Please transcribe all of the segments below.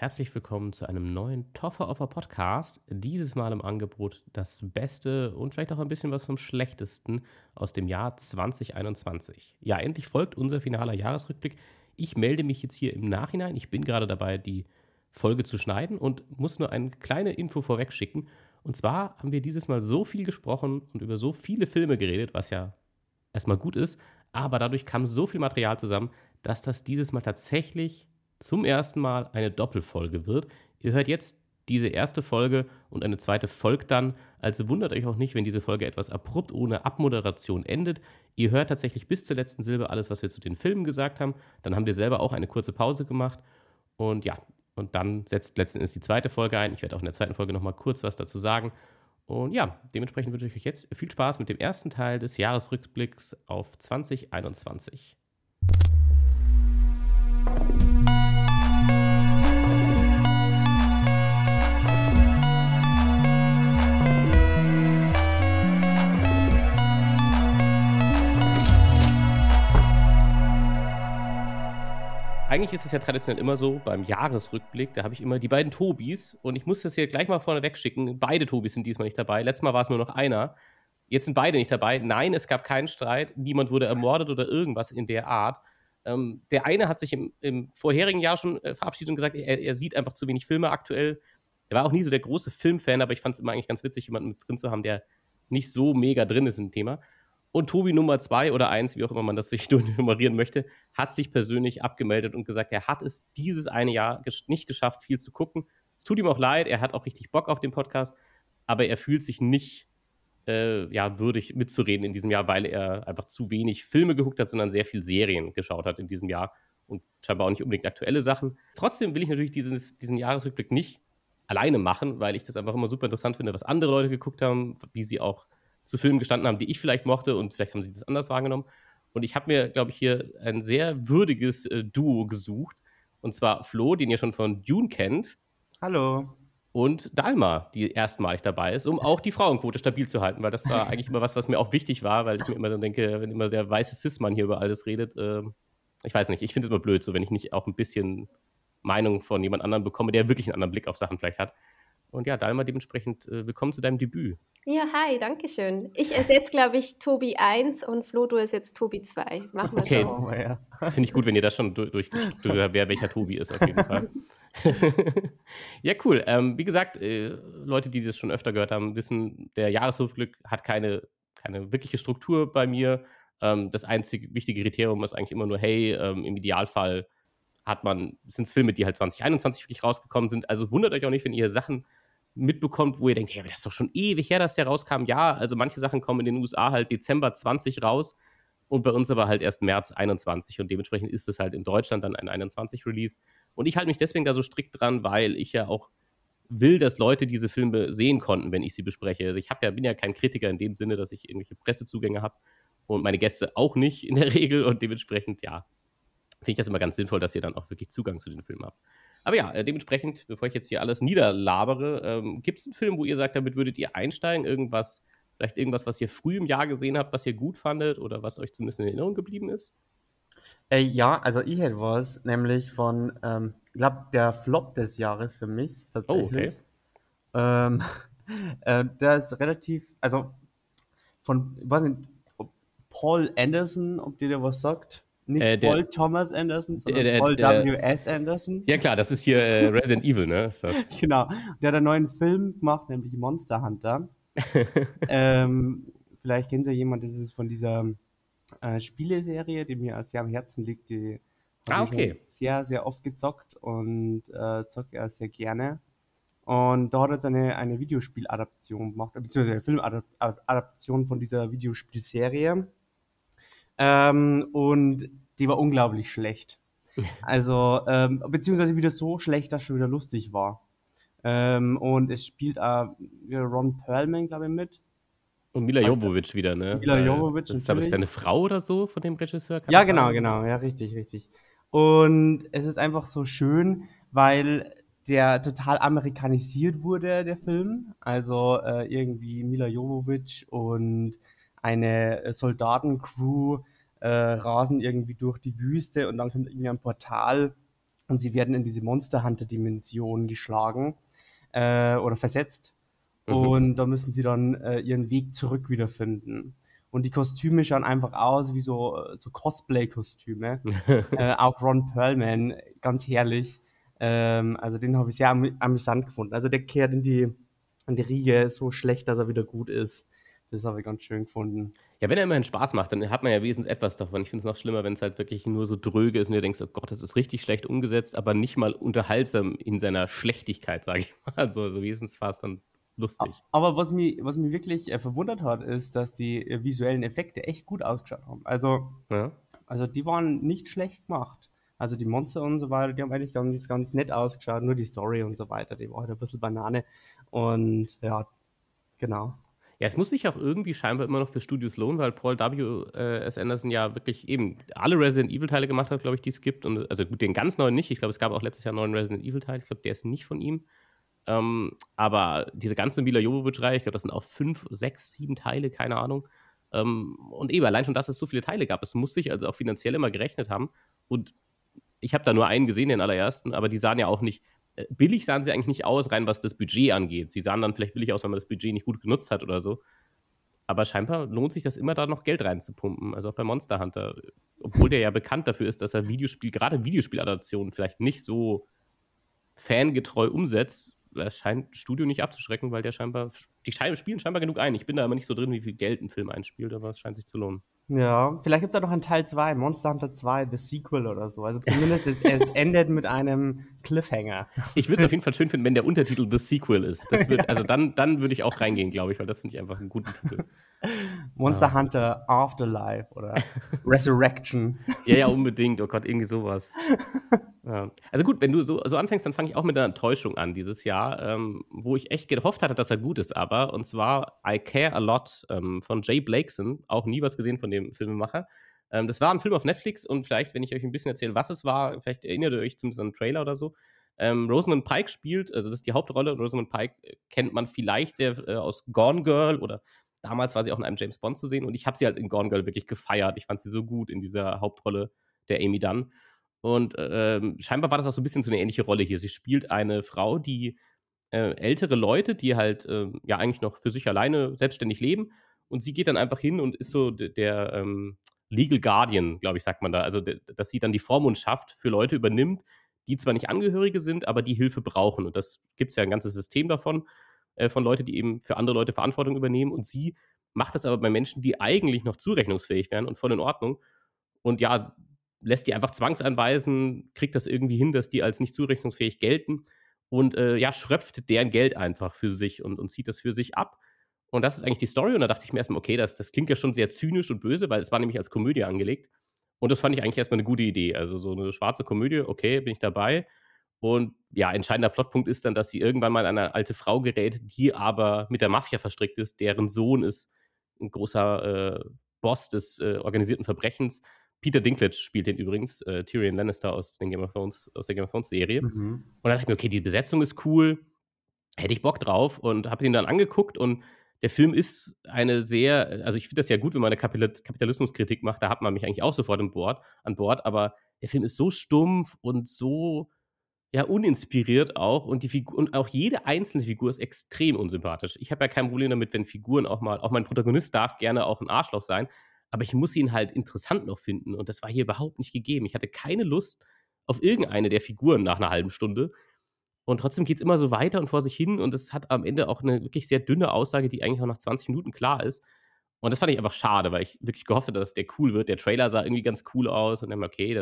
Herzlich willkommen zu einem neuen Toffer Offer Podcast. Dieses Mal im Angebot das Beste und vielleicht auch ein bisschen was vom Schlechtesten aus dem Jahr 2021. Ja, endlich folgt unser finaler Jahresrückblick. Ich melde mich jetzt hier im Nachhinein. Ich bin gerade dabei, die Folge zu schneiden und muss nur eine kleine Info vorweg schicken. Und zwar haben wir dieses Mal so viel gesprochen und über so viele Filme geredet, was ja erstmal gut ist, aber dadurch kam so viel Material zusammen, dass das dieses Mal tatsächlich zum ersten Mal eine Doppelfolge wird. Ihr hört jetzt diese erste Folge und eine zweite folgt dann. Also wundert euch auch nicht, wenn diese Folge etwas abrupt ohne Abmoderation endet. Ihr hört tatsächlich bis zur letzten Silbe alles, was wir zu den Filmen gesagt haben. Dann haben wir selber auch eine kurze Pause gemacht. Und ja, und dann setzt letzten Endes die zweite Folge ein. Ich werde auch in der zweiten Folge nochmal kurz was dazu sagen. Und ja, dementsprechend wünsche ich euch jetzt viel Spaß mit dem ersten Teil des Jahresrückblicks auf 2021. Eigentlich ist es ja traditionell immer so, beim Jahresrückblick, da habe ich immer die beiden Tobis und ich muss das hier gleich mal vorneweg schicken. Beide Tobis sind diesmal nicht dabei. Letztes Mal war es nur noch einer. Jetzt sind beide nicht dabei. Nein, es gab keinen Streit. Niemand wurde ermordet oder irgendwas in der Art. Der eine hat sich im vorherigen Jahr schon verabschiedet und gesagt, er sieht einfach zu wenig Filme aktuell. Er war auch nie so der große Filmfan, aber ich fand es immer eigentlich ganz witzig, jemanden mit drin zu haben, der nicht so mega drin ist im Thema. Und Tobi Nummer 2 oder 1, wie auch immer man das sich nummerieren möchte, hat sich persönlich abgemeldet und gesagt, er hat es dieses eine Jahr nicht geschafft, viel zu gucken. Es tut ihm auch leid, er hat auch richtig Bock auf den Podcast, aber er fühlt sich nicht würdig mitzureden in diesem Jahr, weil er einfach zu wenig Filme geguckt hat, sondern sehr viel Serien geschaut hat in diesem Jahr und scheinbar auch nicht unbedingt aktuelle Sachen. Trotzdem will ich natürlich diesen Jahresrückblick nicht alleine machen, weil ich das einfach immer super interessant finde, was andere Leute geguckt haben, wie sie auch zu Filmen gestanden haben, die ich vielleicht mochte und vielleicht haben sie das anders wahrgenommen. Und ich habe mir, glaube ich, hier ein sehr würdiges Duo gesucht. Und zwar Flo, den ihr schon von Dune kennt, Hallo. und Dalma, die erstmalig dabei ist, um auch die Frauenquote stabil zu halten, weil das war eigentlich immer was mir auch wichtig war, weil ich mir immer dann denke, wenn immer der weiße Cis-Mann hier über alles redet, ich weiß nicht, ich finde es immer blöd, so wenn ich nicht auch ein bisschen Meinung von jemand anderem bekomme, der wirklich einen anderen Blick auf Sachen vielleicht hat. Und ja, Dalma, dementsprechend willkommen zu deinem Debüt. Ja, hi, danke schön. Ich ersetze, glaube ich, Tobi 1 und Flo, du ersetzt Tobi 2. Machen wir Okay, so. Oh, ja. finde ich gut, wenn ihr das schon durchgespielt habt, wer welcher Tobi ist, auf jeden Fall. Ja, cool. Wie gesagt, Leute, die das schon öfter gehört haben, wissen, der Jahresrückblick hat keine wirkliche Struktur bei mir. Das einzige wichtige Kriterium ist eigentlich immer nur, hey, im Idealfall sind es Filme, die halt 2021 wirklich rausgekommen sind. Also wundert euch auch nicht, wenn ihr Sachen mitbekommt, wo ihr denkt, hey, aber das ist doch schon ewig her, dass der rauskam. Ja, also manche Sachen kommen in den USA halt Dezember 20 raus und bei uns aber halt erst März 21 und dementsprechend ist es halt in Deutschland dann ein 21 Release. Und ich halte mich deswegen da so strikt dran, weil ich ja auch will, dass Leute diese Filme sehen konnten, wenn ich sie bespreche. Also bin ja kein Kritiker in dem Sinne, dass ich irgendwelche Pressezugänge habe und meine Gäste auch nicht in der Regel und dementsprechend, ja, finde ich das immer ganz sinnvoll, dass ihr dann auch wirklich Zugang zu den Filmen habt. Aber ja, dementsprechend, bevor ich jetzt hier alles niederlabere, gibt es einen Film, wo ihr sagt, damit würdet ihr einsteigen? Vielleicht irgendwas, was ihr früh im Jahr gesehen habt, was ihr gut fandet oder was euch zumindest in Erinnerung geblieben ist? Ja, also ich hätte was, nämlich von, ich glaube, der Flop des Jahres für mich Oh, okay. tatsächlich. Ähm, der ist relativ, also ich weiß nicht, ob Paul Anderson, ob dir der was sagt. Nicht Der, Paul Thomas Anderson, der, sondern der, Paul der, W.S. Anderson. ja klar, das ist hier Resident Evil, ne? Ist das? Genau. Der hat einen neuen Film gemacht, nämlich Monster Hunter. Ähm, Vielleicht kennen Sie jemanden, das ist von dieser Spieleserie, die mir sehr am Herzen liegt. Die habe ich schon Okay. sehr, sehr oft gezockt und zocke er sehr gerne. Und da hat er jetzt eine Videospieladaption gemacht, beziehungsweise eine Filmadaption von dieser Videospielserie. Und die war unglaublich schlecht. Also, beziehungsweise wieder so schlecht, dass schon wieder lustig war. Und es spielt wieder Ron Perlman, glaube ich, mit. Und Mila Also, Jovovich wieder, ne? Mila Weil Jovovich das ist, glaube ich, natürlich. seine Frau oder so von dem Regisseur, kann Ja, das genau, sein? genau. Ja, richtig, richtig. Und es ist einfach so schön, weil der total amerikanisiert wurde, der Film. Also irgendwie Mila Jovovich und eine Soldatencrew rasen irgendwie durch die Wüste und dann kommt irgendwie ein Portal und sie werden in diese Monster Hunter-Dimension geschlagen oder versetzt. Und da müssen sie dann ihren Weg zurück wiederfinden. Und die Kostüme schauen einfach aus wie so Cosplay-Kostüme. Auch Ron Perlman, ganz herrlich. Also den habe ich sehr amüsant gefunden. Also der kehrt in die Riege so schlecht, dass er wieder gut ist. Das habe ich ganz schön gefunden. Ja, wenn er immerhin Spaß macht, dann hat man ja wenigstens etwas davon. Ich finde es noch schlimmer, wenn es halt wirklich nur so dröge ist und du denkst, oh Gott, das ist richtig schlecht umgesetzt, aber nicht mal unterhaltsam in seiner Schlechtigkeit, sage ich mal. Also wenigstens war es dann lustig. Aber was mich wirklich verwundert hat, ist, dass die visuellen Effekte echt gut ausgeschaut haben. Ja. Also die waren nicht schlecht gemacht. Also die Monster und so weiter, die haben eigentlich ganz nett ausgeschaut. Nur die Story und so weiter, die war halt ein bisschen Banane. Und ja, genau. Ja, es muss sich auch irgendwie scheinbar immer noch für Studios lohnen, weil Paul W.S. Anderson ja wirklich eben alle Resident Evil-Teile gemacht hat, glaube ich, die es gibt. Und, also gut, den ganz neuen nicht. Ich glaube, es gab auch letztes Jahr einen neuen Resident Evil-Teil. Ich glaube, der ist nicht von ihm. Aber diese ganze Mila Jovovich-Reihe, ich glaube, das sind auch 5, 6, 7 Teile, keine Ahnung. Und eben allein schon, dass es so viele Teile gab. Es muss sich also auch finanziell immer gerechnet haben. Und ich habe da nur einen gesehen, den allerersten, aber die sahen ja auch nicht, billig sahen sie eigentlich nicht aus, rein was das Budget angeht. Sie sahen dann vielleicht billig aus, wenn man das Budget nicht gut genutzt hat oder so. Aber scheinbar lohnt sich das immer, da noch Geld reinzupumpen. Also auch bei Monster Hunter. Obwohl der ja bekannt dafür ist, dass er gerade Videospieladaptionen vielleicht nicht so fangetreu umsetzt. Das scheint Studio nicht abzuschrecken, weil die spielen scheinbar genug ein. Ich bin da immer nicht so drin, wie viel Geld ein Film einspielt, aber es scheint sich zu lohnen. Ja, vielleicht gibt es auch noch einen Teil 2, Monster Hunter 2, The Sequel oder so. Also zumindest es endet mit einem Cliffhanger. Ich würde es auf jeden Fall schön finden, wenn der Untertitel The Sequel ist. Also dann würde ich auch reingehen, glaube ich, weil das finde ich einfach einen guten Titel. Monster Hunter Afterlife oder Resurrection. Ja, unbedingt. Oh Gott, irgendwie sowas. Ja. Also gut, wenn du so anfängst, dann fange ich auch mit einer Enttäuschung an dieses Jahr, wo ich echt gehofft hatte, dass er gut ist, aber, und zwar I Care a Lot von Jay Blakeson, auch nie was gesehen von dem Filmemacher. Das war ein Film auf Netflix und vielleicht, wenn ich euch ein bisschen erzähle, was es war, vielleicht erinnert ihr euch zumindest an einen Trailer oder so. Rosamund Pike spielt, also das ist die Hauptrolle, und Rosamund Pike kennt man vielleicht sehr aus Gone Girl, oder damals war sie auch in einem James Bond zu sehen, und ich habe sie halt in Gone Girl wirklich gefeiert. Ich fand sie so gut in dieser Hauptrolle der Amy Dunn. Und scheinbar war das auch so ein bisschen so eine ähnliche Rolle hier. Sie spielt eine Frau, die ältere Leute, die halt ja eigentlich noch für sich alleine selbstständig leben. Und sie geht dann einfach hin und ist so der Legal Guardian, glaube ich, sagt man da. Also, dass sie dann die Vormundschaft für Leute übernimmt, die zwar nicht Angehörige sind, aber die Hilfe brauchen. Und das gibt es ja ein ganzes System davon, von Leuten, die eben für andere Leute Verantwortung übernehmen. Und sie macht das aber bei Menschen, die eigentlich noch zurechnungsfähig wären und voll in Ordnung. Und ja, lässt die einfach zwangsanweisen, kriegt das irgendwie hin, dass die als nicht zurechnungsfähig gelten, und ja, schröpft deren Geld einfach für sich und zieht das für sich ab. Und das ist eigentlich die Story. Und da dachte ich mir erstmal, okay, das klingt ja schon sehr zynisch und böse, weil es war nämlich als Komödie angelegt. Und das fand ich eigentlich erstmal eine gute Idee. Also so eine schwarze Komödie, okay, bin ich dabei. Und ja, entscheidender Plotpunkt ist dann, dass sie irgendwann mal an eine alte Frau gerät, die aber mit der Mafia verstrickt ist. Deren Sohn ist ein großer Boss des organisierten Verbrechens. Peter Dinklage spielt den übrigens, Tyrion Lannister aus der Game of Thrones Serie. Mhm. Und da dachte ich mir, okay, die Besetzung ist cool, hätte ich Bock drauf, und habe den dann angeguckt, und der Film ist eine sehr, also ich finde das ja gut, wenn man eine Kapitalismuskritik macht, da hat man mich eigentlich auch sofort an Bord, aber der Film ist so stumpf und so, ja, uninspiriert auch, und und auch jede einzelne Figur ist extrem unsympathisch. Ich habe ja kein Problem damit, wenn Figuren auch mein Protagonist darf gerne auch ein Arschloch sein, aber ich muss ihn halt interessant noch finden, und das war hier überhaupt nicht gegeben. Ich hatte keine Lust auf irgendeine der Figuren nach einer halben Stunde, und trotzdem geht es immer so weiter und vor sich hin, und es hat am Ende auch eine wirklich sehr dünne Aussage, die eigentlich auch nach 20 Minuten klar ist. Und das fand ich einfach schade, weil ich wirklich gehofft hatte, dass der cool wird. Der Trailer sah irgendwie ganz cool aus, und dann, okay,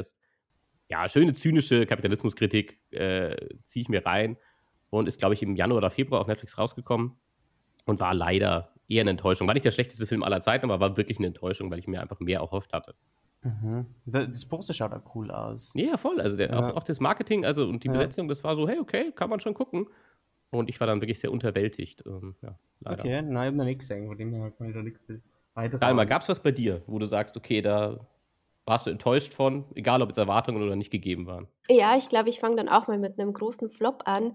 ja, schöne zynische Kapitalismuskritik ziehe ich mir rein, und ist, glaube ich, im Januar oder Februar auf Netflix rausgekommen und war leider eher eine Enttäuschung. War nicht der schlechteste Film aller Zeiten, aber war wirklich eine Enttäuschung, weil ich mir einfach mehr erhofft hatte. Mhm. Das Poster schaut auch cool aus. Ja, voll. Also auch das Marketing, also, und die Besetzung, das war so, hey, okay, kann man schon gucken. Und ich war dann wirklich sehr unterwältigt. Ja, leider. Okay, nein, ich habe noch nichts gesehen, von dem her kann ich da nichts weiter. Dalma, gab es was bei dir, wo du sagst, okay, da warst du enttäuscht von, egal ob jetzt Erwartungen oder nicht gegeben waren? Ja, ich glaube, ich fange dann auch mal mit einem großen Flop an.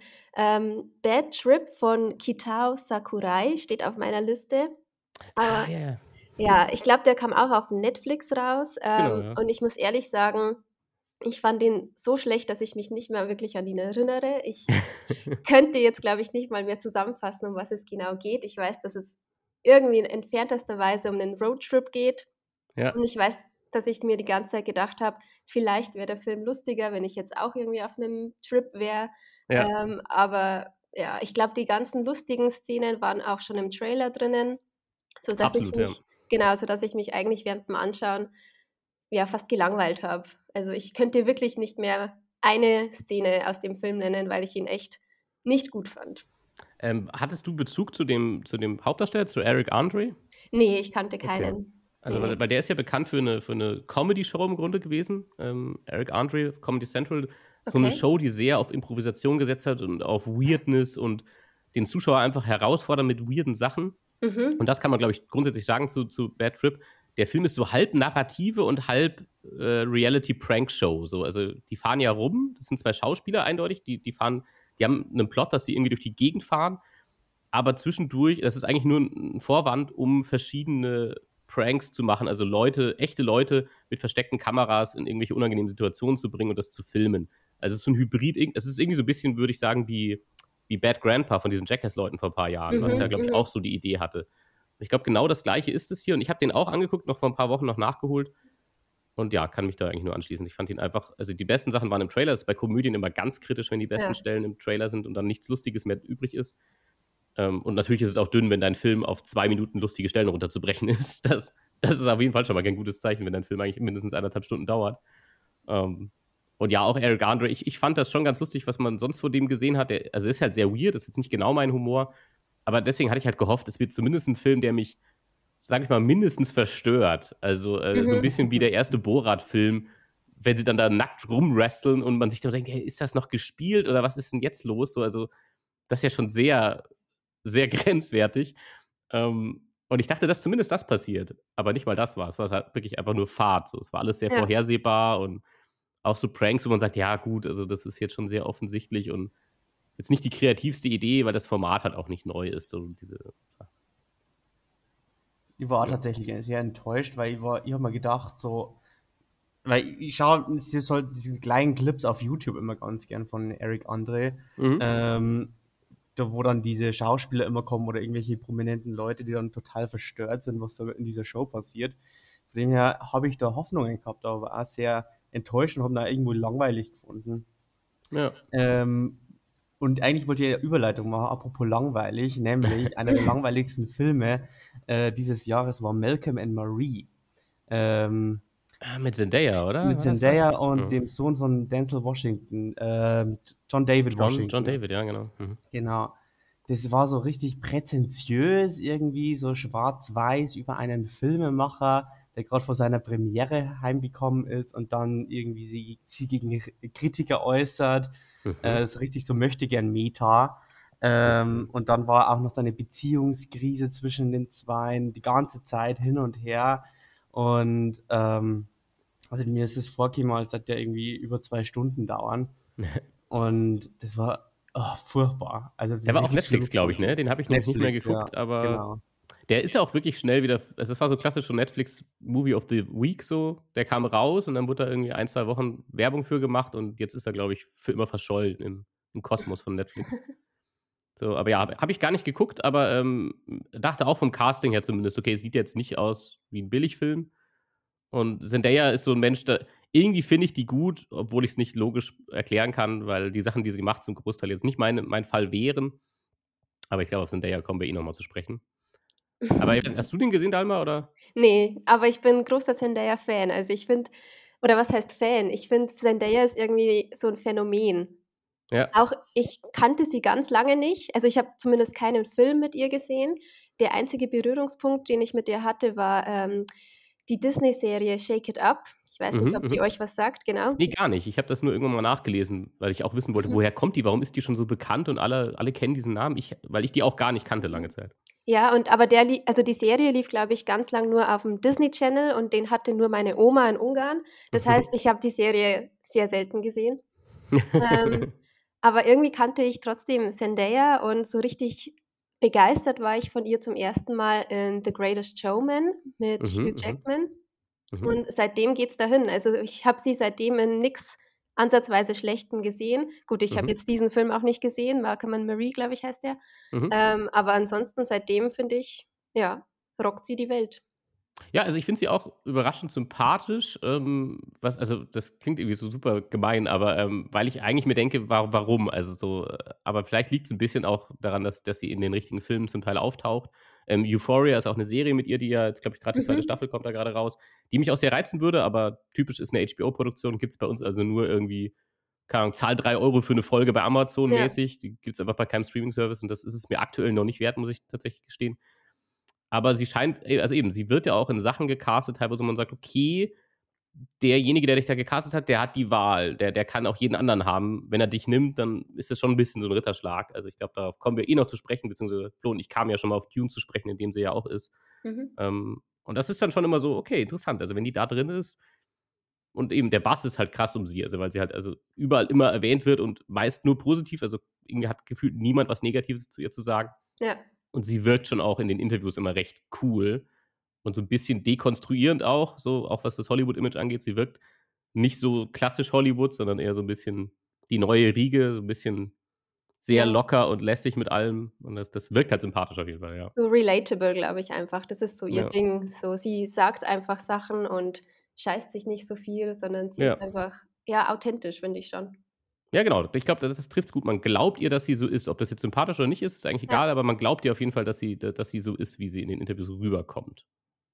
Bad Trip von Kitao Sakurai steht auf meiner Liste. Aber Ja. ja, ich glaube, der kam auch auf Netflix raus. Genau, ja. Und ich muss ehrlich sagen, Ich fand den so schlecht, dass ich mich nicht mehr wirklich an ihn erinnere. Ich könnte jetzt, glaube ich, nicht mal mehr zusammenfassen, um was es genau geht. Ich weiß, dass es irgendwie in entferntester Weise um 'nen Roadtrip geht Ja, und ich weiß, dass ich mir die ganze Zeit gedacht habe: „Vielleicht wäre der Film lustiger, wenn ich jetzt auch irgendwie auf 'nem Trip wäre." ja, Aber ja, ich glaube, die ganzen lustigen Szenen waren auch schon im Trailer drinnen, sodass ich absolut, ja. mich genau, sodass ich mich eigentlich während dem Anschauen, ja, fast gelangweilt habe. Also, ich könnte dir wirklich nicht mehr eine Szene aus dem Film nennen, weil ich ihn echt nicht gut fand. Hattest du Bezug zu dem Hauptdarsteller, zu Eric Andre? Ne, ich kannte Okay. keinen. Also, weil Ne. weil der ist ja bekannt für 'ne Comedy-Show im Grunde gewesen. Eric Andre, Comedy Central, so 'ne Okay. Show, die sehr auf Improvisation gesetzt hat und auf Weirdness und den Zuschauer einfach herausfordern mit weirden Sachen. Und Mhm. das kann man, glaube ich, grundsätzlich sagen zu Bad Trip. Der Film ist so halb Narrative und halb, Reality-Prank-Show so. Also, die fahren ja rum, das sind 2 Schauspieler eindeutig, die haben 'nen Plot, dass sie irgendwie durch die Gegend fahren, aber zwischendurch das ist eigentlich nur 'n Vorwand, um verschiedene Pranks zu machen, also echte Leute mit versteckten Kameras in irgendwelche unangenehmen Situationen zu bringen und das zu filmen. Also, es ist so 'n Hybrid es ist irgendwie so 'n bisschen, würde ich sagen, wie Bad Grandpa von diesen Jackass-Leuten vor 'n paar Jahren, was ja, Mhm, glaube ich, mhm. auch so die Idee hatte. Ich glaube, genau das Gleiche ist es hier und ich habe den auch angeguckt, noch vor 'n paar Wochen noch nachgeholt und ja, kann mich da eigentlich nur anschließen. Ich fand ihn einfach also, die besten Sachen waren im Trailer. Das ist bei Komödien immer ganz kritisch, wenn die besten Ja. Stellen im Trailer sind und dann nichts Lustiges mehr übrig ist. Und natürlich ist es auch dünn, wenn dein Film auf 2 Minuten lustige Stellen runterzubrechen ist. Das ist auf jeden Fall schon mal kein gutes Zeichen, wenn dein Film eigentlich mindestens 1,5 Stunden dauert. Ähm, und ja, auch Eric Andre, ich fand das schon ganz lustig, was man sonst von dem gesehen hat. Er ist halt sehr weird, ist jetzt nicht genau mein Humor, aber deswegen hatte ich halt gehofft, es wird zumindest 'n Film, der mich, sage ich mal, mindestens verstört. Also, so 'n Mhm. bisschen wie der erste Borat-Film, wenn sie dann da nackt rumwresteln und man sich so denkt: „Hey, ist das noch gespielt oder was ist denn jetzt los?“ So, also, das ist ja schon sehr, sehr grenzwertig. Und ich dachte, dass zumindest das passiert, aber nicht mal das war. Es war halt wirklich einfach nur Fahrt so. Es war alles sehr Ja. vorhersehbar und auch so Pranks, wo man sagt: „Ja gut, also das ist jetzt schon sehr offensichtlich und jetzt nicht die kreativste Idee, weil das Format halt auch nicht neu ist.“ So diese Ich war ja. tatsächlich sehr enttäuscht, weil ich habe mir gedacht, so, weil ich schaue so diese kleinen Clips auf YouTube immer ganz gern von Eric Andre, Mhm. ähm, da wo dann diese Schauspieler immer kommen oder irgendwelche prominenten Leute, die dann total verstört sind, was da in dieser Show passiert. Von dem her habe ich da Hoffnungen gehabt, aber auch sehr enttäuscht und habe da irgendwo langweilig gefunden. Ja. Ähm, und eigentlich wollte ich ja Überleitung machen, apropos langweilig, nämlich einer der langweiligsten Filme dieses Jahres war Malcolm and Marie. Ähm, Ah, mit Zendaya, oder? mit War das Zendaya das? und Mhm. dem Sohn von Denzel Washington, John David John Washington. David, ja, genau. Mhm. Genau. Das war so richtig prätentiös irgendwie, so schwarz-weiß über einen Filmemacher, der gerade vor seiner Premiere heimgekommen ist und dann irgendwie sie gegen Kritiker äußert. Mhm. Ist richtig so möchte gern Meta. Mhm. Und dann war auch noch so eine Beziehungskrise zwischen den Zweien, die ganze Zeit hin und her. Und also mir ist es vorgekommen, als hätte der irgendwie über 2 Stunden dauern. Und das war furchtbar. Also Der war auf wirklich Netflix, schlimm glaube ich, gesehen. ne? Den habe ich nämlich nicht mehr Netflix, ja, geguckt, aber genau. der ist ja auch wirklich schnell wieder also, es war so klassisch so Netflix Movie of the Week so. Der kam raus und dann wurde da irgendwie 1, 2 Wochen Werbung für gemacht und jetzt ist er, glaube ich, für immer verschollen im Kosmos von Netflix. So, aber ja, habe ich gar nicht geguckt, aber, dachte auch vom Casting her zumindest: „Okay, sieht jetzt nicht aus wie 'n Billigfilm.“ Und Zendaya ist so 'n Mensch, da irgendwie finde ich die gut, obwohl ich's nicht logisch erklären kann, weil die Sachen, die sie macht, zum Großteil jetzt nicht mein Fall wären. Aber ich glaube, auf Zendaya kommen wir eh noch mal zu sprechen. Aber hast du den gesehen, Dalma, oder? Ne, aber ich bin großer Zendaya-Fan. Also, ich finde oder was heißt Fan? Ich finde, Zendaya ist irgendwie so 'n Phänomen. Ja. Auch ich kannte sie ganz lange nicht. Also, ich habe zumindest keinen Film mit ihr gesehen. Der einzige Berührungspunkt, den ich mit ihr hatte, war, die Disney-Serie Shake It Up. Ich weiß nicht, Mhm, ob die mhm. euch was sagt, genau. Ne, gar nicht. Ich habe das nur irgendwann mal nachgelesen, weil ich auch wissen wollte, Mhm. woher kommt die? Warum ist die schon so bekannt und alle kennen diesen Namen? Weil ich die auch gar nicht kannte lange Zeit. Ja, und aber der lie also, die Serie lief, glaube ich, ganz lang nur auf'm Disney Channel und den hatte nur meine Oma in Ungarn. Das heißt, ich habe die Serie sehr selten gesehen. Ähm, aber irgendwie kannte ich trotzdem Zendaya und so richtig begeistert war ich von ihr zum ersten Mal in „The Greatest Showman" mit Mhm, Hugh mhm. Jackman. Mhm. Und seitdem geht's dahin. Also, ich habe sie seitdem in nix ansatzweise Schlechtem gesehen. Gut, ich habe Mhm. jetzt diesen Film auch nicht gesehen, Malcolm and Marie, glaube ich, heißt der. Mhm. Aber ansonsten seitdem finde ich, ja, rockt sie die Welt. Ja, also ich finde sie auch überraschend sympathisch, also das klingt irgendwie so super gemein, aber, weil ich eigentlich mir denke: Warum?“ Also so, aber vielleicht liegt's 'n bisschen auch daran, dass sie in den richtigen Filmen zum Teil auftaucht. Euphoria ist auch 'ne Serie mit ihr, die ja jetzt, glaube ich, grad die zweite Mhm. Staffel kommt da grade raus, die mich auch sehr reizen würde, aber typisch ist 'ne HBO-Produktion, gibt's bei uns also nur irgendwie, keine Ahnung, zahl 3 € für 'ne Folge bei Amazon Ja. mäßig. Die gibt's einfach bei keinem Streaming-Service und das ist es mir aktuell noch nicht wert, muss ich tatsächlich gestehen. Aber sie scheint also eben, sie wird ja auch in Sachen gecastet, teilweise, wo man sagt: „Okay, derjenige, der dich da gecastet hat, der hat die Wahl. Der kann auch jeden anderen haben. Wenn er dich nimmt, dann ist das schon 'n bisschen so 'n Ritterschlag.“ Also, ich glaube, darauf kommen wir eh noch zu sprechen, beziehungsweise Flo und ich kamen ja schon mal auf Dune zu sprechen, in dem sie ja auch ist. Mhm. Und das ist dann schon immer so, okay, interessant. Also, wenn die da drin ist und eben der Bass ist halt krass um sie, also, weil sie halt also überall immer erwähnt wird und meist nur positiv, also, irgendwie hat gefühlt niemand was Negatives zu ihr zu sagen. Ja. Und sie wirkt schon auch in den Interviews immer recht cool und so 'n bisschen dekonstruierend auch, so auch was das Hollywood-Image angeht. Sie wirkt nicht so klassisch Hollywood, sondern eher so 'n bisschen die neue Riege, so 'n bisschen sehr Ja. locker und lässig mit allem und das wirkt halt sympathisch auf jeden Fall, ja. So relatable, glaube ich einfach. Das ist so ihr Ja, Ding. So, sie sagt einfach Sachen und scheißt sich nicht so viel, sondern sie ist ja. einfach, ja, authentisch, finde ich schon. Ja, genau. Ich glaube, das trifft's gut. Man glaubt ihr, dass sie so ist. Ob das jetzt sympathisch oder nicht ist, ist eigentlich Ja. egal, aber man glaubt ihr auf jeden Fall, dass sie so ist, wie sie in den Interviews rüberkommt.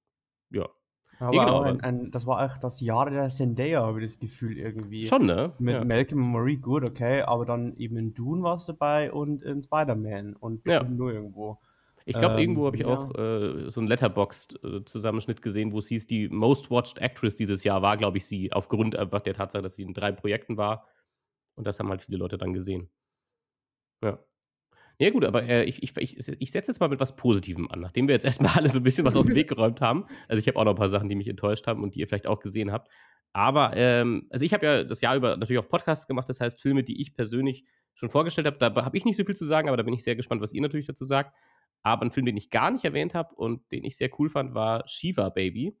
Ja. Ne, Aber genau, auch aber das war auch das Jahr der Zendaya, habe ich das Gefühl irgendwie. schon, ne? Mit Ja. Malcolm und Marie gut, okay, aber dann eben in Dune war's dabei und in Spider-Man und Ja. bestimmt nur irgendwo. Ich glaube, irgendwo habe ich Ja. auch, so 'n Letterboxd, Zusammenschnitt gesehen, wo es hieß, die Most Watched Actress dieses Jahr war, glaube ich, sie, aufgrund einfach der Tatsache, dass sie in 3 Projekten war. Und das haben halt viele Leute dann gesehen. Ja. Ja gut, aber, ich setze jetzt mal mit was Positivem an, nachdem wir jetzt erst mal alle so 'n bisschen was aus'm Weg geräumt haben. Also, ich habe auch noch 'n paar Sachen, die mich enttäuscht haben und die ihr vielleicht auch gesehen habt. Aber, also, ich habe ja das Jahr über natürlich auch Podcasts gemacht, das heißt, Filme, die ich persönlich schon vorgestellt habe, da habe ich nicht so viel zu sagen, aber da bin ich sehr gespannt, was ihr natürlich dazu sagt. Aber 'n Film, den ich gar nicht erwähnt habe und den ich sehr cool fand, war Shiva Baby.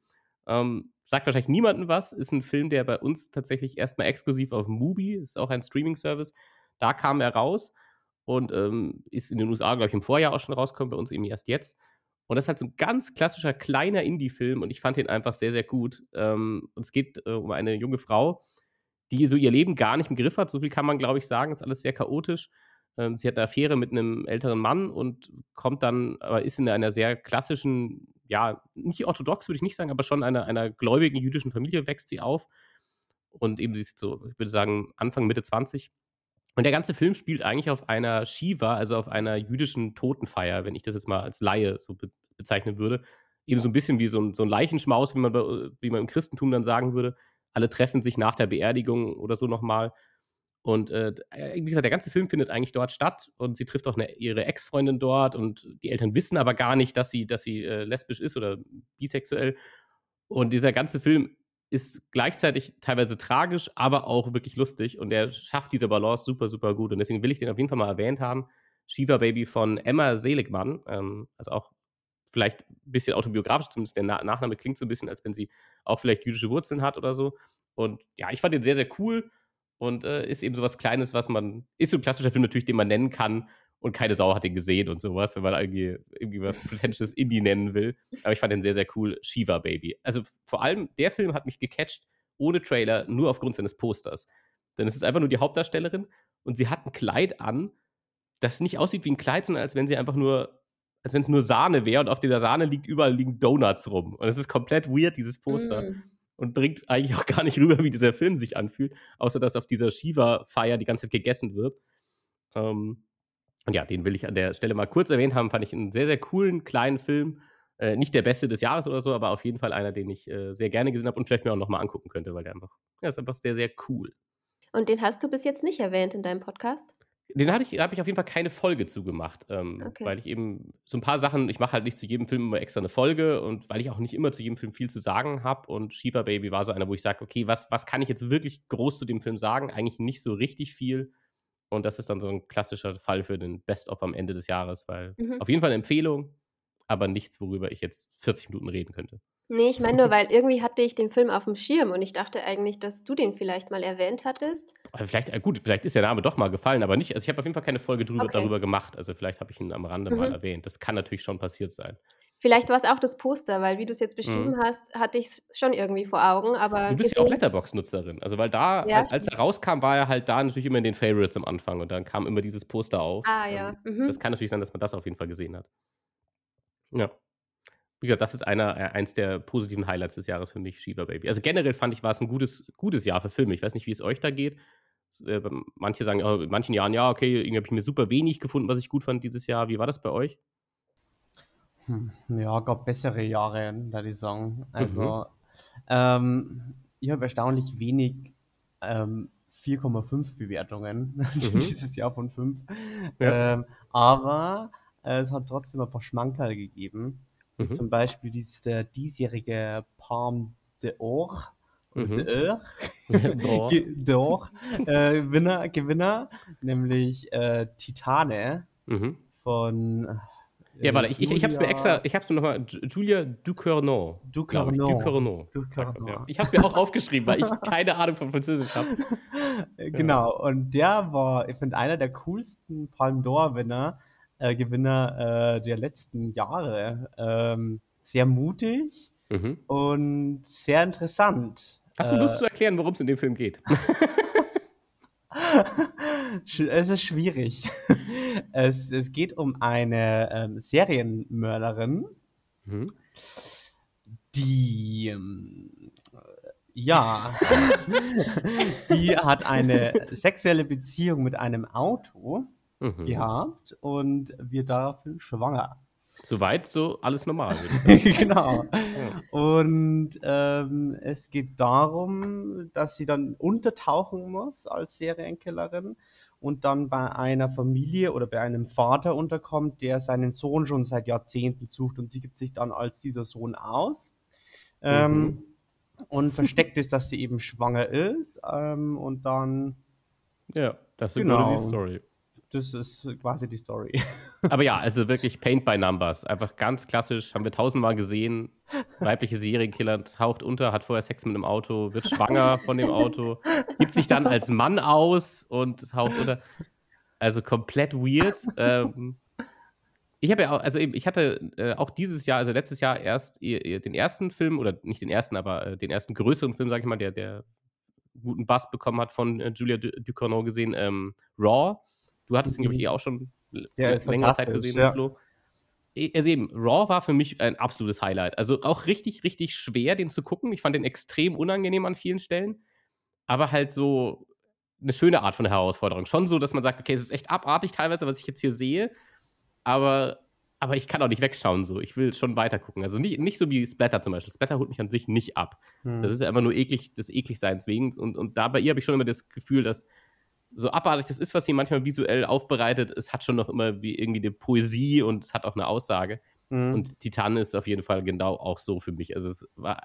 Sagt wahrscheinlich niemandem was, ist 'n Film, der bei uns tatsächlich erst mal exklusiv auf Mubi ist auch ein Streaming-Service. Da kam er raus und, ist in den USA, glaube ich, im Vorjahr auch schon rausgekommen, bei uns eben erst jetzt. Und das ist halt so 'n ganz klassischer kleiner Indie-Film und ich fand den einfach sehr, sehr gut. Und es geht, um eine junge Frau, die so ihr Leben gar nicht im Griff hat. So viel kann man, glaube ich, sagen. Ist alles sehr chaotisch. Sie hat 'ne Affäre mit 'nem älteren Mann und kommt dann aber ist in einer sehr klassischen, ja, nicht orthodox, würde ich nicht sagen, aber schon einer gläubigen jüdischen Familie wächst sie auf. Und eben sie ist so, ich würde sagen, Anfang, Mitte 20. Und der ganze Film spielt eigentlich auf einer Shiva, also auf einer jüdischen Totenfeier, wenn ich das jetzt mal als Laie so bezeichnen würde. Eben so 'n bisschen wie so 'n Leichenschmaus, wie man im Christentum dann sagen würde. Alle treffen sich nach der Beerdigung oder so noch mal. Und, wie gesagt, der ganze Film findet eigentlich dort statt und sie trifft auch ihre Ex-Freundin dort und die Eltern wissen aber gar nicht, dass sie lesbisch ist oder bisexuell. Und dieser ganze Film ist gleichzeitig teilweise tragisch, aber auch wirklich lustig und er schafft diese Balance super, super gut und deswegen will ich den auf jeden Fall mal erwähnt haben. Shiva Baby von Emma Seligman, also auch vielleicht 'n bisschen autobiografisch, zumindest der Nachname klingt so 'n bisschen, als wenn sie auch vielleicht jüdische Wurzeln hat oder so. Und ja, ich fand den sehr, sehr cool und, ist eben so was Kleines, was man ist so 'n klassischer Film natürlich, den man nennen kann und keine Sau hat den gesehen und so was, wenn man irgendwie was pretentious Indie nennen will. Aber ich fand den sehr, sehr cool, Shiva Baby. Also, vor allem der Film hat mich gecatcht ohne Trailer, nur aufgrund seines Posters. Denn es ist einfach nur die Hauptdarstellerin und sie hat 'n Kleid an, das nicht aussieht wie 'n Kleid, sondern als wenn's nur Sahne wäre und auf dieser Sahne überall liegen Donuts rum. Und es ist komplett weird, dieses Poster. Mhm. Und bringt eigentlich auch gar nicht rüber, wie dieser Film sich anfühlt, außer dass auf dieser Shiva-Feier die ganze Zeit gegessen wird. Ähm, und ja, den will ich an der Stelle mal kurz erwähnt haben. Fand ich 'n sehr, sehr coolen kleinen Film. Nicht der beste des Jahres oder so, aber auf jeden Fall einer, den ich, sehr gerne gesehen habe und vielleicht mir auch noch mal angucken könnte, weil der einfach ja, ist einfach sehr, sehr cool. Und den hast du bis jetzt nicht erwähnt in deinem Podcast? Den habe ich auf jeden Fall keine Folge zu gemacht, Okay. weil ich eben so 'n paar Sachen ich mache halt nicht zu jedem Film immer extra 'ne Folge und weil ich auch nicht immer zu jedem Film viel zu sagen habe und Shiva Baby war so einer, wo ich sage: „Okay, was kann ich jetzt wirklich groß zu dem Film sagen?“ Eigentlich nicht so richtig viel. Und das ist dann so 'n klassischer Fall für den Best of am Ende des Jahres, weil Mhm. auf jeden Fall 'ne Empfehlung, aber nichts, worüber ich jetzt 40 Minuten reden könnte. Ne, ich meine nur, weil irgendwie hatte ich den Film aufm Schirm und ich dachte eigentlich, dass du den vielleicht mal erwähnt hattest. Aber vielleicht gut, vielleicht ist der Name doch mal gefallen, aber nicht, also, ich habe auf jeden Fall keine Folge Okay. darüber gemacht. Also, vielleicht habe ich ihn am Rande mal Mhm. erwähnt. Das kann natürlich schon passiert sein. Vielleicht war's auch das Poster, weil wie du's jetzt Mhm. beschrieben hast, hatte ich's schon irgendwie vor Augen, aber Du bist ja auch gesehen Letterboxd-Nutzerin. Also, weil da, ja, als stimmt. er rauskam, war er halt da natürlich immer in den Favorites am Anfang und dann kam immer dieses Poster auf. Ah ja, Das mhm. kann natürlich sein, dass man das auf jeden Fall gesehen hat. Ja. Wie gesagt, das ist eins der positiven Highlights des Jahres für mich, Shiva Baby. Also, generell fand ich, war's 'n gutes Jahr für Filme. Ich weiß nicht, wie es euch da geht. Manche sagen, in manchen Jahren: „Ja, okay, irgendwie habe ich mir super wenig gefunden, was ich gut fand dieses Jahr.“ Wie war das bei euch? Ja, gab bessere Jahre, würde ich sagen. Mhm. Also, ich habe erstaunlich wenig, 4,5 Bewertungen Mhm. dieses Jahr von 5. Ja. Aber es hat trotzdem ein paar Schmankerl gegeben, wie Mhm. zum Beispiel der diesjährige Palme d'Or oder Mhm. d'Or Boah. d'Or, Gewinner, nämlich, Titane Mhm. von, Ja, warte, ich habe es mir extra, Julia ich habe es mir noch mal, Julia Ducournau, glaube ich. Ducournau. Ducournau, sagt man, ja. Ducournau. Ich habe es mir auch aufgeschrieben, weil ich keine Ahnung von Französisch habe. Ja. Genau, und der war ich finde, einer der coolsten Palme d'Or Gewinner, der letzten Jahre. Sehr mutig Mhm. und sehr interessant. Hast du Lust zu erklären, worum's in dem Film geht? Es ist schwierig. Es geht um eine, Serienmörderin, Mhm. die, ja, die hat eine sexuelle Beziehung mit einem Auto Mhm. gehabt und wird daraufhin schwanger. Soweit so alles normal, würde ich sagen. Genau. Ja. Und, es geht darum, dass sie dann untertauchen muss als Serienkillerin und dann bei einer Familie oder bei einem Vater unterkommt, der seinen Sohn schon seit Jahrzehnten sucht und sie gibt sich dann als dieser Sohn aus, Mhm. ähm, und versteckt es, dass sie eben schwanger ist, und dann Ja, das ist im Grunde die genau, Story. das ist quasi die Story. Aber ja, also wirklich Paint by Numbers. Einfach ganz klassisch, haben wir tausendmal gesehen. Weibliche Serienkiller taucht unter, hat vorher Sex mit 'nem Auto, wird schwanger von dem Auto, gibt sich dann als Mann aus und taucht unter. Also komplett weird. Ich habe ja auch, also eben, ich hatte, auch dieses Jahr, also letztes Jahr erst den ersten Film, oder nicht den ersten, aber, den ersten größeren Film, sage ich mal, der guten Buzz bekommen hat, von, Julia Ducournau gesehen, Raw. Du hattest ihn, glaube ich, Mhm. auch schon Der vor ist längerer Zeit fantastisch, gesehen, ja. Flo. Also eben, Raw war für mich ein absolutes Highlight. Also auch richtig, richtig schwer, den zu gucken. Ich fand den extrem unangenehm an vielen Stellen, aber halt so eine schöne Art von Herausforderung. Schon so, dass man sagt: „Okay, es ist echt abartig teilweise, was ich jetzt hier sehe, aber ich kann auch nicht wegschauen so. Ich will schon weiter gucken.“ Also nicht so wie Splatter zum Beispiel. Splatter holt mich an sich nicht ab. Das Mhm. ist ja einfach nur eklig, des Ekligseins wegen, und da bei ihr habe ich schon immer das Gefühl, dass so abartig das ist, was sie manchmal visuell aufbereitet, es hat schon noch immer wie irgendwie 'ne Poesie und es hat auch 'ne Aussage. Mhm. Und Titan ist auf jeden Fall genau auch so für mich. Also, es war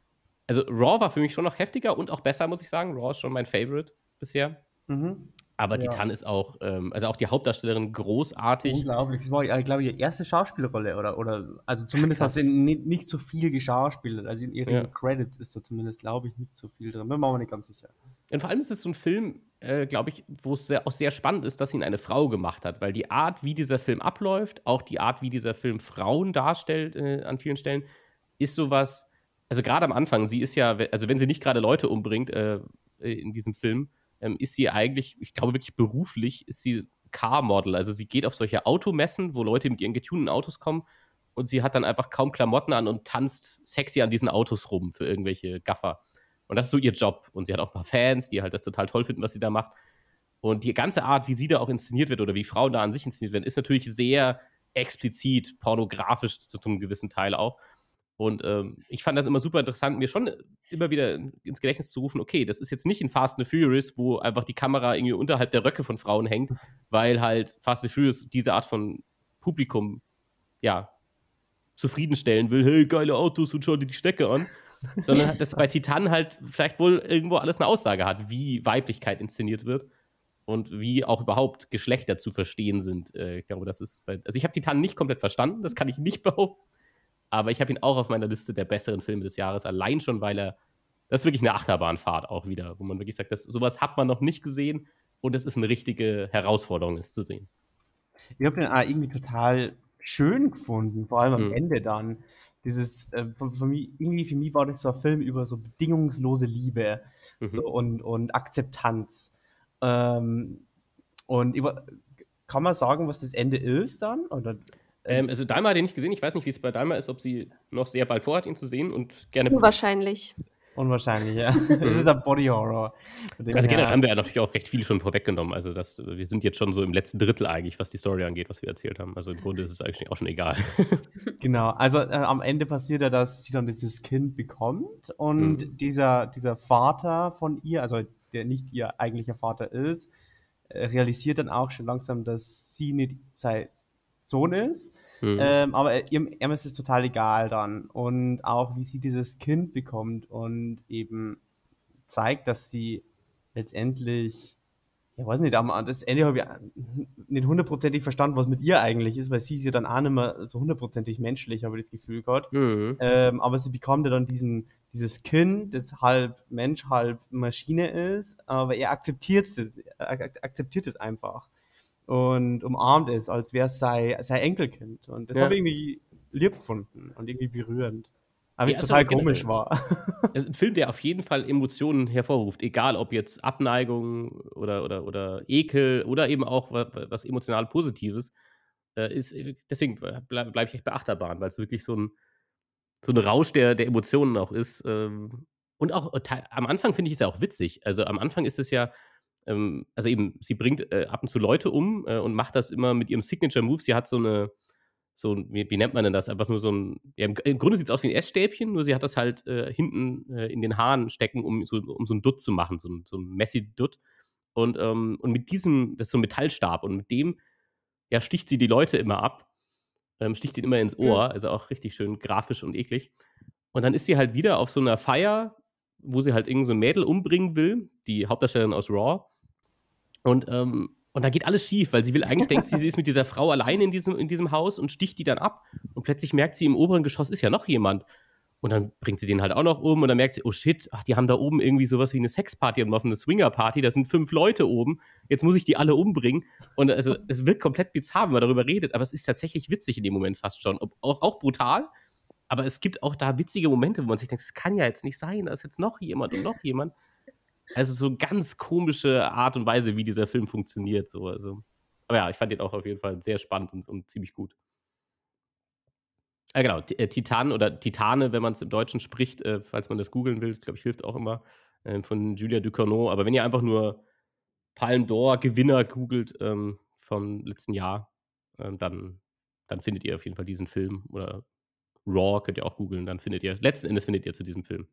Raw war für mich schon noch heftiger und auch besser, muss ich sagen. Raw ist schon mein Favorite bisher. Mhm. Aber Ja. Titan ist auch, also auch die Hauptdarstellerin großartig. Unglaublich. Das war, glaube ich, ihre erste Schauspielrolle oder also zumindest hat sie Krass. nicht so viel geschauspielert. Also in Ja. ihren Credits ist da zumindest, glaube ich, nicht so viel drin. Bin mir aber nicht ganz sicher. Und vor allem ist es so 'n Film, glaube ich, wo es auch sehr spannend ist, dass ihn eine Frau gemacht hat, weil die Art, wie dieser Film abläuft, auch die Art, wie dieser Film Frauen darstellt, an vielen Stellen, ist so was, also grade am Anfang, sie ist ja, also wenn sie nicht grade Leute umbringt, in diesem Film, ist sie eigentlich, ich glaube wirklich beruflich ist sie Car-Model. Also, sie geht auf solche Automessen, wo Leute mit ihren getunten Autos kommen, und sie hat dann einfach kaum Klamotten an und tanzt sexy an diesen Autos rum für irgendwelche Gaffer. Und das ist so ihr Job. Und sie hat auch 'n paar Fans, die halt das total toll finden, was sie da macht. Und die ganze Art, wie sie da auch inszeniert wird oder wie Frauen da an sich inszeniert werden, ist natürlich sehr explizit pornografisch zu 'nem gewissen Teil auch. Und, ich fand das immer super interessant, mir schon immer wieder ins Gedächtnis zu rufen: „Okay, das ist jetzt nicht in Fast and the Furious, wo einfach die Kamera irgendwie unterhalb der Röcke von Frauen hängt, weil halt Fast and the Furious diese Art von Publikum, ja, zufriedenstellen will. ‚Hey, geile Autos und schau dir die Stecke an.‘“ Sondern halt, dass bei Titan halt vielleicht wohl irgendwo alles 'ne Aussage hat, wie Weiblichkeit inszeniert wird und wie auch überhaupt Geschlechter zu verstehen sind. Ich glaube, das ist also ich habe Titan nicht komplett verstanden, das kann ich nicht behaupten, Aber ich habe ihn auch auf meiner Liste der besseren Filme des Jahres, allein schon, weil das ist wirklich eine Achterbahnfahrt auch wieder, wo man wirklich sagt, sowas hat man noch nicht gesehen und es ist eine richtige Herausforderung, es zu sehen. Ich habe den auch irgendwie total schön gefunden, vor allem am Mhm. Ende dann. Dieses, irgendwie für mich war das so ein Film über so bedingungslose Liebe so und Akzeptanz. Ähm, kann man sagen, was das Ende ist dann? Oder, Also Dalma hat ihn nicht gesehen. Ich weiß nicht, wie es bei Dalma ist, ob sie noch sehr bald vorhat, ihn zu sehen und gerne. Unwahrscheinlich. unwahrscheinlich, ja. Es ist ein Body Horror. Von dem Also generell her, haben wir ja natürlich auch recht viel schon vorweggenommen. Also wir sind jetzt schon so im letzten Drittel eigentlich, was die Story angeht, was wir erzählt haben. Also im Grunde ist es eigentlich auch schon egal. genau. Also am Ende passiert ja, dass sie dann dieses Kind bekommt und Mhm. dieser Vater von ihr, also der nicht ihr eigentlicher Vater ist, realisiert dann auch schon langsam, dass sie nicht sein Sohn ist. Mhm. Aber ihm ist es total egal dann. Und auch wie sie dieses Kind bekommt und eben zeigt, dass sie letztendlich, ja weiß nicht, das Ende habe ich nicht hundertprozentig verstanden, was mit ihr eigentlich ist, weil sie ist ja dann auch nicht mehr so hundertprozentig menschlich, habe ich das Gefühl gehabt. Mhm. Aber sie bekommt ja dann dieses Kind, das halb Mensch, halb Maschine ist, aber er akzeptiert es einfach und umarmt es, als wäre es sein Enkelkind. Und das habe Ja. ich irgendwie lieb gefunden und irgendwie berührend. Aber Ja, es ist total aber komisch generell. war. Es ist ein Film, der auf jeden Fall Emotionen hervorruft, egal ob jetzt Abneigung oder Ekel oder eben auch was emotional Positives. Deswegen bleib ich echt bei Achterbahn, weil es wirklich so ein Rausch der Emotionen auch ist. Und auch am Anfang finde ich es ja auch witzig. Also am Anfang ist es ja, also eben, sie bringt ab und zu Leute um und macht das immer mit ihrem Signature Move. Sie hat wie nennt man denn das? Einfach nur ja, im Grunde sieht es aus wie ein Essstäbchen, nur sie hat das halt hinten in den Haaren stecken, um so ein Dutt zu machen, so ein Messi-Dutt. Und mit diesem, das ist so ein Metallstab und mit dem, ja, sticht sie die Leute immer ab, sticht ihnen immer ins Mhm. Ohr, also auch richtig schön grafisch und eklig. Und dann ist sie halt wieder auf so einer Feier, wo sie halt irgend so ein Mädel umbringen will, die Hauptdarstellerin aus Raw. Und da geht alles schief, weil sie will eigentlich, denkt sie ist mit dieser Frau allein in diesem Haus und sticht die dann ab. Und plötzlich merkt sie, im oberen Geschoss ist ja noch jemand. Und dann bringt sie den halt auch noch um und dann merkt sie, oh shit, ach, die haben da oben irgendwie sowas wie eine Sexparty und eine Swingerparty, da sind 5 Leute oben, jetzt muss ich die alle umbringen. Und also es wirkt komplett bizarr, wenn man darüber redet, aber es ist tatsächlich witzig in dem Moment fast schon. Auch brutal, aber es gibt auch da witzige Momente, wo man sich denkt, das kann ja jetzt nicht sein, da ist jetzt noch jemand und noch jemand. Also so eine ganz komische Art und Weise, wie dieser Film funktioniert. So. Also. Aber ja, ich fand den auch auf jeden Fall sehr spannend und ziemlich gut. Genau, Titan oder Titane, wenn man es im Deutschen spricht, falls man das googeln will, das glaube ich hilft auch immer, von Julia Ducournau. Aber wenn ihr einfach nur Palme d'Or Gewinner googelt vom letzten Jahr, dann findet ihr auf jeden Fall diesen Film. Oder Raw könnt ihr auch googeln, letzten Endes findet ihr zu diesem Film.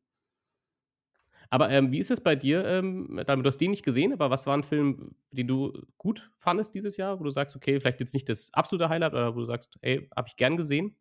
Aber wie ist es bei dir? Du hast den nicht gesehen, aber was war ein Film, den du gut fandest dieses Jahr, wo du sagst, okay, vielleicht jetzt nicht das absolute Highlight, oder wo du sagst, ey, habe ich gern gesehen?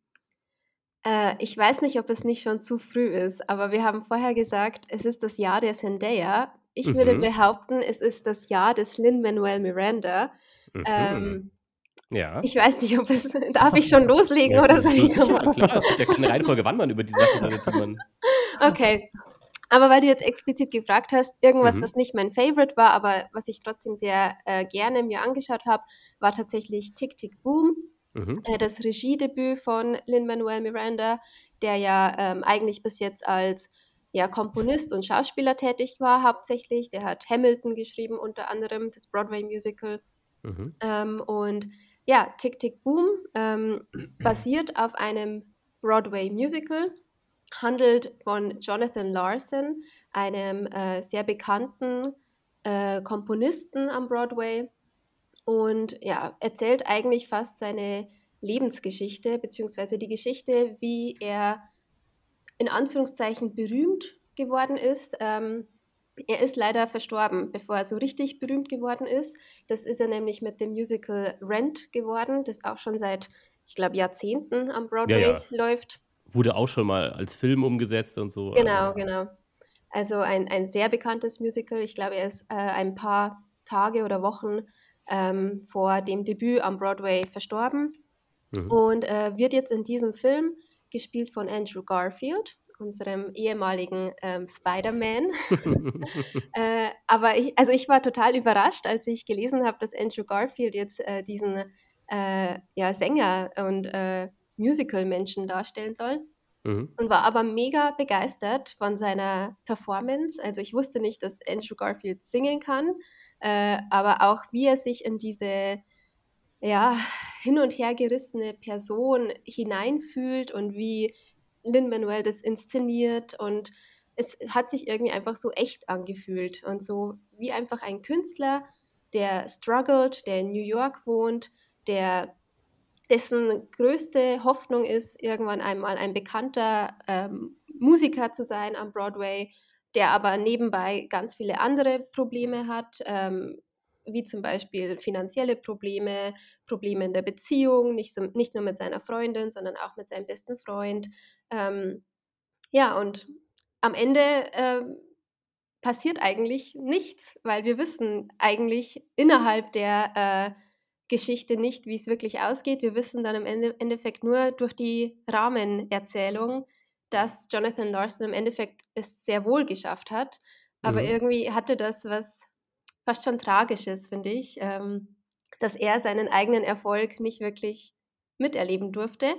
Ich weiß nicht, ob es nicht schon zu früh ist, aber wir haben vorher gesagt, es ist das Jahr der Zendaya. Ich würde Mhm. behaupten, es ist das Jahr des Lin-Manuel Miranda. Mhm. Ähm, Ja. ich weiß nicht, ob es darf ich schon loslegen Ja, oder soll so ich noch sicher, mal klar. Es gibt ja keine Reihenfolge, wann man über die Sachen redet, die man. Okay. Aber weil du jetzt explizit gefragt hast, irgendwas, Mhm. was nicht mein Favorite war, aber was ich trotzdem sehr, gerne mir angeschaut habe, war tatsächlich Tick, Tick, Boom, Mhm. das Regiedebüt von Lin-Manuel Miranda, der ja, eigentlich bis jetzt als, ja, Komponist und Schauspieler tätig war hauptsächlich. Der hat Hamilton geschrieben, unter anderem, das Broadway-Musical. Mhm. Und ja, Tick, Tick, Boom, basiert auf einem Broadway-Musical, handelt von Jonathan Larson, einem, sehr bekannten, Komponisten am Broadway und ja, erzählt eigentlich fast seine Lebensgeschichte beziehungsweise die Geschichte, wie er in Anführungszeichen berühmt geworden ist. Er ist leider verstorben, bevor er so richtig berühmt geworden ist. Das ist er nämlich mit dem Musical Rent geworden, das auch schon seit, ich glaube, Jahrzehnten am Ja, Broadway ja. läuft. Wurde auch schon mal als Film umgesetzt und so. Also, Genau, genau. Also ein sehr bekanntes Musical. Ich glaube, er ist, ein paar Tage oder Wochen, vor dem Debüt am Broadway verstorben mhm. und, wird jetzt in diesem Film gespielt von Andrew Garfield, unserem ehemaligen Spider-Man. Aber ich war total überrascht, als ich gelesen habe, dass Andrew Garfield jetzt diesen ja, Sänger und Musical-Menschen darstellen soll. Mhm. Und war aber mega begeistert von seiner Performance. Also ich wusste nicht, dass Andrew Garfield singen kann, aber auch wie er sich in diese ja, hin und her gerissene Person hineinfühlt und wie Lin-Manuel das inszeniert. Und es hat sich irgendwie einfach so echt angefühlt und so wie einfach ein Künstler, der struggelt, der in New York wohnt, der dessen größte Hoffnung ist, irgendwann einmal ein bekannter Musiker zu sein am Broadway, der aber nebenbei ganz viele andere Probleme hat, wie zum Beispiel finanzielle Probleme, Probleme in der Beziehung, nicht nur mit seiner Freundin, sondern auch mit seinem besten Freund. Ähm, ja, und am Ende passiert eigentlich nichts, weil wir wissen eigentlich innerhalb der Geschichte nicht, wie es wirklich ausgeht. Wir wissen dann im Endeffekt nur durch die Rahmenerzählung, dass Jonathan Larson im Endeffekt es sehr wohl geschafft hat. Aber Mhm. irgendwie hatte das was fast schon Tragisches, finde ich, dass er seinen eigenen Erfolg nicht wirklich miterleben durfte.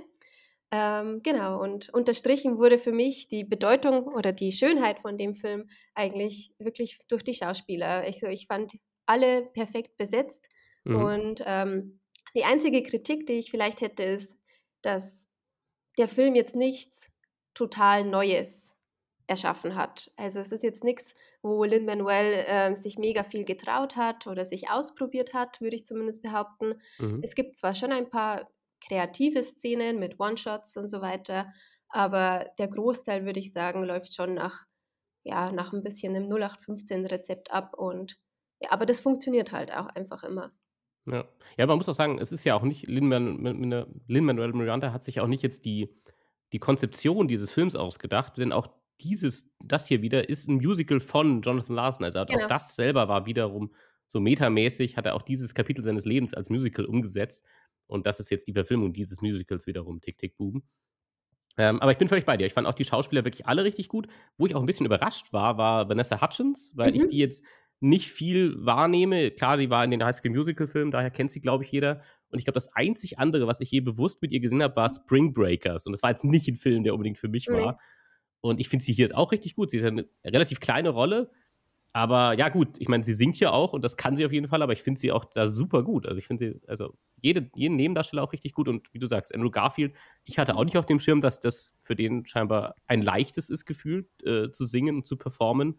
Genau, und unterstrichen wurde für mich die Bedeutung oder die Schönheit von dem Film eigentlich wirklich durch die Schauspieler. Also ich fand alle perfekt besetzt Mhm. und die einzige Kritik, die ich vielleicht hätte, ist, dass der Film jetzt nichts total Neues erschaffen hat. Also es ist jetzt nichts, wo Lin-Manuel sich mega viel getraut hat oder sich ausprobiert hat, würde ich zumindest behaupten. Mhm. Es gibt zwar schon ein paar kreative Szenen mit One-Shots und so weiter, aber der Großteil, würde ich sagen, läuft schon nach ein bisschen dem 0815-Rezept ab und ja, aber das funktioniert halt auch einfach immer. Ja. Ja, man muss auch sagen, es ist ja auch nicht Lin-Manuel Miranda hat sich auch nicht jetzt die Konzeption dieses Films ausgedacht, denn auch das hier wieder ist 'n Musical von Jonathan Larson. Also, auch Genau. das selber war wiederum so metamäßig, hat er auch dieses Kapitel seines Lebens als Musical umgesetzt. Und das ist jetzt die Verfilmung dieses Musicals wiederum, Tick, Tick, Boom. Aber ich bin völlig bei dir. Ich fand auch die Schauspieler wirklich alle richtig gut. Wo ich auch 'n bisschen überrascht war Vanessa Hudgens, weil ich die Mhm. jetzt nicht viel wahrnehme. Klar, die war in den High School Musical Filmen, daher kennt sie, glaube ich, jeder. Und ich glaube, das einzig andere, was ich je bewusst mit ihr gesehen habe, war Spring Breakers. Und das war jetzt nicht 'n Film, der unbedingt für mich Ne. war. Und ich finde sie hier ist auch richtig gut. Sie ist ja 'ne relativ kleine Rolle, aber ja gut, ich meine, sie singt ja auch und das kann sie auf jeden Fall, aber ich finde sie auch da super gut. Also, ich finde sie jeden Nebendarsteller auch richtig gut und wie du sagst, Andrew Garfield, ich hatte auch nicht auf dem Schirm, dass das für den scheinbar ein leichtes ist gefühlt, zu singen und zu performen,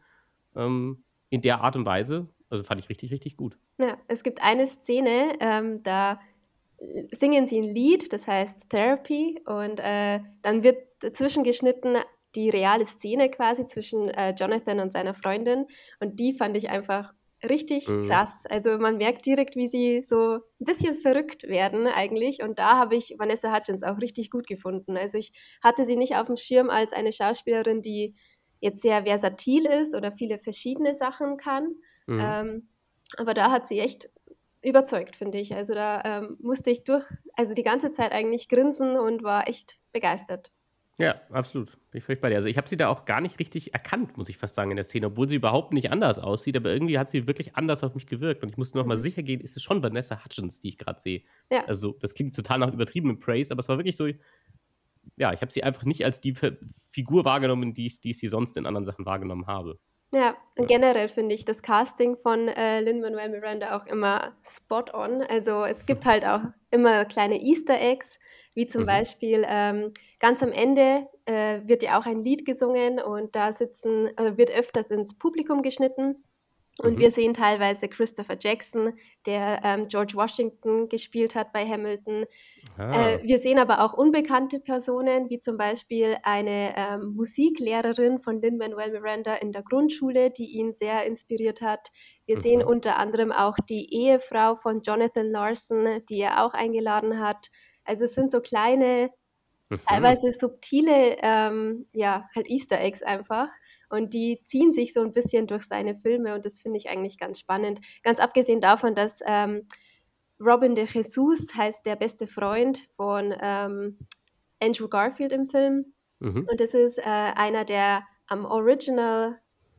in der Art und Weise. Also, fand ich richtig, richtig gut. Ja, es gibt eine Szene, da singen sie ein Lied, das heißt „Therapy" und dann wird dazwischen geschnitten die reale Szene quasi zwischen Jonathan und seiner Freundin und die fand ich einfach richtig Mhm. krass. Also, man merkt direkt, wie sie so 'n bisschen verrückt werden eigentlich und da habe ich Vanessa Hudgens auch richtig gut gefunden. Also, ich hatte sie nicht aufm Schirm als eine Schauspielerin, die jetzt sehr versatil ist oder viele verschiedene Sachen kann. Mhm. Ähm, aber da hat sie echt überzeugt, finde ich. Also, da musste ich die ganze Zeit eigentlich grinsen und war echt begeistert. Ja, absolut. Bin ich völlig bei dir. Also, ich habe sie da auch gar nicht richtig erkannt, muss ich fast sagen, in der Szene, obwohl sie überhaupt nicht anders aussieht, aber irgendwie hat sie wirklich anders auf mich gewirkt und ich musste noch mal Mhm. sicher gehen, ist es schon Vanessa Hudgens, die ich grad sehe? Ja. Also, das klingt total nach übertriebenem Praise, aber es war wirklich so ja, ich habe sie einfach nicht als die Figur wahrgenommen, die ich sie sonst in anderen Sachen wahrgenommen habe. Ja, und Ja. generell finde ich das Casting von Lin-Manuel Miranda auch immer spot on. Also, es gibt halt auch immer kleine Easter Eggs, wie zum Mhm. Beispiel, ganz am Ende, wird ja auch ein Lied gesungen und da wird öfters ins Publikum geschnitten. Und Mhm. wir sehen teilweise Christopher Jackson, der George Washington gespielt hat bei Hamilton. Ah. Wir sehen aber auch unbekannte Personen, wie zum Beispiel eine Musiklehrerin von Lin-Manuel Miranda in der Grundschule, die ihn sehr inspiriert hat. Wir sehen Mhm. unter anderem auch die Ehefrau von Jonathan Larson, die er auch eingeladen hat. Also, es sind so kleine, Mhm. teilweise subtile, ja, halt Easter Eggs einfach und die ziehen sich so 'n bisschen durch seine Filme und das finde ich eigentlich ganz spannend. Ganz abgesehen davon, dass Robin de Jesus heißt der beste Freund von Andrew Garfield im Film. Mhm. Und das ist einer, der am Original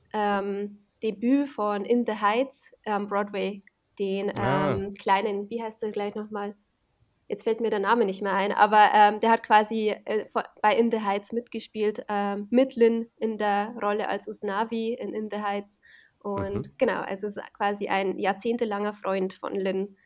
Debüt von In the Heights am Broadway den Ah, kleinen, wie heißt der gleich nochmal? Jetzt fällt mir der Name nicht mehr ein, aber der hat quasi bei In the Heights mitgespielt, mit Lin in der Rolle als Usnavi in The Heights. Und mhm. genau, also es ist quasi ein jahrzehntelanger Freund von Lin.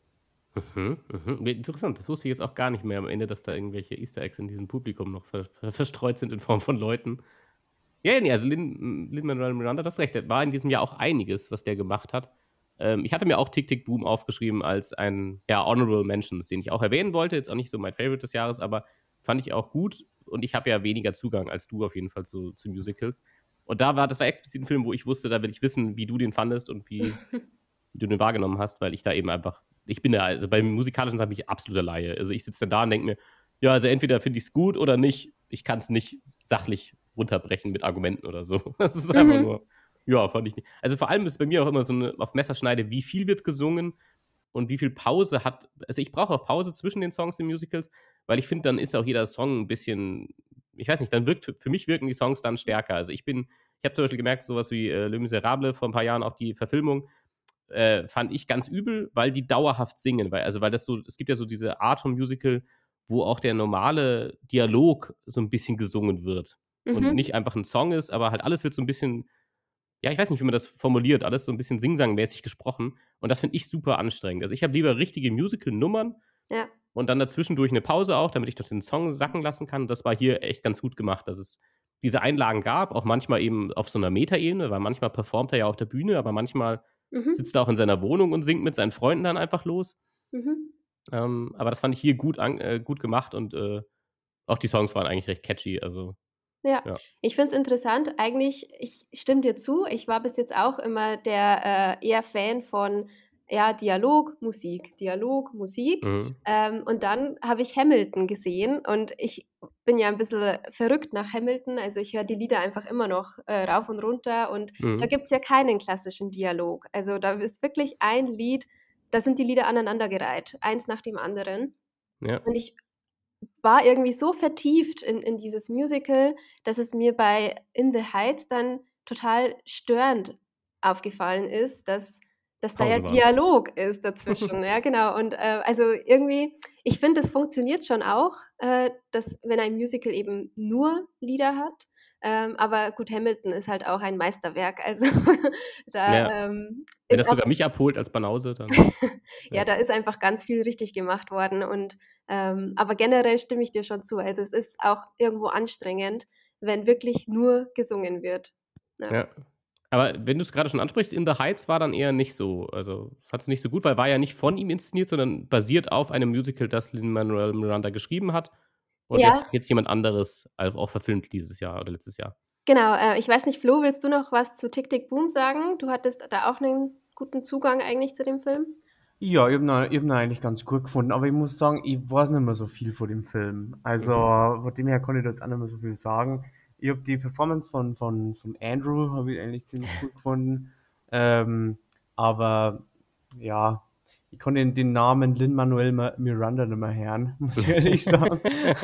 Mhm, mhm. Interessant, das wusste ich jetzt auch gar nicht mehr am Ende, dass da irgendwelche Easter Eggs in diesem Publikum noch verstreut sind in Form von Leuten. Ja, ne, also Lin-Manuel Miranda, du hast recht, da war in diesem Jahr auch einiges, was der gemacht hat. Ich hatte mir auch Tick, Tick, Boom aufgeschrieben als ein, ja, Honorable Mentions, den ich auch erwähnen wollte. Jetzt auch nicht so mein Favorite des Jahres, aber fand ich auch gut. Und ich habe ja weniger Zugang als du auf jeden Fall zu Musicals. Und das war explizit ein Film, wo ich wusste, da will ich wissen, wie du den fandest und wie du den wahrgenommen hast, weil ich da eben einfach, ich bin da, also beim musikalischen Sachen bin ich absoluter Laie. Also ich sitze dann da und denke mir, ja, also entweder finde ich es gut oder nicht. Ich kann es nicht sachlich runterbrechen mit Argumenten oder so. Das ist einfach Mhm. nur, ja, fand ich nicht. Also vor allem ist bei mir auch immer so eine auf Messerschneide, wie viel wird gesungen und wie viel Pause hat. Also ich brauche auch Pause zwischen den Songs in Musicals, weil ich finde, dann ist auch jeder Song ein bisschen, ich weiß nicht, dann wirkt, für mich wirken die Songs dann stärker. Also ich habe zum Beispiel gemerkt, sowas wie Les Miserables vor ein paar Jahren, auch die Verfilmung, fand ich ganz übel, weil die dauerhaft singen. Weil das so, es gibt ja so diese Art von Musical, wo auch der normale Dialog so ein bisschen gesungen wird. Und Mhm. nicht einfach ein Song ist, aber halt alles wird so ein bisschen, ja, ich weiß nicht, wie man das formuliert, alles so ein bisschen singsangmäßig gesprochen. Und das finde ich super anstrengend. Also ich habe lieber richtige Musical-Nummern Ja. und dann dazwischendurch eine Pause auch, damit ich doch den Song sacken lassen kann. Das war hier echt ganz gut gemacht, dass es diese Einlagen gab, auch manchmal eben auf so einer Metaebene, weil manchmal performt er ja auf der Bühne, aber manchmal Mhm. sitzt er auch in seiner Wohnung und singt mit seinen Freunden dann einfach los. Mhm. Aber das fand ich hier gut gemacht und auch die Songs waren eigentlich recht catchy. Also, Ja, ja. ich finde es interessant. Eigentlich, ich stimme dir zu. Ich war bis jetzt auch immer der eher Fan von ja, Dialog, Musik, Dialog, Musik. Mhm. Und dann habe ich Hamilton gesehen und ich bin ja ein bisschen verrückt nach Hamilton. Also ich höre die Lieder einfach immer noch rauf und runter und da Mhm. gibt es ja keinen klassischen Dialog. Also da ist wirklich ein Lied, da sind die Lieder aneinandergereiht, eins nach dem anderen. Ja. Und ich war irgendwie so vertieft in dieses Musical, dass es mir bei In the Heights dann total störend aufgefallen ist, dass da ja Pause waren. Dialog ist dazwischen. Ja, genau. Und, also irgendwie ich finde, es funktioniert schon auch, dass wenn ein Musical eben nur Lieder hat. Aber gut, Hamilton ist halt auch ein Meisterwerk. Also, da, Ja. Wenn ist das auch sogar mich abholt als Banause, dann ja, ja. da ist einfach ganz viel richtig gemacht worden und, aber generell stimme ich dir schon zu. Also, es ist auch irgendwo anstrengend, wenn wirklich nur gesungen wird. Ja. Ja. Aber wenn du es gerade schon ansprichst, In the Heights war dann eher nicht so, also, fandst du nicht so gut, weil war ja nicht von ihm inszeniert, sondern basiert auf einem Musical, das Lin-Manuel Miranda geschrieben hat. Und das Ja, hat jetzt jemand anderes auch verfilmt dieses Jahr oder letztes Jahr. genau. Ich weiß nicht, Flo, willst du noch was zu Tick, Tick, Boom sagen? Du hattest da auch 'nen guten Zugang eigentlich zu dem Film? Ja, ich hab ihn eigentlich ganz gut gefunden, aber ich muss sagen, ich weiß nicht mehr so viel von dem Film. Also, Mhm. von dem her kann ich da jetzt auch nicht mehr so viel sagen. Ich habe die Performance von Andrew habe ich eigentlich ziemlich cool gefunden. Ähm, aber ja, ich kann den Namen Lin-Manuel Miranda nicht mehr hören, muss ich ehrlich sagen.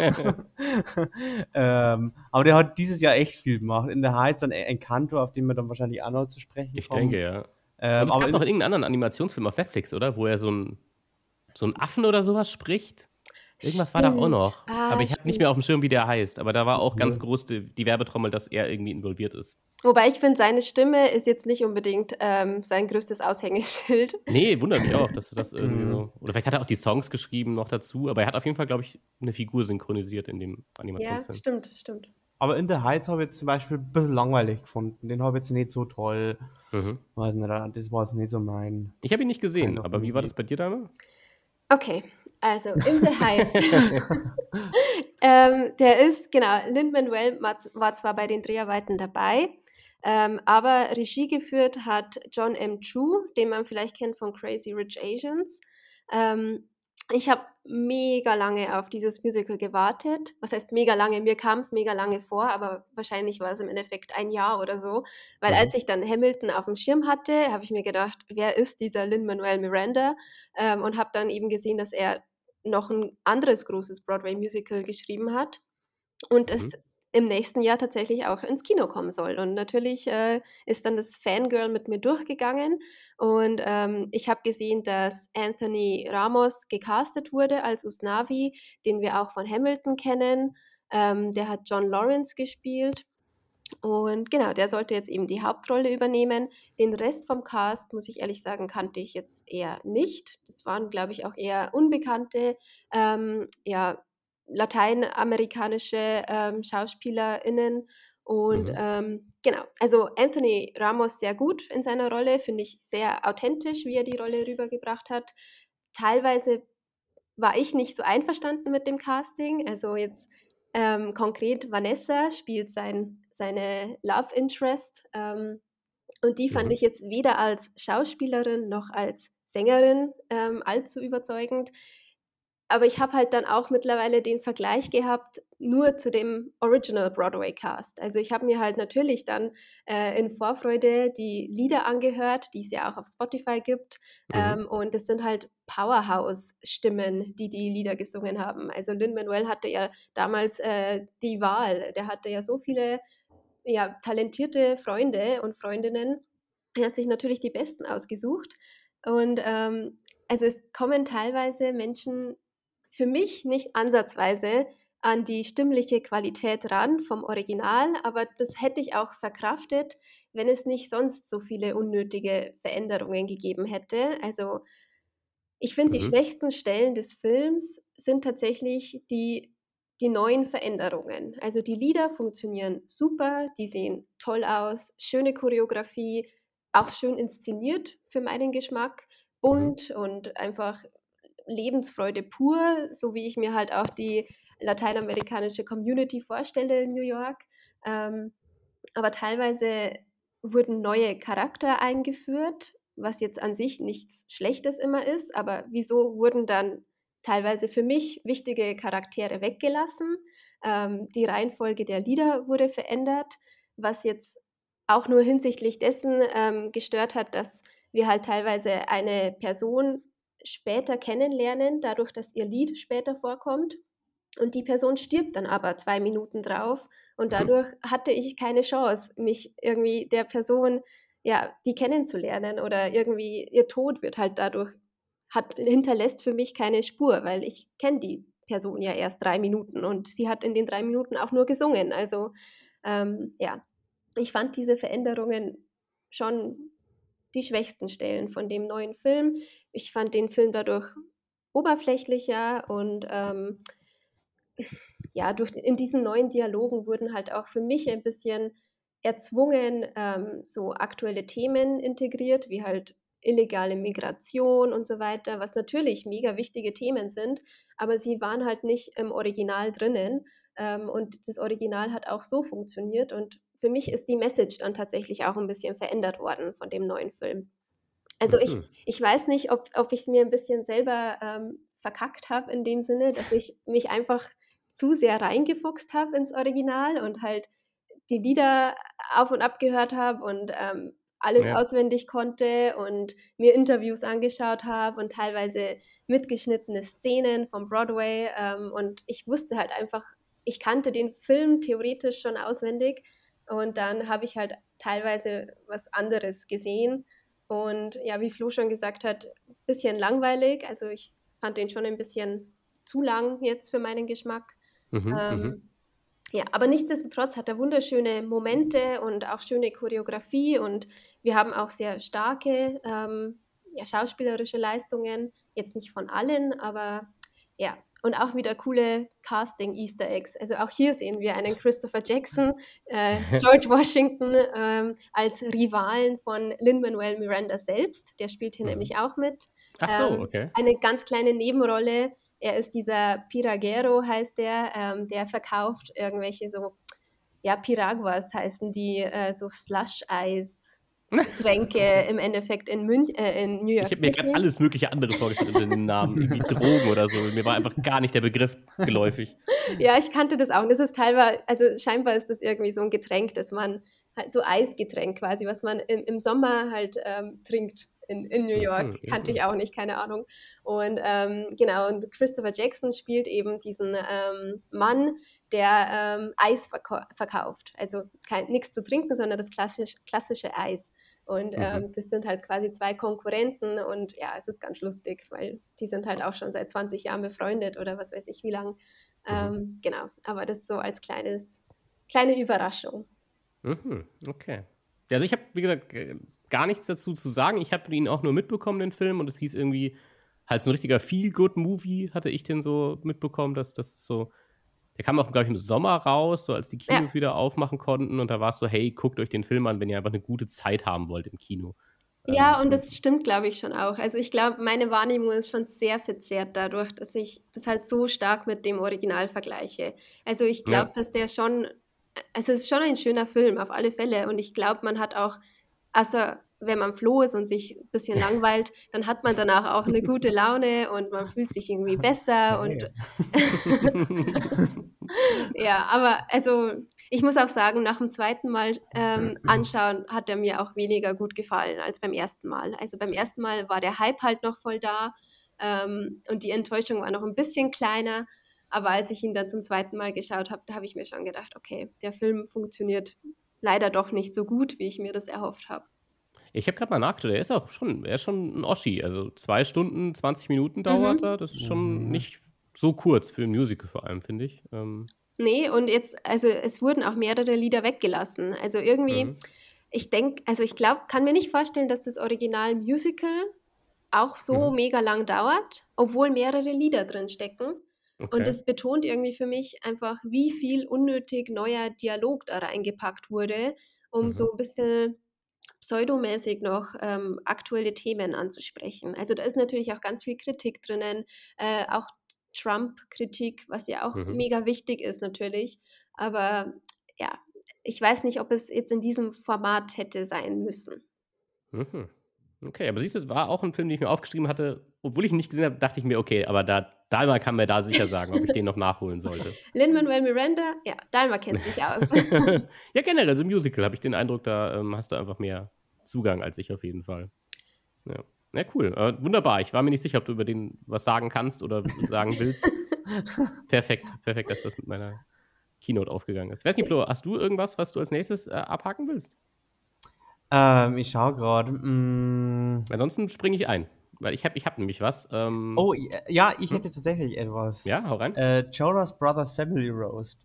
Aber der hat dieses Jahr echt viel gemacht. In der Heights ein Encanto, auf den wir dann wahrscheinlich auch noch zu sprechen Ich kommen. denke, ja. Und es Aber gab noch irgendeinen anderen Animationsfilm auf Netflix, oder? Wo er so 'n Affen oder so was spricht? Irgendwas war da auch Stimmt. noch. Aber Ah, ich habe nicht stimmt. mehr aufm Schirm, wie der heißt. Aber da war auch ganz cool. groß die Werbetrommel, dass er irgendwie involviert ist. Wobei ich finde, seine Stimme ist jetzt nicht unbedingt, sein größtes Aushängeschild. Ne, wundert mich auch, dass du das irgendwie Mhm. so, oder vielleicht hat er auch die Songs geschrieben noch dazu, aber er hat auf jeden Fall, glaube ich, 'ne Figur synchronisiert in dem Ja, Animationsfilm. stimmt, stimmt. Aber In the Heights habe ich jetzt zum Beispiel ein bisschen langweilig gefunden. Den habe ich jetzt nicht so toll. Mhm. Weiß nicht, das war jetzt nicht so mein Ich habe ihn nicht Kind gesehen, of aber wie war das Movie. bei dir, Dame? Okay, also In the Heights. Der ist genau, Lin-Manuel war zwar bei den Dreharbeiten dabei, aber Regie geführt hat John M. Chu, den man vielleicht kennt von Crazy Rich Asians. Ähm, ich habe mega lange auf dieses Musical gewartet. Was heißt mega lange? Mir kam es mega lange vor, aber wahrscheinlich war es im Endeffekt ein Jahr oder so, weil Mhm. als ich dann Hamilton auf dem Schirm hatte, habe ich mir gedacht: „Wer ist dieser Lin-Manuel Miranda?“ Und habe dann eben gesehen, dass er noch ein anderes großes Broadway-Musical geschrieben hat und es Mhm. im nächsten Jahr tatsächlich auch ins Kino kommen soll. Und natürlich, ist dann das Fangirl mit mir durchgegangen und, ich habe gesehen, dass Anthony Ramos gecastet wurde als Usnavi, den wir auch von Hamilton kennen. Der hat John Lawrence gespielt und genau, der sollte jetzt eben die Hauptrolle übernehmen. Den Rest vom Cast, muss ich ehrlich sagen, kannte ich jetzt eher nicht. Das waren, glaube ich, auch eher unbekannte, ja, lateinamerikanische, SchauspielerInnen. Und, Mhm. genau, also Anthony Ramos sehr gut in seiner Rolle, finde ich sehr authentisch, wie er die Rolle rübergebracht hat. Teilweise war ich nicht so einverstanden mit dem Casting. Also jetzt, konkret Vanessa spielt seine Love Interest, und die fand Mhm. ich jetzt weder als Schauspielerin noch als Sängerin, allzu überzeugend. Aber ich habe halt dann auch mittlerweile den Vergleich gehabt nur zu dem Original Broadway Cast. Also, ich habe mir halt natürlich dann, in Vorfreude die Lieder angehört, die es ja auch auf Spotify gibt, Mhm. und das sind halt Powerhouse-Stimmen, die die Lieder gesungen haben. Also, Lin-Manuel hatte ja damals, die Wahl. Der hatte ja so viele, ja, talentierte Freunde und Freundinnen. Er hat sich natürlich die Besten ausgesucht und, also, es kommen teilweise Menschen für mich nicht ansatzweise an die stimmliche Qualität ran vom Original, aber das hätte ich auch verkraftet, wenn es nicht sonst so viele unnötige Veränderungen gegeben hätte. Also, ich finde, die Mhm. schwächsten Stellen des Films sind tatsächlich die neuen Veränderungen. Also, die Lieder funktionieren super, die sehen toll aus, schöne Choreografie, auch schön inszeniert für meinen Geschmack, Mhm. bunt und einfach Lebensfreude pur, so wie ich mir halt auch die lateinamerikanische Community vorstelle in New York. Ähm, aber teilweise wurden neue Charakter eingeführt, was jetzt an sich nichts Schlechtes immer ist, aber wieso wurden dann teilweise für mich wichtige Charaktere weggelassen? Die Reihenfolge der Lieder wurde verändert, was jetzt auch nur hinsichtlich dessen, gestört hat, dass wir halt teilweise eine Person später kennenlernen, dadurch, dass ihr Lied später vorkommt. Und die Person stirbt dann aber 2 Minuten drauf und Mhm. dadurch hatte ich keine Chance, mich irgendwie der Person ja, die kennenzulernen oder irgendwie ihr Tod wird halt dadurch hat hinterlässt für mich keine Spur, weil ich kenne die Person ja erst 3 Minuten und sie hat in den 3 Minuten auch nur gesungen. Also, ja, ich fand diese Veränderungen schon die schwächsten Stellen von dem neuen Film. Ich fand den Film dadurch oberflächlicher und, ja, durch in diesen neuen Dialogen wurden halt auch für mich ein bisschen erzwungen, so aktuelle Themen integriert, wie halt illegale Migration und so weiter, was natürlich mega wichtige Themen sind, aber sie waren halt nicht im Original drinnen, und das Original hat auch so funktioniert und für mich ist die Message dann tatsächlich auch 'n bisschen verändert worden von dem neuen Film. Also, Mhm. ich weiß nicht, ob ich's mir 'n bisschen selber, verkackt habe in dem Sinne, dass ich mich einfach zu sehr reingefuchst habe ins Original und halt die Lieder auf und ab gehört habe und, alles Ja. auswendig konnte und mir Interviews angeschaut habe und teilweise mitgeschnittene Szenen vom Broadway, und ich wusste halt einfach ich kannte den Film theoretisch schon auswendig und dann habe ich halt teilweise was anderes gesehen und ja, wie Flo schon gesagt hat, bisschen langweilig. Also, ich fand den schon ein bisschen zu lang jetzt für meinen Geschmack. Mhm. Mhm. Ähm, ja, aber nichtsdestotrotz hat er wunderschöne Momente und auch schöne Choreografie und wir haben auch sehr starke, ja, schauspielerische Leistungen, jetzt nicht von allen, aber ja. Und auch wieder coole Casting-Easter Eggs. Also, auch hier sehen wir einen Christopher Jackson, George Washington, als Rivalen von Lin-Manuel Miranda selbst. Der spielt hier Mhm. nämlich auch mit. Ach so, okay. Eine ganz kleine Nebenrolle. Er ist dieser Piraguero, heißt der verkauft irgendwelche so ja, Piraguas heißen die, so Slush-Eis-Getränke im Endeffekt in New Ich York habe mir grad City. alles mögliche andere vorgestellt unter den Namen, irgendwie Drogen oder so. Mir war einfach gar nicht der Begriff geläufig. Ja, ich kannte das auch. Und das ist teilweise also scheinbar ist das irgendwie so 'n Getränk, das man halt so Eisgetränk quasi, was man im Sommer halt, trinkt in New York. Kannte ich auch nicht, keine Ahnung. Und genau, und Christopher Jackson spielt eben diesen Mann, der Eis verkauft. Also nichts zu trinken, sondern das klassische Eis. Und das sind halt quasi zwei Konkurrenten und ja, es ist ganz lustig, weil die sind halt auch schon seit 20 Jahren befreundet oder was weiß ich wie lang. Genau, aber das so als kleine Überraschung. Okay. Ja, also ich habe, wie gesagt, gar nichts dazu zu sagen. Ich habe ihn auch nur mitbekommen, den Film, und es hieß irgendwie halt so ein richtiger Feel-Good-Movie, hatte ich den so mitbekommen, dass das so, der kam auch, glaube ich, im Sommer raus, so als die Kinos wieder aufmachen konnten, und da war es so, hey, guckt euch den Film an, wenn ihr einfach eine gute Zeit haben wollt im Kino. Ja, und das stimmt, glaube ich, schon auch. Also ich glaube, meine Wahrnehmung ist schon sehr verzerrt dadurch, dass ich das halt so stark mit dem Original vergleiche. Also ich glaube, dass der schon, also es ist schon ein schöner Film, auf alle Fälle. Und ich glaube, man hat auch, also wenn man Flo ist und sich ein bisschen langweilt, dann hat man danach auch eine gute Laune und man fühlt sich irgendwie besser. Und ja, aber also ich muss auch sagen, nach dem zweiten Mal anschauen hat er mir auch weniger gut gefallen als beim ersten Mal. Also beim ersten Mal war der Hype halt noch voll da und die Enttäuschung war noch ein bisschen kleiner. Aber als ich ihn dann zum zweiten Mal geschaut habe, da habe ich mir schon gedacht, okay, der Film funktioniert leider doch nicht so gut, wie ich mir das erhofft habe. Ich habe gerade mal nachgeschaut, er ist schon ein Oschi. Also 2 Stunden, 20 Minuten dauert er. Das ist schon nicht so kurz für ein Musical vor allem, finde ich. Nee, und jetzt, also es wurden auch mehrere Lieder weggelassen. Also irgendwie, ich kann mir nicht vorstellen, dass das Original-Musical auch so mega lang dauert, obwohl mehrere Lieder drin stecken. Und es betont irgendwie für mich einfach, wie viel unnötig neuer Dialog da reingepackt wurde, um so ein bisschen pseudomäßig noch aktuelle Themen anzusprechen. Also da ist natürlich auch ganz viel Kritik drinnen, auch Trump-Kritik, was ja auch mega wichtig ist natürlich. Aber ja, ich weiß nicht, ob es jetzt in diesem Format hätte sein müssen. Okay, aber siehst du, es war auch ein Film, den ich mir aufgeschrieben hatte. Obwohl ich ihn nicht gesehen habe, dachte ich mir, okay, aber Dalma kann mir da sicher sagen, ob ich den noch nachholen sollte. Lin-Manuel Miranda, ja, Dalma kennt sich aus. Ja, generell, also im Musical habe ich den Eindruck, da hast du einfach mehr Zugang als ich auf jeden Fall. Ja, cool. Wunderbar. Ich war mir nicht sicher, ob du über den was sagen kannst oder sagen willst. Perfekt, dass das mit meiner Keynote aufgegangen ist. Ich weiß nicht, Flo, hast du irgendwas, was du als nächstes abhaken willst? Ich schaue gerade. Ansonsten springe ich ein, weil ich hab nämlich was. Oh, ja, ich hätte tatsächlich etwas. Ja, hau rein. Jonas Brothers Family Roast.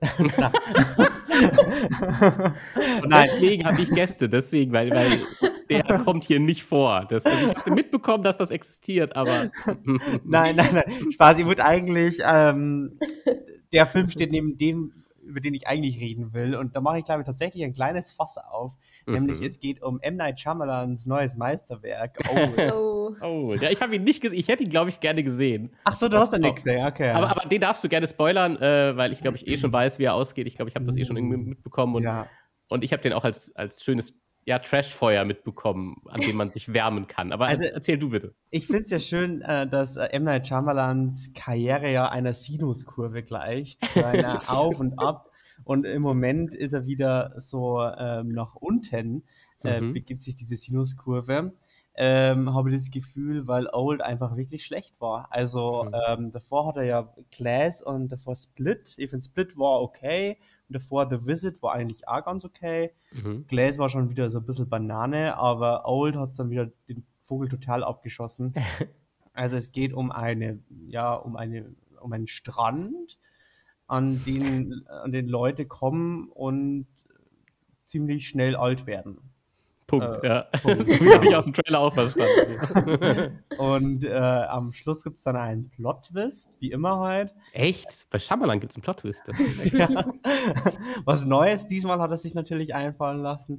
Und deswegen habe ich Gäste, weil der kommt hier nicht vor. Also ich habe mitbekommen, dass das existiert, aber... Nein. Spaß, ich würde eigentlich... der Film steht neben dem, über den ich eigentlich reden will. Und da mache ich, glaube ich, tatsächlich ein kleines Fass auf. Nämlich, es geht um M. Night Shyamalans neues Meisterwerk. Ja, ich habe ihn nicht gesehen. Ich hätte ihn, glaube ich, gerne gesehen. Ach so, du hast ja nichts gesehen, okay. Aber den darfst du gerne spoilern, weil ich, glaube ich, schon weiß, wie er ausgeht. Ich glaube, ich habe das schon irgendwie mitbekommen. Und ich habe den auch als schönes Trashfeuer mitbekommen, an dem man sich wärmen kann. Aber also, erzähl du bitte. Ich finde es ja schön, dass M. Night Shyamalans Karriere ja einer Sinuskurve gleicht. So einer Auf und Ab. Und im Moment ist er wieder so nach unten, begibt sich diese Sinuskurve. Habe ich das Gefühl, weil Old einfach wirklich schlecht war. Also davor hat er ja Glass und davor Split. Ich finde Split war okay. Und davor The Visit war eigentlich auch ganz okay. Glass war schon wieder so ein bisschen Banane, aber Old hat dann wieder den Vogel total abgeschossen. Also es geht um einen Strand, an den Leute kommen und ziemlich schnell alt werden. Punkt, ja. So wie habe ich aus dem Trailer auch verstanden. Und am Schluss gibt es dann einen Plot-Twist, wie immer halt. Echt? Bei Shyamalan gibt es einen Plot-Twist. Was Neues, diesmal hat er sich natürlich einfallen lassen.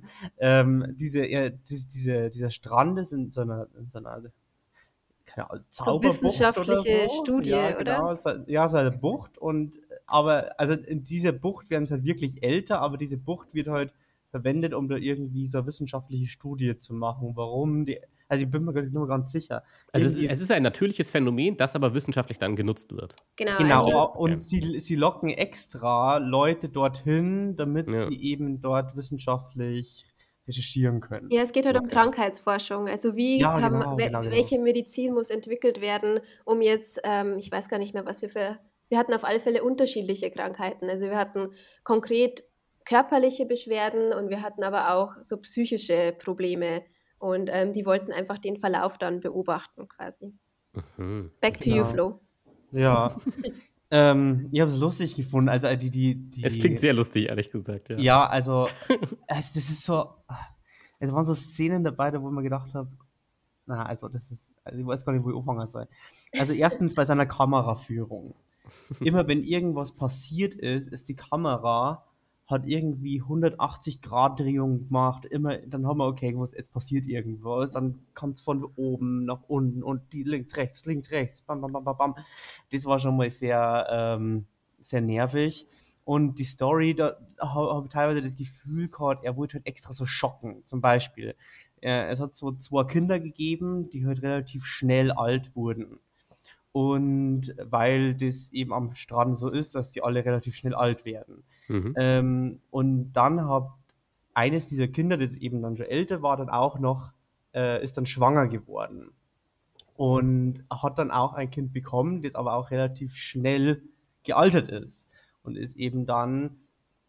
Dieser Strand ist in so einer Zauberbucht wissenschaftliche oder so. Studie, genau, oder? Ja, so eine Bucht. Aber in dieser Bucht werden sie halt wirklich älter, aber diese Bucht wird halt verwendet, um da irgendwie so eine wissenschaftliche Studie zu machen. Warum also ich bin mir nicht mehr ganz sicher. Also es ist ein natürliches Phänomen, das aber wissenschaftlich dann genutzt wird. Genau. Und sie locken extra Leute dorthin, damit sie eben dort wissenschaftlich recherchieren können. Ja, es geht halt um Okay. Krankheitsforschung. Also, wie Ja, kann genau, genau, genau. welche Medizin muss entwickelt werden, um jetzt, ich weiß gar nicht mehr, was wir hatten auf alle Fälle unterschiedliche Krankheiten. Also, wir hatten konkret körperliche Beschwerden und wir hatten aber auch so psychische Probleme und, die wollten einfach den Verlauf dann beobachten quasi. Mhm. Back to you, Genau. Flo. Ja. Ich habe es lustig gefunden. Also Es klingt sehr lustig, ehrlich gesagt, ja. ja, also das ist so, es waren so Szenen dabei, da wo ich mir gedacht habe, also ich weiß gar nicht, wo ich anfangen soll. Also erstens bei seiner Kameraführung. Immer wenn irgendwas passiert ist die Kamera, hat irgendwie 180-Grad-Drehung gemacht. Immer, dann haben wir, okay, gewusst, jetzt passiert irgendwas. Dann kommt es von oben nach unten und die links, rechts, bam, bam, bam, bam, bam. Das war schon mal sehr nervig. Und die Story, da habe ich teilweise das Gefühl gehabt, er wollte halt extra so schocken. Zum Beispiel, es hat so 2 Kinder gegeben, die halt relativ schnell alt wurden. Und weil das eben am Strand so ist, dass die alle relativ schnell alt werden. Mhm. Und dann hat eines dieser Kinder, das eben dann schon älter war, dann auch noch, ist dann schwanger geworden. Und hat dann auch ein Kind bekommen, das aber auch relativ schnell gealtert ist. Und ist eben dann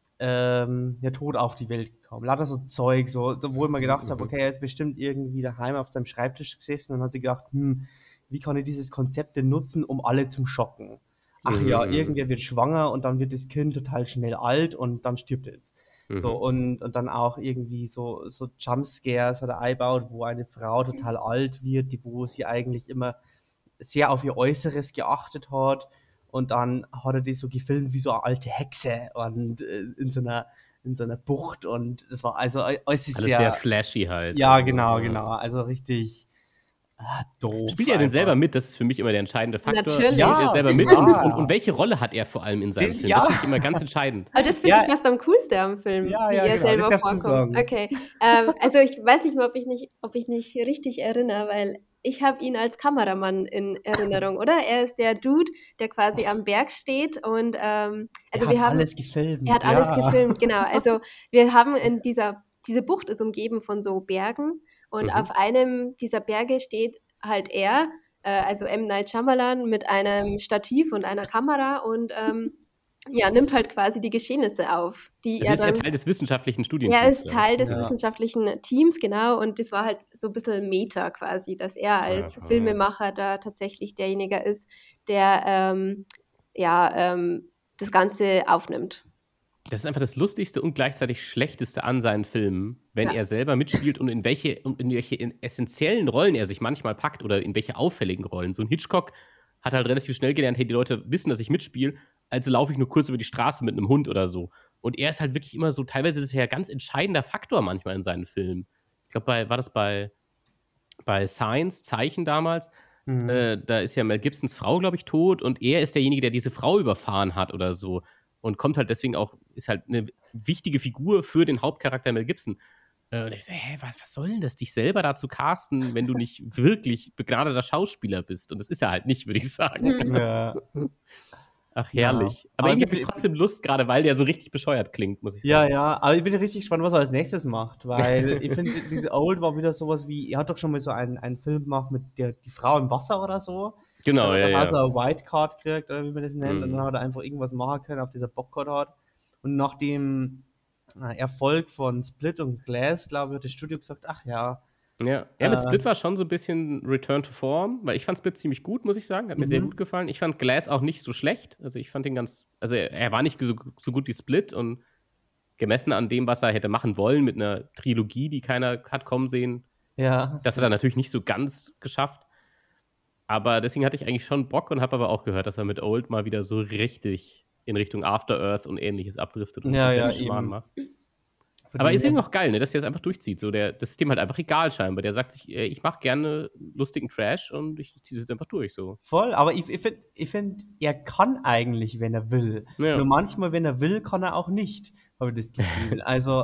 ja, tot auf die Welt gekommen. Lauter so Zeug, so, wo ich mir gedacht habe, okay, er ist bestimmt irgendwie daheim auf seinem Schreibtisch gesessen und hat sich gedacht, wie kann ich dieses Konzept denn nutzen, um alle zum Schocken? Ach ja, irgendwer wird schwanger und dann wird das Kind total schnell alt und dann stirbt es. So, und dann auch irgendwie so Jumpscares hat er eingebaut, wo eine Frau total alt wird, wo sie eigentlich immer sehr auf ihr Äußeres geachtet hat. Und dann hat er das so gefilmt wie so eine alte Hexe und in so einer Bucht. Und das war also alles ist Alles sehr flashy halt. ja, Also, genau, ja. genau. Also richtig doof. Spielt er denn einfach. selber mit? Das ist für mich immer der entscheidende Faktor. Natürlich. Spielt er Ja, selber mit? ja. Und welche Rolle hat er vor allem in seinem Den- Film? ja. Das finde ich immer ganz entscheidend. Aber das finde Ja. ich fast am coolsten am Film, Ja, wie ja, er genau, das selber darfst du vorkommt. sagen. Okay, also ich weiß nicht mehr, ob ich mich richtig erinnere, weil ich habe ihn als Kameramann in Erinnerung, oder? Er ist der Dude, der quasi am Berg steht und also Er hat alles gefilmt. er hat alles ja. gefilmt, genau. Also wir haben diese Bucht ist umgeben von so Bergen und auf einem dieser Berge steht halt er, also M. Night Shyamalan mit einem Stativ und einer Kamera und ja, nimmt halt quasi die Geschehnisse auf, die Also er ist er dann Teil des wissenschaftlichen er Studienteams, ist oder was? Teil des Ja. wissenschaftlichen Teams, genau, und das war halt so 'n bisschen Meta quasi, dass er als Aha. Filmemacher da tatsächlich derjenige ist, der, ja, das Ganze aufnimmt. Das ist einfach das Lustigste und gleichzeitig Schlechteste an seinen Filmen, wenn Ja. er selber mitspielt und in welche essentiellen Rollen er sich manchmal packt oder in welche auffälligen Rollen. So 'n Hitchcock hat halt relativ schnell gelernt: „Hey, die Leute wissen, dass ich mitspiele, also laufe ich nur kurz über die Straße mit 'nem Hund“ oder so. Und er ist halt wirklich immer so teilweise ist er ja ganz entscheidender Faktor manchmal in seinen Filmen. Ich glaube, bei Signs, Zeichen damals, da ist ja Mel Gibsons Frau, glaube ich, tot und er ist derjenige, der diese Frau überfahren hat oder so und kommt halt deswegen auch ist halt 'ne wichtige Figur für den Hauptcharakter Mel Gibson. Und ich so: „Hä, was soll denn das, dich selber da zu casten, wenn du nicht wirklich begnadeter Schauspieler bist?“ Und das ist er halt nicht, würde ich sagen. Mhm. Ja. Ach, Ja. herrlich. Aber Aber irgendwie habe ich trotzdem Lust, grade weil der so richtig bescheuert klingt, muss ich Ja, sagen. ja, aber ich bin richtig gespannt, was er als nächstes macht, weil ich finde, diese Old war wieder sowas wie, er hat doch schon mal so einen Film gemacht mit die Frau im Wasser oder so. Genau, Da ja, hat er so ja. eine Whitecard gekriegt, oder wie man das nennt, und dann Mhm. hat er einfach irgendwas machen können, auf dieser Bock gehabt hat. Und nach dem Erfolg von Split und Glass, glaube ich, hat das Studio gesagt, ach ja, Ja. Ja, mit Split war schon so 'n bisschen Return to Form, weil ich fand Split ziemlich gut, muss ich sagen. Hat mir sehr gut gefallen. Ich fand Glass auch nicht so schlecht. Also, ich fand den also, er war nicht so gut wie Split und gemessen an dem, was er hätte machen wollen mit 'ner Trilogie, die keiner hat kommen sehen, ja, das hat er natürlich nicht so ganz geschafft. Aber deswegen hatte ich eigentlich schon Bock und habe aber auch gehört, dass er mit Old mal wieder so richtig in Richtung After Earth und Ähnliches abdriftet und ja, kompletten ja, Schmarrn eben. macht. Von Aber dem ist her- irgendwie auch geil, ne, dass der es einfach durchzieht. So das ist dem halt einfach egal scheinbar. Der sagt sich: ich mache gerne lustigen Trash und ich ziehe das jetzt einfach durch so.“ Voll, aber ich find, er kann eigentlich, wenn er will. Ja. Nur manchmal, wenn er will, kann er auch nicht, habe ich das Gefühl. Also,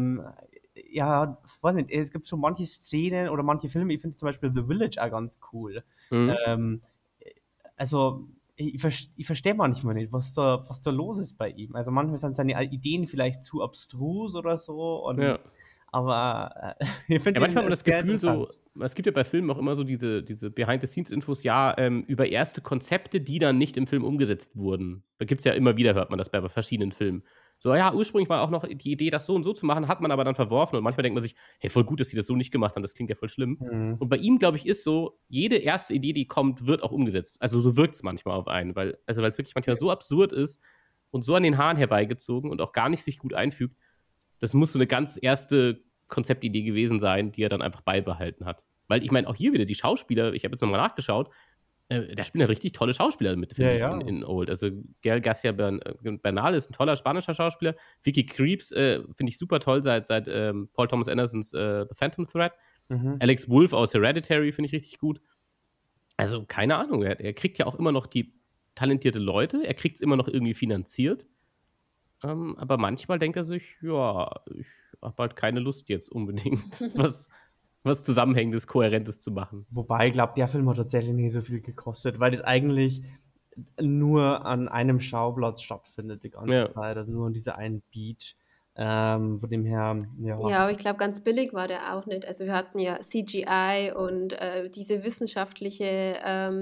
ja, weiß nicht, es gibt so manche Szenen oder manche Filme, ich finde zum Beispiel The Village auch ganz cool. Mhm. Ähm, also, ich verstehe manchmal nicht, was da los ist bei ihm. Also manchmal sind seine Ideen vielleicht zu abstrus oder so. Ja. aber ich finde Ja, manchmal hat man das sehr Gefühl so, interessant. es gibt ja bei Filmen auch immer so diese Behind-the-Scenes-Infos, ja, über erste Konzepte, die dann nicht im Film umgesetzt wurden. Da gibt's ja immer wieder, hört man das bei verschiedenen Filmen. So, ja, ursprünglich war auch noch die Idee, das so und so zu machen, hat man aber dann verworfen und manchmal denkt man sich, hey, voll gut, dass die das so nicht gemacht haben, das klingt ja voll schlimm. Mhm. Und bei ihm, glaube ich, ist so, jede erste Idee, die kommt, wird auch umgesetzt. Also so wirkt's manchmal auf einen, weil es wirklich manchmal so absurd ist und so an den Haaren herbeigezogen und auch gar nicht sich gut einfügt. Das muss so eine ganz erste Konzeptidee gewesen sein, die er dann einfach beibehalten hat. Weil ich meine, auch hier wieder die Schauspieler, ich habe jetzt nochmal nachgeschaut, da spielen halt richtig tolle Schauspieler mit, Ja, finde ich, ja. in Old. Also Gael Garcia Bernal ist ein toller spanischer Schauspieler. Vicky Creeps finde ich super toll seit Paul Thomas Andersons The Phantom Thread. Mhm. Alex Wolff aus Hereditary finde ich richtig gut. Also keine Ahnung, er kriegt ja auch immer noch die talentierte Leute, er kriegt es immer noch irgendwie finanziert. Aber manchmal denkt er sich, ja, ich habe halt keine Lust jetzt unbedingt, was Zusammenhängendes, Kohärentes zu machen. Wobei, ich glaube, der Film hat tatsächlich nicht so viel gekostet, weil das eigentlich nur an einem Schauplatz stattfindet die ganze Ja. Zeit, also nur an dieser einen Beach. Von dem her, ja. Ja, aber ich glaube, ganz billig war der auch nicht. Also wir hatten ja CGI und diese wissenschaftliche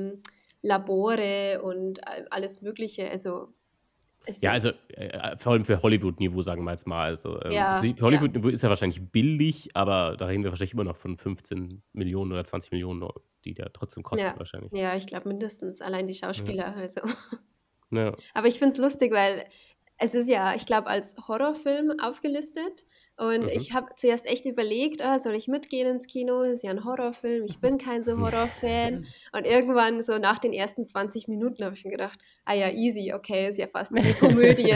Labore und alles Mögliche. Also es Ja, also vor allem für Hollywood-Niveau, sagen wir jetzt mal. Also ja, für ja, Hollywood-Niveau ist er wahrscheinlich billig, aber da reden wir wahrscheinlich immer noch von 15 Millionen oder 20 Millionen, die der trotzdem kostet ja, wahrscheinlich. ja, ich glaube mindestens allein die Ja. Schauspieler. Also. Ja. Aber ich finde es lustig, weil es ist ja, ich glaube, als Horrorfilm aufgelistet. Und Mhm. ich habe zuerst echt überlegt, soll ich mitgehen ins Kino? Ist ja ein Horrorfilm, ich bin kein so Horrorfan. Und irgendwann, so nach den ersten 20 Minuten, habe ich mir gedacht, ah ja, easy, okay, ist ja fast eine Komödie.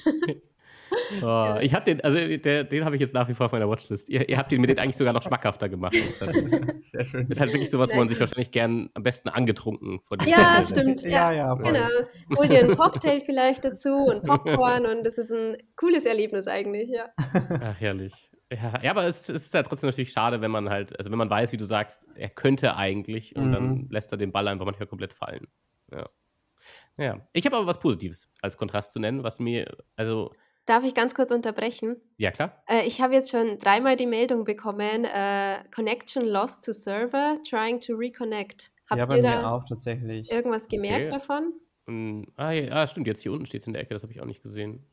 Oh, ich habe den habe ich jetzt nach wie vor auf meiner Watchlist. Ihr habt mir den eigentlich sogar noch schmackhafter gemacht. Sehr schön. Ist halt wirklich sowas, wo man sich Nice. wahrscheinlich gern am besten angetrunken vor die Ja, Fernseher setzt. stimmt. Ja, Ja, ja, voll. genau. Hol dir einen Cocktail vielleicht dazu und Popcorn und das ist ein cooles Erlebnis eigentlich, ja. Ach, herrlich. Ja, aber es ist ja trotzdem natürlich schade, wenn man halt, also wenn man weiß, wie du sagst, er könnte eigentlich und dann lässt er den Ball einfach manchmal komplett fallen. Ja. Ja. Ich habe aber was Positives als Kontrast zu nennen, was mir, also, Darf ich ganz kurz unterbrechen? ja klar. Ich habe jetzt schon 3-mal die Meldung bekommen, Connection lost to server, trying to reconnect. Ja, Habt bei ihr mir da auch tatsächlich. irgendwas gemerkt Okay. davon? Ja, stimmt, jetzt hier unten steht es in der Ecke, das habe ich auch nicht gesehen.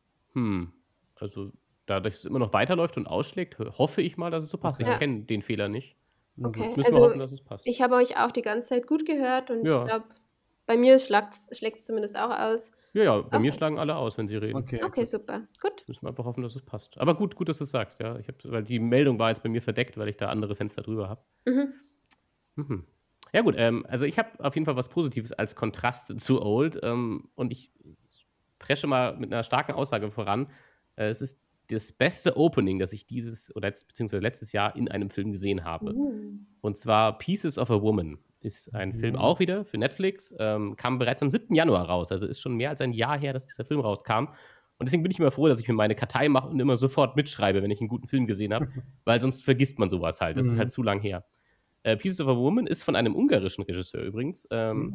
Also, dadurch, dass es immer noch weiterläuft und ausschlägt, hoffe ich mal, dass es so passt. Okay. Ich Ja. kenne den Fehler nicht. Na gut. Okay, Müssen wir also hoffen, dass es passt. ich habe euch auch die ganze Zeit gut gehört und ich Ja. glaube, bei mir schlägt es zumindest auch aus. Ja, bei mir Okay. schlagen alle aus, wenn sie reden. Okay, Okay, gut. super. Gut. Müssen wir einfach hoffen, dass es passt. Aber gut, dass du es sagst, ja. Weil die Meldung war jetzt bei mir verdeckt, weil ich da andere Fenster drüber habe. Mhm. Ja gut, also ich habe auf jeden Fall was Positives als Kontrast zu Old. Und ich presche mal mit einer starken Aussage voran. Es ist das beste Opening, das ich beziehungsweise letztes Jahr in einem Film gesehen habe. Und zwar Pieces of a Woman ist ein Film auch wieder für Netflix, kam bereits am 7. Januar raus, also ist schon mehr als ein Jahr her, dass dieser Film rauskam. Und deswegen bin ich immer froh, dass ich mir meine Kartei mache und immer sofort mitschreibe, wenn ich einen guten Film gesehen habe, weil sonst vergisst man sowas halt. Das ist halt zu lang her. Pieces of a Woman ist von einem ungarischen Regisseur übrigens.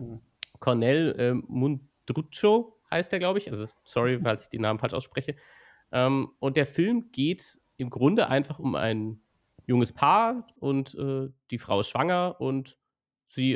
Cornel Mundruccio heißt der, glaube ich. Also sorry, falls ich den Namen falsch ausspreche. Und der Film geht im Grunde einfach um ein junges Paar und die Frau ist schwanger und sie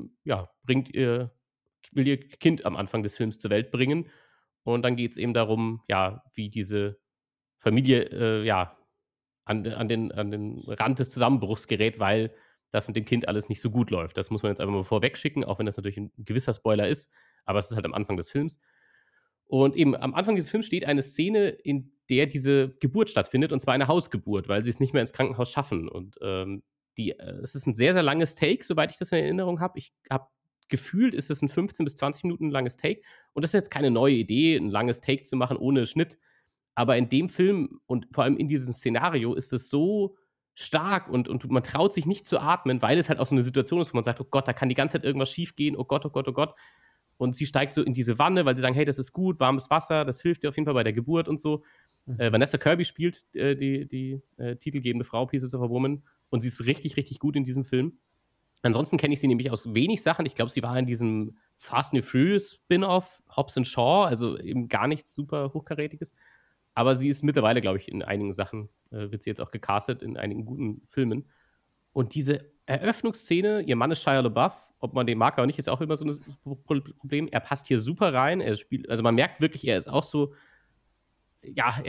will ihr Kind am Anfang des Films zur Welt bringen. Und dann geht es eben darum, ja, wie diese Familie an den Rand des Zusammenbruchs gerät, weil das mit dem Kind alles nicht so gut läuft. Das muss man jetzt einfach mal vorwegschicken, auch wenn das natürlich ein gewisser Spoiler ist, aber es ist halt am Anfang des Films. Und eben am Anfang dieses Films steht eine Szene, in der diese Geburt stattfindet, und zwar eine Hausgeburt, weil sie es nicht mehr ins Krankenhaus schaffen. Und es ist ein sehr, sehr langes Take, soweit ich das in Erinnerung habe. Ich habe gefühlt, ist es ein 15 bis 20 Minuten langes Take. Und das ist jetzt keine neue Idee, ein langes Take zu machen ohne Schnitt. Aber in dem Film und vor allem in diesem Szenario ist es so stark und man traut sich nicht zu atmen, weil es halt auch so eine Situation ist, wo man sagt, oh Gott, da kann die ganze Zeit irgendwas schief gehen, oh Gott, oh Gott, oh Gott. Und sie steigt so in diese Wanne, weil sie sagen, hey, das ist gut, warmes Wasser, das hilft dir auf jeden Fall bei der Geburt und so. Vanessa Kirby spielt die titelgebende Frau, Pieces of a Woman, und sie ist richtig, richtig gut in diesem Film. Ansonsten kenne ich sie nämlich aus wenig Sachen. Ich glaube, sie war in diesem Fast and Furious Spin-Off, Hobbs and Shaw, also eben gar nichts super Hochkarätiges. Aber sie ist mittlerweile, glaube ich, in einigen Sachen, wird sie jetzt auch gecastet, in einigen guten Filmen. Und diese Eröffnungsszene, ihr Mann ist Shia LaBeouf, ob man den mag oder nicht, ist auch immer so ein Problem. Er passt hier super rein. Er spielt, also man merkt wirklich, er ist auch so, ja,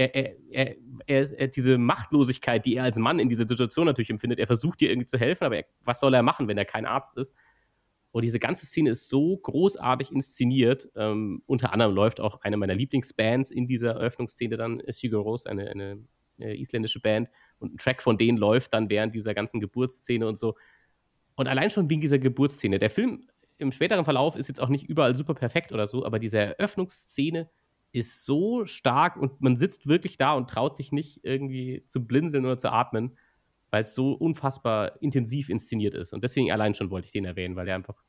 diese Machtlosigkeit, die er als Mann in dieser Situation natürlich empfindet. Er versucht dir irgendwie zu helfen, aber was soll er machen, wenn er kein Arzt ist? Und diese ganze Szene ist so großartig inszeniert. Unter anderem läuft auch eine meiner Lieblingsbands in dieser Eröffnungsszene dann, Sigur Rós, eine isländische Band. Und ein Track von denen läuft dann während dieser ganzen Geburtsszene und so. Und allein schon wegen dieser Geburtsszene. Der Film im späteren Verlauf ist jetzt auch nicht überall super perfekt oder so, aber diese Eröffnungsszene ist so stark und man sitzt wirklich da und traut sich nicht irgendwie zu blinzeln oder zu atmen, weil es so unfassbar intensiv inszeniert ist. Und deswegen allein schon wollte ich den erwähnen, weil der einfach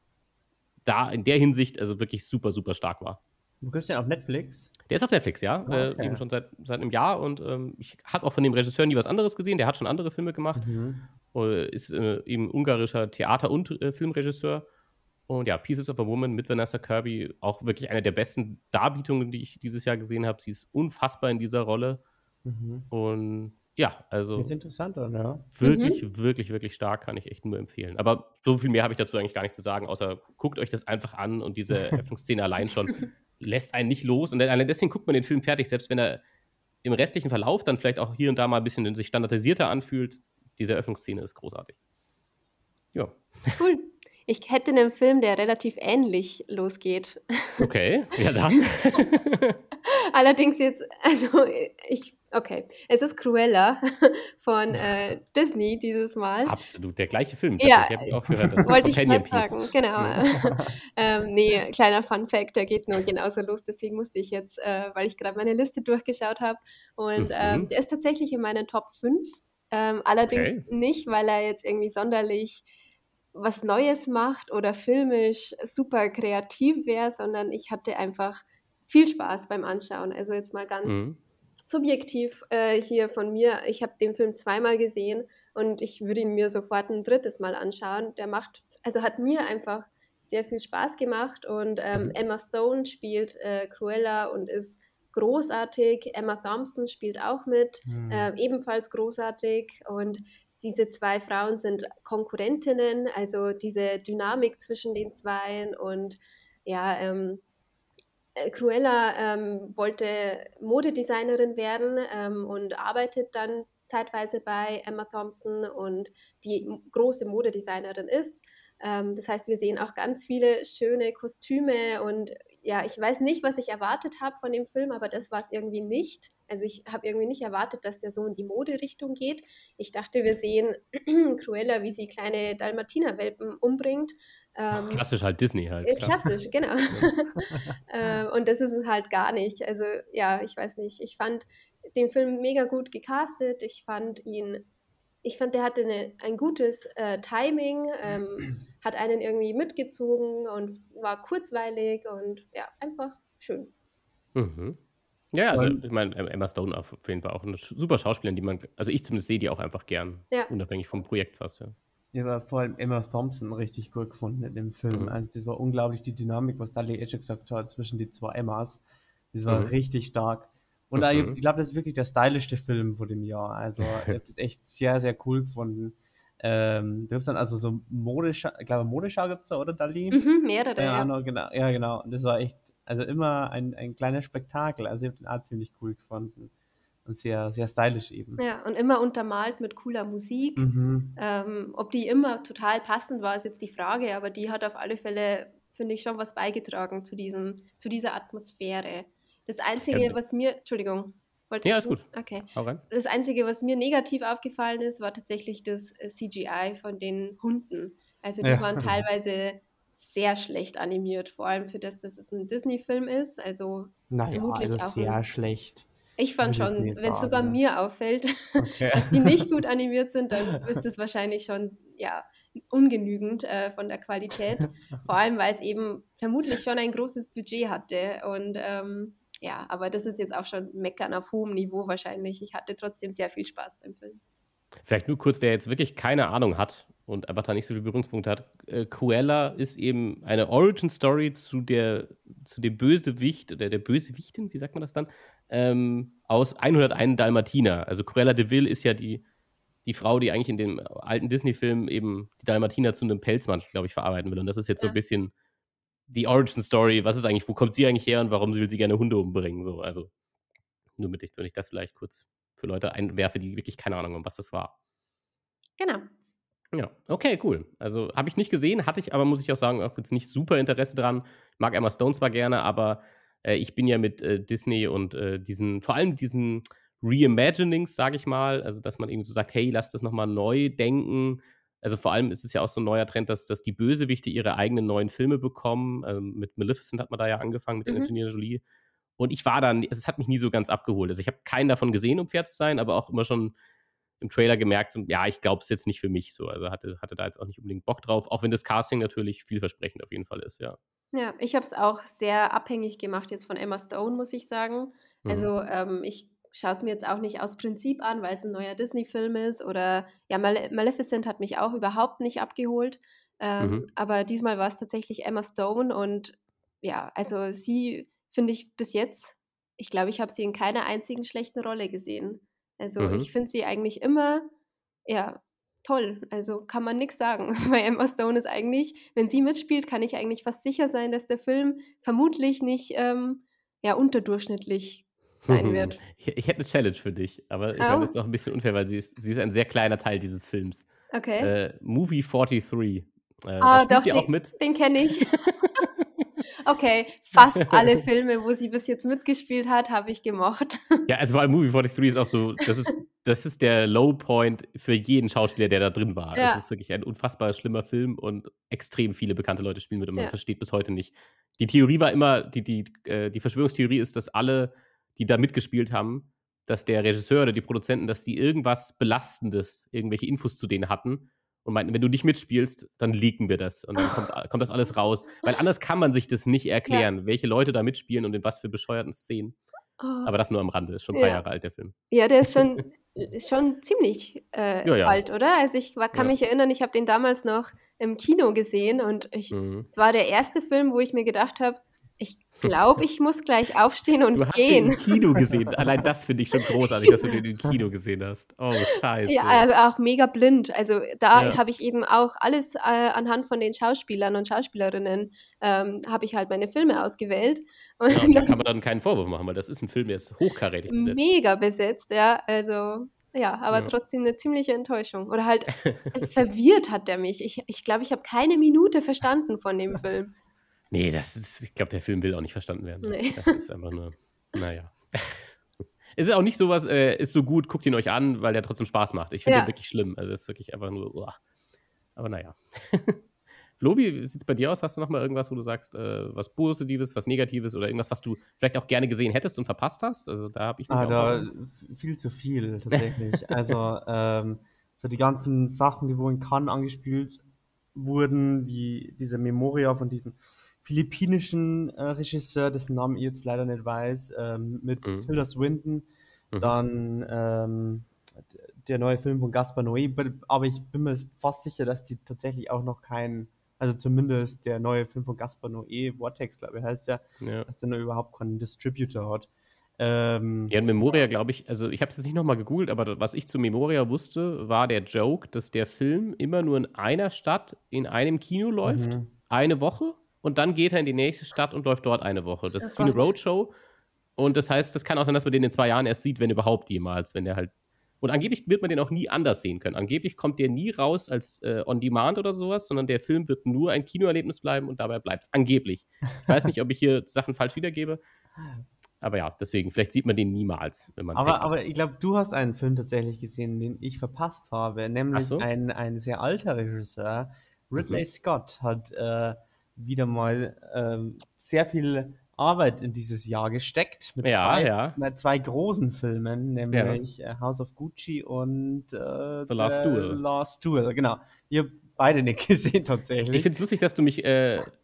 da in der Hinsicht also wirklich super, super stark war. Wo gibt's den auf Netflix? Der ist auf Netflix, ja. Okay. Eben schon seit einem Jahr. Und ich habe auch von dem Regisseur nie was anderes gesehen. Der hat schon andere Filme gemacht. Ist eben ungarischer Theater- und Filmregisseur. Und ja, Pieces of a Woman mit Vanessa Kirby, auch wirklich eine der besten Darbietungen, die ich dieses Jahr gesehen habe. Sie ist unfassbar in dieser Rolle. Und ja, also Ist interessant, oder? wirklich, wirklich, wirklich stark, kann ich echt nur empfehlen. Aber so viel mehr habe ich dazu eigentlich gar nicht zu sagen, außer guckt euch das einfach an und diese Eröffnungsszene allein schon lässt einen nicht los. Und allein deswegen guckt man den Film fertig, selbst wenn er im restlichen Verlauf dann vielleicht auch hier und da mal ein bisschen sich standardisierter anfühlt. Diese Eröffnungsszene ist großartig. Ja. Cool. Ich hätte einen Film, der relativ ähnlich losgeht. Okay, ja dann. Allerdings jetzt, also okay, es ist Cruella von Disney dieses Mal. Absolut, der gleiche Film. Ja, Tatsächlich, habe ich auch gehört. Das ist wollte ich Companion gerade Piece. sagen, genau. Nee, kleiner Fun-Fact, der geht nur genauso los, deswegen musste ich jetzt, weil ich gerade meine Liste durchgeschaut habe und der ist tatsächlich in meinen Top 5, allerdings nicht, weil er jetzt irgendwie sonderlich was Neues macht oder filmisch super kreativ wäre, sondern ich hatte einfach viel Spaß beim Anschauen. Also jetzt mal ganz subjektiv hier von mir. Ich habe den Film zweimal gesehen und ich würde ihn mir sofort ein drittes Mal anschauen. Hat mir einfach sehr viel Spaß gemacht und Emma Stone spielt Cruella und ist großartig. Emma Thompson spielt auch mit, ebenfalls großartig und diese zwei Frauen sind Konkurrentinnen, also diese Dynamik zwischen den Zweien und ja, Cruella wollte Modedesignerin werden und arbeitet dann zeitweise bei Emma Thompson und die große Modedesignerin ist. Das heißt, wir sehen auch ganz viele schöne Kostüme und ja, ich weiß nicht, was ich erwartet habe von dem Film, aber das war es irgendwie nicht. Also ich habe irgendwie nicht erwartet, dass der so in die Moderichtung geht. Ich dachte, wir sehen Cruella, wie sie kleine Dalmatiner-Welpen umbringt. Klassisch halt Disney halt. Klar. Klassisch, genau. Und das ist es halt gar nicht. Also ja, ich weiß nicht. Ich fand den Film mega gut gecastet. Ich fand, der hatte ein gutes Timing, hat einen irgendwie mitgezogen und war kurzweilig und ja, einfach schön. Ja, also ich meine, Emma Stone auf jeden Fall auch eine super Schauspielerin, also ich zumindest sehe die auch einfach gern, unabhängig vom Projekt fast, ja. Ich habe vor allem Emma Thompson richtig gut gefunden in dem Film. Also das war unglaublich, die Dynamik, was Dudley schon gesagt hat, zwischen die zwei Emmas. Das war richtig stark. Und ich glaube, das ist wirklich der stylischste Film von dem Jahr. Also ich habe das echt sehr, sehr cool gefunden. Da gibt es dann also so Modeschau, ich glaube Modeschau gibt es da, oder Dali? Mehrere, ja. Genau, ja, genau. Und das war echt, also immer ein kleines Spektakel. Also ich habe den auch ziemlich cool gefunden. Und sehr, sehr stylisch eben. Ja, und immer untermalt mit cooler Musik. Ob die immer total passend war, ist jetzt die Frage, aber die hat auf alle Fälle, finde ich, schon was beigetragen zu dieser Atmosphäre. Das Einzige, was mir, Entschuldigung, ja, ist gut. Okay. Hau rein. Das Einzige, was mir negativ aufgefallen ist, war tatsächlich das CGI von den Hunden. Also die waren teilweise sehr schlecht animiert, vor allem für das, dass es ein Disney-Film ist. Also vermutlich also auch sehr schlecht. Ich fand Würde ich schon, nicht wenn es sagen, sogar ja. mir auffällt, Okay. dass die nicht gut animiert sind, dann ist es wahrscheinlich schon ja, ungenügend von der Qualität. Vor allem, weil es eben vermutlich schon ein großes Budget hatte. Und ja, aber das ist jetzt auch schon Meckern auf hohem Niveau wahrscheinlich. Ich hatte trotzdem sehr viel Spaß beim Film. Vielleicht nur kurz, wer jetzt wirklich keine Ahnung hat und einfach da nicht so viele Berührungspunkte hat. Cruella ist eben eine Origin-Story zu dem Bösewicht oder der Bösewichtin, wie sagt man das dann? Aus 101 Dalmatiner. Also Cruella de Vil ist ja die Frau, die eigentlich in dem alten Disney-Film eben die Dalmatiner zu einem Pelzmantel, glaube ich, verarbeiten will. Und das ist jetzt so ein bisschen die Origin-Story. Wo kommt sie eigentlich her und warum will sie gerne Hunde umbringen? So, also nur wenn ich das vielleicht kurz für Leute einwerfe, die wirklich keine Ahnung haben, was das war. Genau. Ja, okay, cool. Also habe ich nicht gesehen, hatte ich aber, muss ich auch sagen, auch jetzt nicht super Interesse dran. Ich mag Emma Stone zwar gerne, aber ich bin ja mit Disney und vor allem diesen Reimaginings, sage ich mal, also dass man irgendwie so sagt, hey, lass das nochmal neu denken. Also vor allem ist es ja auch so ein neuer Trend, dass die Bösewichte ihre eigenen neuen Filme bekommen. Mit Maleficent hat man da ja angefangen, mit Angelina Jolie. Und es hat mich nie so ganz abgeholt. Also ich habe keinen davon gesehen, um fair zu sein, aber auch immer schon im Trailer gemerkt, so, ja, ich glaube es jetzt nicht für mich so. Also hatte da jetzt auch nicht unbedingt Bock drauf, auch wenn das Casting natürlich vielversprechend auf jeden Fall ist, ja. Ja, ich habe es auch sehr abhängig gemacht jetzt von Emma Stone, muss ich sagen. Mhm. Also, ich schaue es mir jetzt auch nicht aus Prinzip an, weil es ein neuer Disney-Film ist oder ja, Maleficent hat mich auch überhaupt nicht abgeholt. Mhm. Aber diesmal war es tatsächlich Emma Stone und ja, also sie finde ich bis jetzt ich glaube, ich habe sie in keiner einzigen schlechten Rolle gesehen. Also, ich Mhm. finde sie eigentlich immer, ja, toll. Also, kann man nix sagen. Bei Emma Stone ist eigentlich wenn sie mitspielt, kann ich eigentlich fast sicher sein, dass der Film vermutlich nicht, ja, unterdurchschnittlich sein wird. Ich hätte 'ne Challenge für dich, aber ich meine, das ist Oh, auch ein bisschen unfair, weil sie ist ein sehr kleiner Teil dieses Films. okay. Movie 43, da Ah, spielt doch, sie auch mit. den kenne ich. Okay, fast alle Filme, wo sie bis jetzt mitgespielt hat, habe ich gemocht. Ja, also vor allem Movie 43 ist auch so das ist der Low Point für jeden Schauspieler, der da drin war. Es Ja, ist wirklich ein unfassbar schlimmer Film und extrem viele bekannte Leute spielen mit und man ja. versteht bis heute nicht. Die Theorie war immer die Verschwörungstheorie ist, dass alle, die da mitgespielt haben, dass der Regisseur oder die Produzenten, dass die irgendwas Belastendes, irgendwelche Infos zu denen hatten und meinten: „Wenn du nicht mitspielst, dann leaken wir das und dann kommt das alles raus.“ Weil anders kann man sich das nicht Ja. erklären, welche Leute da mitspielen und in was für bescheuerten Szenen. Oh, Aber das nur am Rande, ist schon 'n paar ja. Jahre alt, der Film. Ja, der ist schon ziemlich, Ja, ja, alt, oder? Also, kann ja. mich erinnern, ich habe den damals noch im Kino gesehen und Mhm. es war der erste Film, wo ich mir gedacht habe: „Ich glaube, ich muss gleich aufstehen Du und hast den im gehen.“ Kino gesehen. Allein das finde ich schon großartig, dass du den im Kino gesehen hast. Oh, Ja, scheiße. also auch mega blind. Also, da Ja. habe ich eben auch alles, anhand von den Schauspielern und Schauspielerinnen, habe ich halt meine Filme ausgewählt und Ja, und da dann kann man dann keinen Vorwurf machen, weil das ist 'n Film, der ist hochkarätig besetzt. mega besetzt, ja. Also, ja, aber Ja. trotzdem 'ne ziemliche Enttäuschung. Oder halt, verwirrt hat der mich. Ich glaube, ich habe keine Minute verstanden von dem Film. Ne, ich glaube, der Film will auch nicht verstanden werden. Ne. Das ist einfach nur na ja. Es ist auch nicht so was, ist so gut, guckt ihn euch an, weil der trotzdem Spaß macht. Ich finde den Ja. wirklich schlimm. Also, das ist wirklich einfach nur, uah. Aber na ja. Flo, wie sieht's bei dir aus? Hast du noch mal irgendwas, wo du sagst, was Positives, was Negatives oder irgendwas, was du vielleicht auch gerne gesehen hättest und verpasst hast? Also, da habe ich nämlich auch 'n paar Da Sachen. viel zu viel tatsächlich. Also, so die ganzen Sachen, die wo in Cannes angespielt wurden, wie diese Memoria von diesem philippinischen Regisseur, dessen Namen ich jetzt leider nicht weiß, mit Mhm. Tilda Swinton, Mhm. dann der neue Film von Gaspar Noé, aber ich bin mir fast sicher, dass die tatsächlich auch noch also zumindest der neue Film von Gaspar Noé, Vortex, glaube ich, heißt der, Ja. dass der noch überhaupt keinen Distributor hat. Ja, in Memoria, glaube ich, also ich habe es jetzt nicht noch mal gegoogelt, aber was ich zu Memoria wusste, war der Joke, dass der Film immer nur in einer Stadt in einem Kino läuft, Mhm. eine Woche, und dann geht er in die nächste Stadt und läuft dort eine Woche. Das Oh ist wie 'ne Gott. Roadshow und das heißt, das kann auch sein, dass man den in 2 Jahren erst sieht, wenn überhaupt jemals, wenn der halt und angeblich wird man den auch nie anders sehen können. Angeblich kommt der nie raus als, on demand oder so was, sondern der Film wird nur ein Kinoerlebnis bleiben und dabei bleibt's. Angeblich. Ich weiß nicht, ob ich hier Sachen falsch wiedergebe, aber ja, deswegen, vielleicht sieht man den niemals, wenn man Pech hat. Aber ich glaube, du hast einen Film tatsächlich gesehen, den ich verpasst habe, Ach nämlich so? ein sehr alter Regisseur. Mhm. Ridley Scott hat wieder mal sehr viel Arbeit in dieses Jahr gesteckt Ja, ja, mit zwei großen Filmen, ja. nämlich House of Gucci und The Last The Duel. Last Duel. Genau. Ihr beide nicht gesehen Ich tatsächlich. finde es lustig, dass du mich,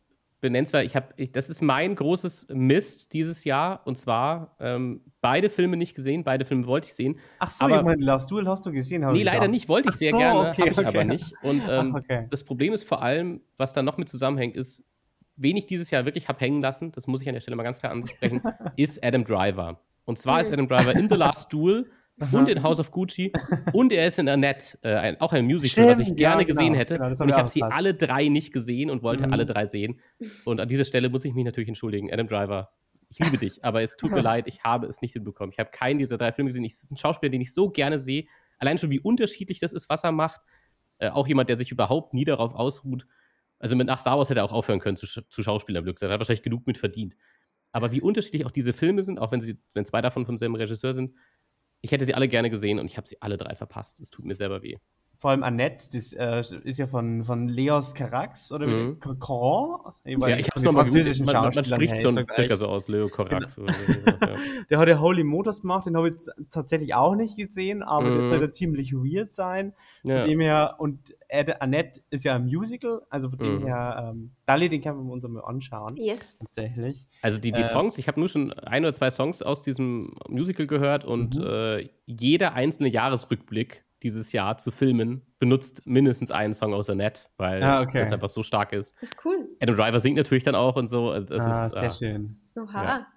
benennenswert. Das ist mein großes Mist dieses Jahr. Und zwar beide Filme nicht gesehen. Beide Filme wollte ich sehen. Ach so, aber ich meine, Last Duel hast du gesehen, habe nee, ich leider gedacht. nicht. Wollte ich Ach sehr so, gerne, okay, habe ich aber okay. nicht. Und Ach, okay. das Problem ist vor allem, was da noch mit zusammenhängt, ist, wen ich dieses Jahr wirklich habe hängen lassen, das muss ich an der Stelle mal ganz klar ansprechen, ist Adam Driver. Und zwar ist Adam Driver in The Last Duel und in House of Gucci und er ist in Annette, auch ein Musical, was ich Stimmt, gerne ja, gesehen genau, hätte. genau, das Und habe ich ich habe auch sie verpasst. alle 3 nicht gesehen und wollte alle 3 sehen. Und an dieser Stelle muss ich mich natürlich entschuldigen. Adam Driver, ich liebe dich, aber es tut mir leid, ich habe es nicht hinbekommen. Ich habe keinen dieser 3 Filme gesehen. Es ist ein Schauspieler, den ich so gerne sehe. Allein schon, wie unterschiedlich das ist, was er macht. Auch jemand, der sich überhaupt nie darauf ausruht. Also nach Star Wars hätte er auch aufhören können zu Schauspielern, Glück. Er hat wahrscheinlich genug mit verdient. Aber wie unterschiedlich auch diese Filme sind, auch wenn 2 davon vom selben Regisseur sind, ich hätte sie alle gerne gesehen und ich habe sie alle 3 verpasst. Es tut mir selber weh. Vor allem Annette, das ist ja von Leos Carax oder Caron. Ich hab's nochmal französischen man Schauspielern spricht so her, circa so aus, Leo Carax oder sowas, ja. Der hat ja Holy Motors gemacht, den habe ich tatsächlich auch nicht gesehen, aber das soll ja ziemlich weird sein. Von dem her, und Annette ist ja ein Musical, also von dem her, Dali, den können wir uns mal anschauen. Yes. Tatsächlich. Also die Songs, ich habe nur schon 1 oder 2 Songs aus diesem Musical gehört und jeder einzelne Jahresrückblick dieses Jahr zu Filmen benutzt mindestens einen Song aus Annette, weil das einfach so stark ist. Cool. Adam Driver singt natürlich dann auch und so. Das ist sehr schön. Oha.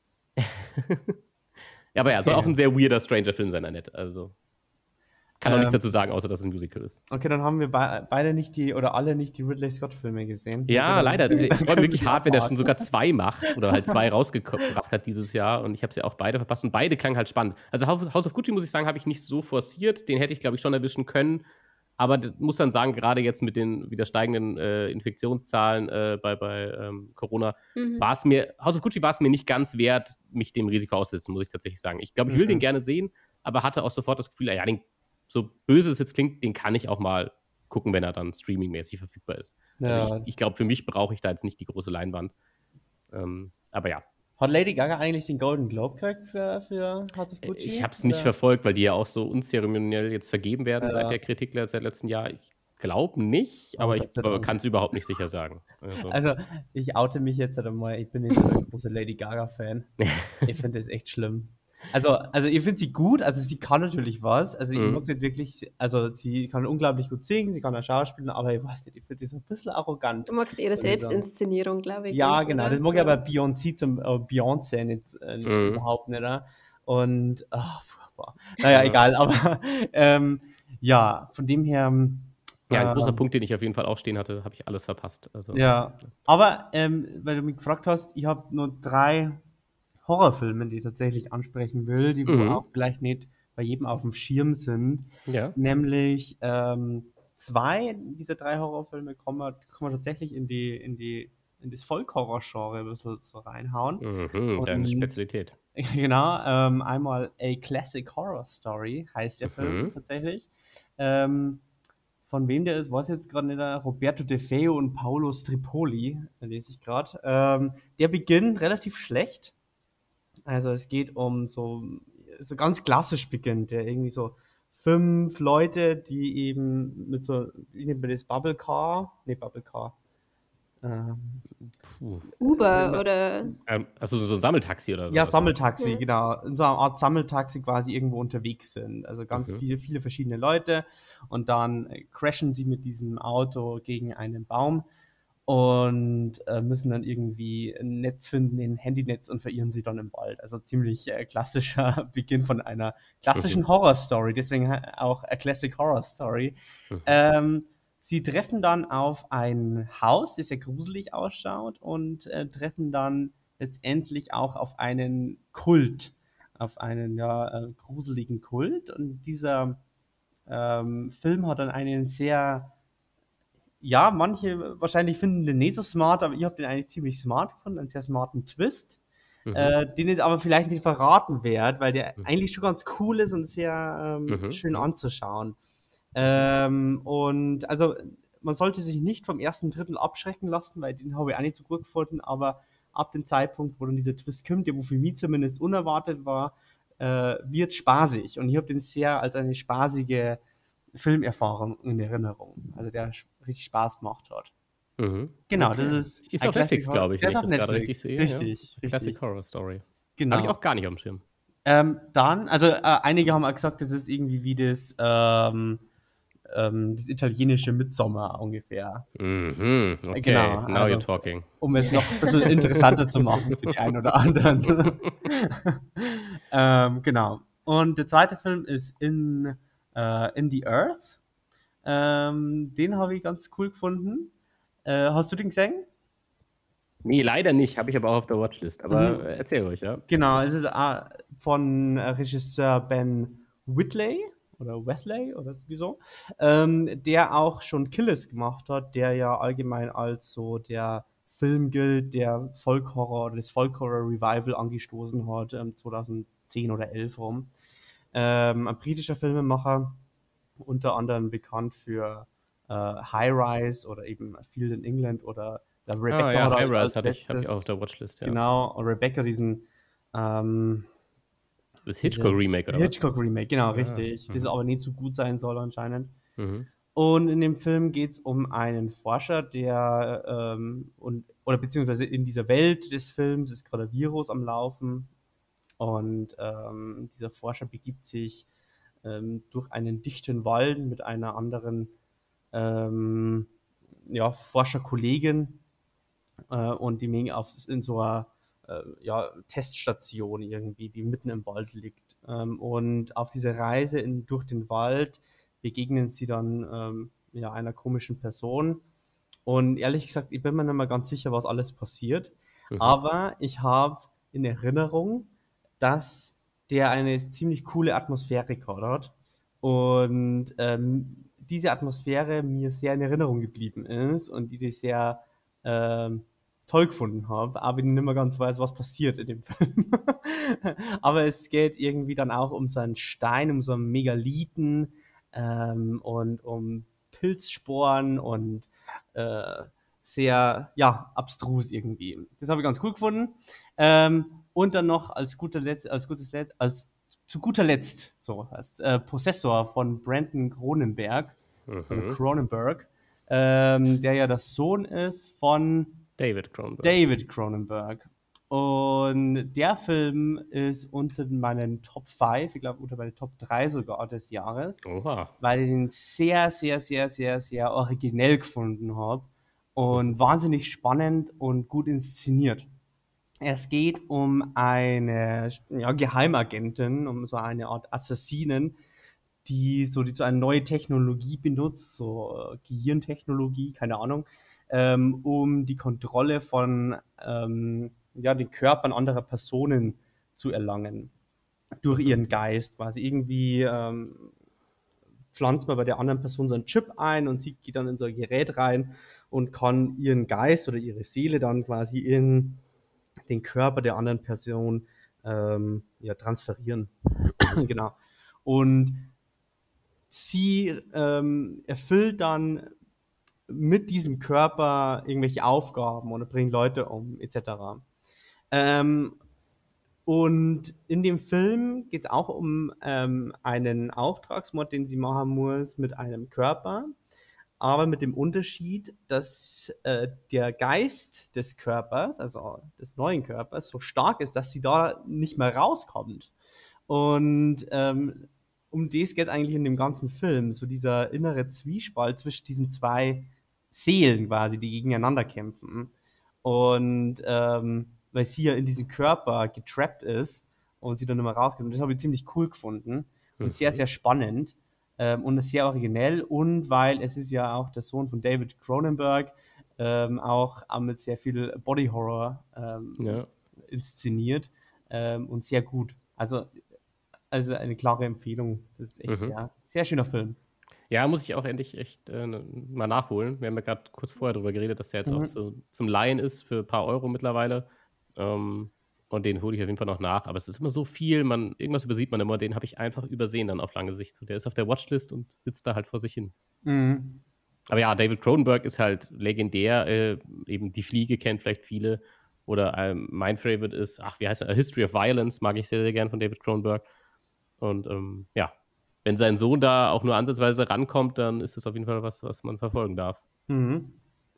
Ja, aber soll auch ein sehr weirder Stranger-Film sein, Annette. Also kann auch nichts dazu sagen, außer dass es ein Musical ist. Okay, dann haben wir beide nicht alle nicht die Ridley Scott-Filme gesehen. Ja, leider. Ich freue mich wirklich hart, wenn der schon sogar 2 macht oder halt 2 rausgebracht hat dieses Jahr und ich habe sie auch beide verpasst und beide klangen halt spannend. Also House of Gucci, muss ich sagen, habe ich nicht so forciert. Den hätte ich, glaube ich, schon erwischen können. Aber muss dann sagen, gerade jetzt mit den wieder steigenden Infektionszahlen bei Corona, House of Gucci war es mir nicht ganz wert, mich dem Risiko auszusetzen, muss ich tatsächlich sagen. Ich glaube, ich will den gerne sehen, aber hatte auch sofort das Gefühl, so böse es jetzt klingt, den kann ich auch mal gucken, wenn er dann streamingmäßig verfügbar ist. Ja. Also ich glaube, für mich brauche ich da jetzt nicht die große Leinwand. Aber ja. Hat Lady Gaga eigentlich den Golden Globe gekriegt für House of Gucci? Ich habe es nicht verfolgt, weil die ja auch so unzeremoniell jetzt vergeben werden seit der Kritik seit letztem Jahr. Ich glaube nicht, aber ich kann es überhaupt nicht sicher sagen. Also ich oute mich jetzt halt einmal, ich bin nicht so der große Lady Gaga-Fan. Ich finde das echt schlimm. Also ich finde sie gut, also sie kann natürlich was, also ich mag nicht wirklich, also sie kann unglaublich gut singen, sie kann auch schauspielen, aber ich weiß nicht, ich finde die so ein bisschen arrogant. Du magst ihre Selbstinszenierung, glaube ich. Ja, genau, das mag ich aber Beyoncé nicht, überhaupt nicht, oder? Und, furchtbar. Naja, egal, aber ja, von dem her... Ja, ein großer Punkt, den ich auf jeden Fall auch stehen hatte, habe ich alles verpasst. Also, ja, aber weil du mich gefragt hast, ich habe nur 3 Horrorfilme, die ich tatsächlich ansprechen will, die wo auch vielleicht nicht bei jedem auf dem Schirm sind. Ja. Nämlich 2 dieser 3 Horrorfilme kommen tatsächlich in das Folk-Horror-Genre ein bisschen so reinhauen. Deine Spezialität. Genau, einmal A Classic Horror Story heißt der Film tatsächlich. Von wem der ist, weiß ich jetzt gerade nicht. Roberto De Feo und Paolo Stripoli, lese ich gerade. Der beginnt relativ schlecht. Also es geht um so ganz klassisch beginnt der irgendwie so 5 Leute, die eben mit so, wie nennt man das, Uber oder? Also so ein Sammeltaxi oder so. Ja, Sammeltaxi, genau. In so einer Art Sammeltaxi quasi irgendwo unterwegs sind. Also ganz viele verschiedene Leute. Und dann crashen sie mit diesem Auto gegen einen Baum und müssen dann irgendwie ein Netz finden, ein Handynetz und verirren sie dann im Wald. Also ziemlich klassischer Beginn von einer klassischen Horror-Story. Deswegen auch A Classic Horror Story. Sie treffen dann auf ein Haus, das sehr gruselig ausschaut und treffen dann letztendlich auch auf einen Kult, auf einen gruseligen Kult. Und dieser Film hat dann einen sehr, manche wahrscheinlich finden den nicht so smart, aber ich habe den eigentlich ziemlich smart gefunden, einen sehr smarten Twist, den ich aber vielleicht nicht verraten werde, weil der eigentlich schon ganz cool ist und sehr schön anzuschauen. Und also man sollte sich nicht vom ersten Drittel abschrecken lassen, weil den habe ich auch nicht so gut gefunden, aber ab dem Zeitpunkt, wo dann dieser Twist kommt, der wo für mich zumindest unerwartet war, wird spaßig. Und ich habe den sehr als eine spaßige Filmerfahrung in Erinnerung, also der richtig Spaß gemacht hat. Mhm. Genau, Okay. das ist Ist ein auf Netflix, Classic Horror. glaube ich, Der wenn ist ich auf das gerade richtig Netflix. sehe. Richtig, Ja. Classic richtig. Horror Story. Habe ich Genau. auch gar nicht auf dem Schirm. Dann, also einige haben auch gesagt, das ist irgendwie wie das italienische Midsommar ungefähr. Mhm. Okay, Genau, now you're also talking. um es noch ein bisschen interessanter zu machen für die einen oder anderen. Genau. Und der zweite Film ist In the Earth. Den habe ich ganz cool gefunden. Hast du den gesehen? Nee, leider nicht. Habe ich aber auch auf der Watchlist. Aber erzähl ruhig, ja. Genau, es ist von Regisseur Ben Whitley oder Wesley oder wieso, der auch schon Killers gemacht hat, der ja allgemein als so der Film gilt, der Folkhorror oder das Folkhorror-Revival angestoßen hat, 2010 oder 11 rum. Ein britischer Filmemacher, unter anderem bekannt für High Rise oder eben Field in England oder Rebecca Ja, hat er High jetzt Rise als hab ich auch auf der letztes, Watchlist, ja. genau, Rebecca ähm, Das dieses Hitchcock-Remake, oder was? Hitchcock-Remake, genau, Ah, richtig, das aber nicht so gut sein soll anscheinend. Mhm. Und in dem Film geht es um einen Forscher, der oder beziehungsweise in dieser Welt des Films ist gerade ein Virus am Laufen und dieser Forscher begibt sich durch einen dichten Wald mit einer anderen ähm, ja, Forscherkollegin und die Menge in so einer ja, Teststation irgendwie, die mitten im Wald liegt. Und auf dieser Reise durch den Wald begegnen sie dann ja, einer komischen Person. Und ehrlich gesagt, ich bin mir nicht mehr ganz sicher, was alles passiert. Mhm. Aber ich habe in Erinnerung, dass der eine ziemlich coole Atmosphäre gehabt hat. Und diese Atmosphäre mir sehr in Erinnerung geblieben ist und die ich sehr ähm, toll gefunden habe, aber ich nicht mehr ganz weiß, was passiert in dem Film. Aber es geht irgendwie dann auch um so einen Stein, um so einen Megalithen und um Pilzsporen und äh, sehr, ja, abstrus irgendwie. Das habe ich ganz cool gefunden. Und dann noch zu guter Letzt, so heißt Possessor von Brandon Cronenberg oder Mhm. Cronenberg, der ja der Sohn ist von David Cronenberg. David Cronenberg. Und der Film ist unter meinen Top 5, ich glaube unter meinen Top 3 sogar des Jahres, Oha. weil ich ihn sehr, sehr, sehr, sehr, sehr originell gefunden habe Mhm. und wahnsinnig spannend und gut inszeniert. Es geht um eine ja, Geheimagentin, um so eine Art Assassinen, die so eine neue Technologie benutzt, so Gehirntechnologie, keine Ahnung, um die Kontrolle von ja, den Körpern anderer Personen zu erlangen durch Mhm. ihren Geist. Quasi irgendwie pflanzt man bei der anderen Person so einen Chip ein und sie geht dann in so ein Gerät rein und kann ihren Geist oder ihre Seele dann quasi in den Körper der anderen Person ja, transferieren. Genau. Und sie erfüllt dann mit diesem Körper irgendwelche Aufgaben oder bringt Leute um, etc. Ähm, und in dem Film geht es auch um einen Auftragsmord, den sie machen muss mit einem Körper, aber mit dem Unterschied, dass der Geist des Körpers, also des neuen Körpers, so stark ist, dass sie da nicht mehr rauskommt. Und um das geht es eigentlich in dem ganzen Film, so dieser innere Zwiespalt zwischen diesen zwei Seelen quasi, die gegeneinander kämpfen. Und weil sie ja in diesem Körper getrappt ist und sie dann nicht mehr rauskommt. Und das habe ich ziemlich cool gefunden und sehr, Mhm. sehr spannend und sehr originell. Und weil es ist ja auch der Sohn von David Cronenberg, auch mit sehr viel Body Horror Ja. inszeniert und sehr gut. Also eine klare Empfehlung. Das ist echt Mhm. sehr, sehr schöner Film. Ja, muss ich auch endlich echt mal nachholen. Wir haben ja gerade kurz vorher darüber geredet, dass der jetzt auch zum Leihen ist für ein paar Euro mittlerweile. Und den hole ich auf jeden Fall noch nach. Aber es ist immer so viel, irgendwas übersieht man immer, den habe ich einfach übersehen dann auf lange Sicht. So, der ist auf der Watchlist und sitzt da halt vor sich hin. Mhm. Aber ja, David Cronenberg ist halt legendär. Eben Die Fliege kennt vielleicht viele. Oder mein Favorite ist, wie heißt er? A History of Violence, mag ich sehr, sehr gern von David Cronenberg. Und ja, wenn sein Sohn da auch nur ansatzweise rankommt, dann ist das auf jeden Fall was man verfolgen darf. Mhm.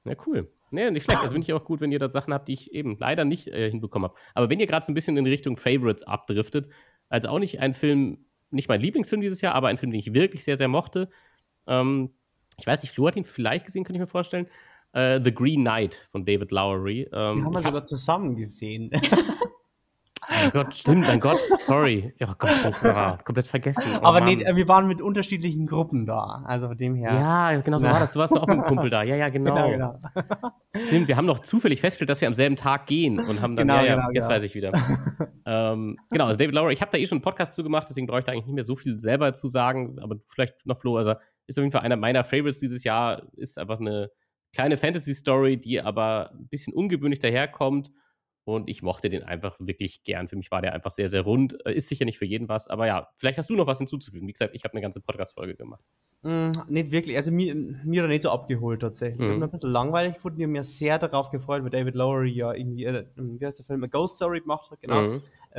Ja, cool. Nee, nicht schlecht. Also finde ich auch gut, wenn ihr da Sachen habt, die ich eben leider nicht hinbekommen habe. Aber wenn ihr gerade so ein bisschen in Richtung Favorites abdriftet, also auch nicht ein Film, nicht mein Lieblingsfilm dieses Jahr, aber ein Film, den ich wirklich sehr, sehr mochte. Ich weiß nicht, Flo hat ihn vielleicht gesehen, könnte ich mir vorstellen. The Green Knight von David Lowery. Die haben wir Ich hab, sogar zusammen gesehen. mein Gott, stimmt, mein Gott, sorry. Ja, Gott, komplett vergessen. Oh, Aber Mann. nee, wir waren mit unterschiedlichen Gruppen da. Also von dem her. Ja, genau so war das. Du warst doch auch mit einem Kumpel da. Ja, genau. Genau. Stimmt, wir haben noch zufällig festgestellt, dass wir am selben Tag gehen und haben dann, jetzt weiß ich wieder. Genau, also David Lowery, ich habe da schon einen Podcast zu gemacht, deswegen brauche ich da eigentlich nicht mehr so viel selber zu sagen, aber vielleicht noch Flo, also ist auf jeden Fall einer meiner Favorites dieses Jahr, ist einfach eine kleine Fantasy-Story, die aber ein bisschen ungewöhnlich daherkommt und ich mochte den einfach wirklich gern. Für mich war der einfach sehr, sehr rund. Ist sicher nicht für jeden was, aber ja, vielleicht hast du noch was hinzuzufügen. Wie gesagt, ich habe eine ganze Podcast-Folge gemacht. Nicht wirklich, also mir hat er nicht so abgeholt tatsächlich. Ich habe mir ein bisschen langweilig gefunden, ich habe mir sehr darauf gefreut, weil David Lowery ja irgendwie, wie heißt der Film, A Ghost Story gemacht hat, genau.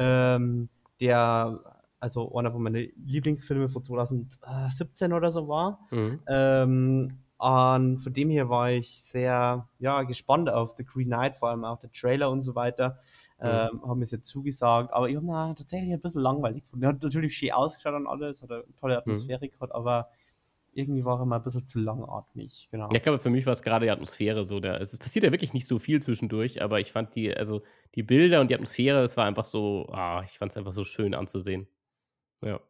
Der, also einer von meinen Lieblingsfilmen von 2017 oder so war. Und von dem her war ich sehr gespannt auf The Green Knight, vor allem auch der Trailer und so weiter. Haben mir jetzt zugesagt, aber ich habe ihn tatsächlich ein bisschen langweilig gefunden. Er hat natürlich schön ausgeschaut und alles, hat eine tolle Atmosphäre gehabt, aber irgendwie war er mal ein bisschen zu langatmig, genau. Ja, ich glaube, für mich war es gerade die Atmosphäre so. Es passiert ja wirklich nicht so viel zwischendurch, aber ich fand die Bilder und die Atmosphäre, das war einfach so, ich fand es einfach so schön anzusehen. Ja.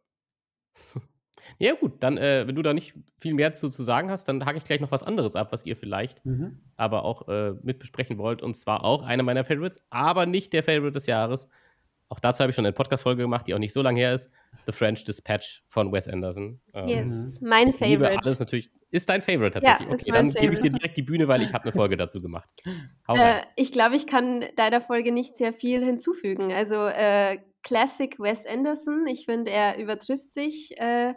Ja, gut, dann, wenn du da nicht viel mehr zu sagen hast, dann hake ich gleich noch was anderes ab, was ihr vielleicht aber auch mit besprechen wollt. Und zwar auch einer meiner Favorites, aber nicht der Favorite des Jahres. Auch dazu habe ich schon eine Podcast-Folge gemacht, die auch nicht so lange her ist. The French Dispatch von Wes Anderson. Yes, mein Ich liebe Favorite. alles natürlich. Ist dein Favorite tatsächlich? Ja, ist Okay, mein dann gebe ich dir Favorite. direkt die Bühne, weil ich habe eine Folge dazu gemacht. Hau rein. Ich glaube, ich kann deiner Folge nicht sehr viel hinzufügen. Also Classic Wes Anderson, ich finde, er übertrifft sich.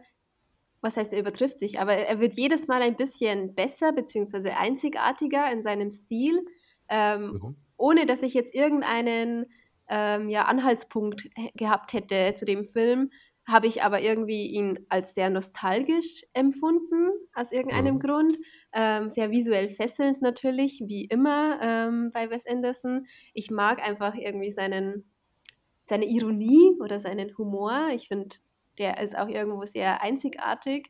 Was heißt, er übertrifft sich? Aber er wird jedes Mal ein bisschen besser beziehungsweise einzigartiger in seinem Stil, ohne dass ich jetzt irgendeinen Anhaltspunkt gehabt hätte zu dem Film, habe ich aber irgendwie ihn als sehr nostalgisch empfunden, aus irgendeinem Grund. Sehr visuell fesselnd natürlich, wie immer bei Wes Anderson. Ich mag einfach irgendwie seine Ironie oder seinen Humor. Ich finde, der ist auch irgendwo sehr einzigartig.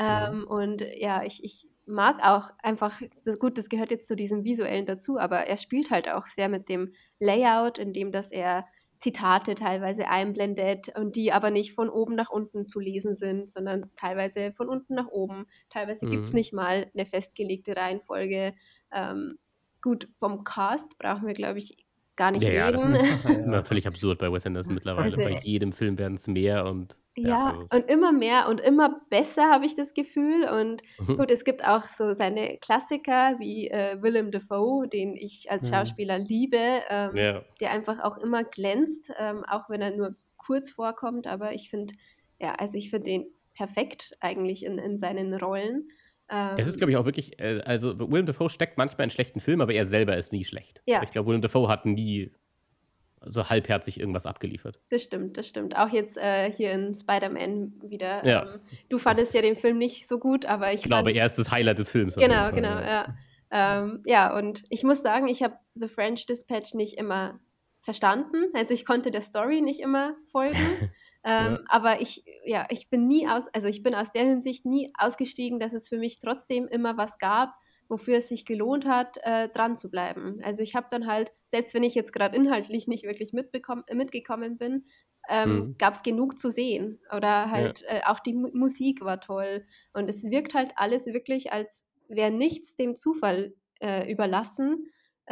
Und ja, ich mag auch einfach, das gehört jetzt zu diesem Visuellen dazu, aber er spielt halt auch sehr mit dem Layout, indem dass er Zitate teilweise einblendet und die aber nicht von oben nach unten zu lesen sind, sondern teilweise von unten nach oben. Teilweise gibt es nicht mal eine festgelegte Reihenfolge. Gut, vom Cast brauchen wir, glaube ich, gar nicht Ja, das reden. ist immer völlig absurd bei Wes Anderson mittlerweile. Also, Bei jedem Film werden es mehr und ja, das ist und immer mehr und immer besser, habe ich das Gefühl. Und gut, es gibt auch so seine Klassiker wie Willem Dafoe, den ich als Schauspieler liebe, ja. der einfach auch immer glänzt, auch wenn er nur kurz vorkommt. Aber ich finde, ich finde den perfekt eigentlich in seinen Rollen. Es ist, glaube ich, auch wirklich, also Willem Dafoe steckt manchmal in schlechten Filmen, aber er selber ist nie schlecht. Ja. Ich glaube, Willem Dafoe hat nie so halbherzig irgendwas abgeliefert. Das stimmt. Auch jetzt hier in Spider-Man wieder. Ja. Du fandest ja den Film nicht so gut, aber ich glaube, fand... er ist das Highlight des Films. auf jeden Fall, Genau, ja. Ja, und ich muss sagen, ich habe The French Dispatch nicht immer verstanden. Also ich konnte der Story nicht immer folgen. Aber ich bin ich bin aus der Hinsicht nie ausgestiegen, dass es für mich trotzdem immer was gab, wofür es sich gelohnt hat, dran zu bleiben. Also ich habe dann halt, selbst wenn ich jetzt gerade inhaltlich nicht wirklich mitgekommen bin, gab es genug zu sehen. Oder halt auch die Musik war toll. Und es wirkt halt alles wirklich, als wäre nichts dem Zufall überlassen.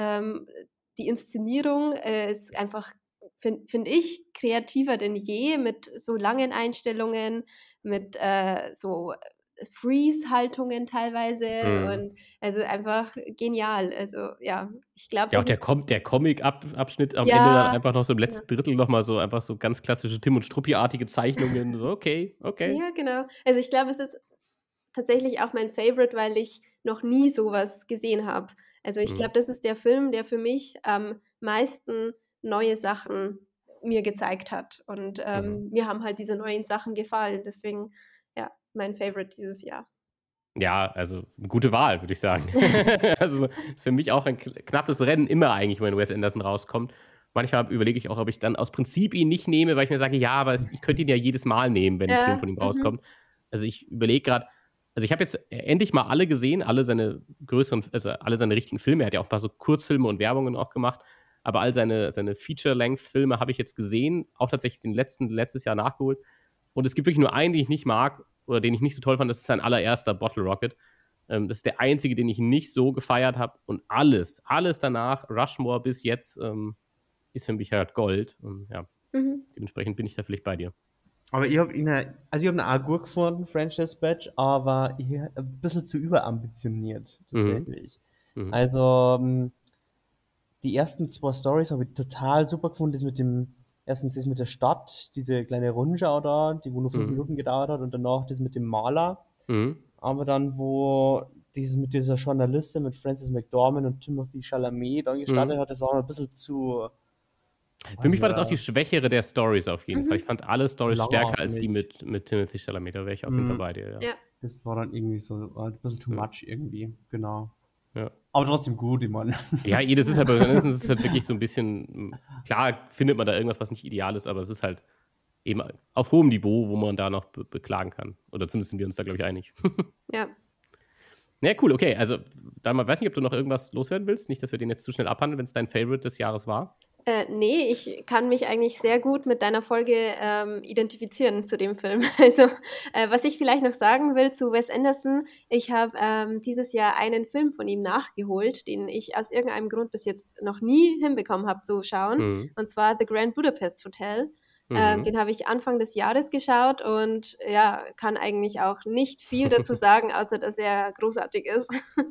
Die Inszenierung ist einfach, finde ich, kreativer denn je, mit so langen Einstellungen, mit so Freeze-Haltungen teilweise und also einfach genial. Also ja, ich glaube, Ja, auch das ist der Comic-Abschnitt am Ja. Ende dann einfach noch so im letzten Drittel noch mal so einfach so ganz klassische Tim und Struppi-artige Zeichnungen. So, okay. Ja, genau. Also ich glaube, es ist tatsächlich auch mein Favorite, weil ich noch nie sowas gesehen habe. Also ich glaube, das ist der Film, der für mich am meisten neue Sachen mir gezeigt hat. Und mir haben halt diese neuen Sachen gefallen. Deswegen, ja, mein Favorite dieses Jahr. Ja, also eine gute Wahl, würde ich sagen. Also ist für mich auch ein knappes Rennen immer eigentlich, wenn Wes Anderson rauskommt. Manchmal überlege ich auch, ob ich dann aus Prinzip ihn nicht nehme, weil ich mir sage, ja, aber ich könnte ihn ja jedes Mal nehmen, wenn ein Film Ja, von ihm rauskommt. Also ich überlege gerade, also ich habe jetzt endlich mal alle gesehen, alle seine größeren, also alle seine richtigen Filme. Er hat ja auch ein paar so Kurzfilme und Werbungen auch gemacht, aber all seine Feature-Length-Filme habe ich jetzt gesehen, auch tatsächlich den letztes Jahr nachgeholt. Und es gibt wirklich nur einen, den ich nicht mag oder den ich nicht so toll fand, das ist sein allererster Bottle Rocket. Das ist der einzige, den ich nicht so gefeiert habe. Und alles danach, Rushmore bis jetzt, ist für mich halt Gold. Und ja, dementsprechend bin ich da vielleicht bei dir. Aber ich habe ihn, also ich habe ihn auch gut gefunden, French Dispatch, aber ich ein bisschen zu überambitioniert, tatsächlich. Also, die ersten 2 Stories habe ich total super gefunden. Erstens das mit der Stadt, diese kleine Rundschau da, die wo nur 5 Minuten gedauert hat, und danach das mit dem Maler. Aber dann, wo dieses mit dieser Journalistin, mit Frances McDormand und Timothy Chalamet dann gestartet hat, das war mir ein bisschen zu Für mich war das auch die schwächere der Stories auf jeden Fall. Ich fand alle Stories langatmig. stärker als die mit Timothy Chalamet. Da wäre ich auf jeden Fall bei dir. Ja. Das war dann irgendwie so ein bisschen too much irgendwie, genau. Ja. Aber trotzdem gut, ich meine. Ja, das ist halt bei Anderson ist halt wirklich so ein bisschen, klar findet man da irgendwas, was nicht ideal ist, aber es ist halt eben auf hohem Niveau, wo man da noch beklagen kann. Oder zumindest sind wir uns da, glaube ich, einig. Ja. Ja, cool, okay. Also, dann weiß nicht, ob du noch irgendwas loswerden willst. Nicht, dass wir den jetzt zu schnell abhandeln, wenn es dein Favorite des Jahres war. Nee, ich kann mich eigentlich sehr gut mit deiner Folge identifizieren zu dem Film. Also, was ich vielleicht noch sagen will zu Wes Anderson, ich habe dieses Jahr einen Film von ihm nachgeholt, den ich aus irgendeinem Grund bis jetzt noch nie hinbekommen habe zu schauen, und zwar The Grand Budapest Hotel. Den habe ich Anfang des Jahres geschaut und ja, kann eigentlich auch nicht viel dazu sagen, außer dass er großartig ist.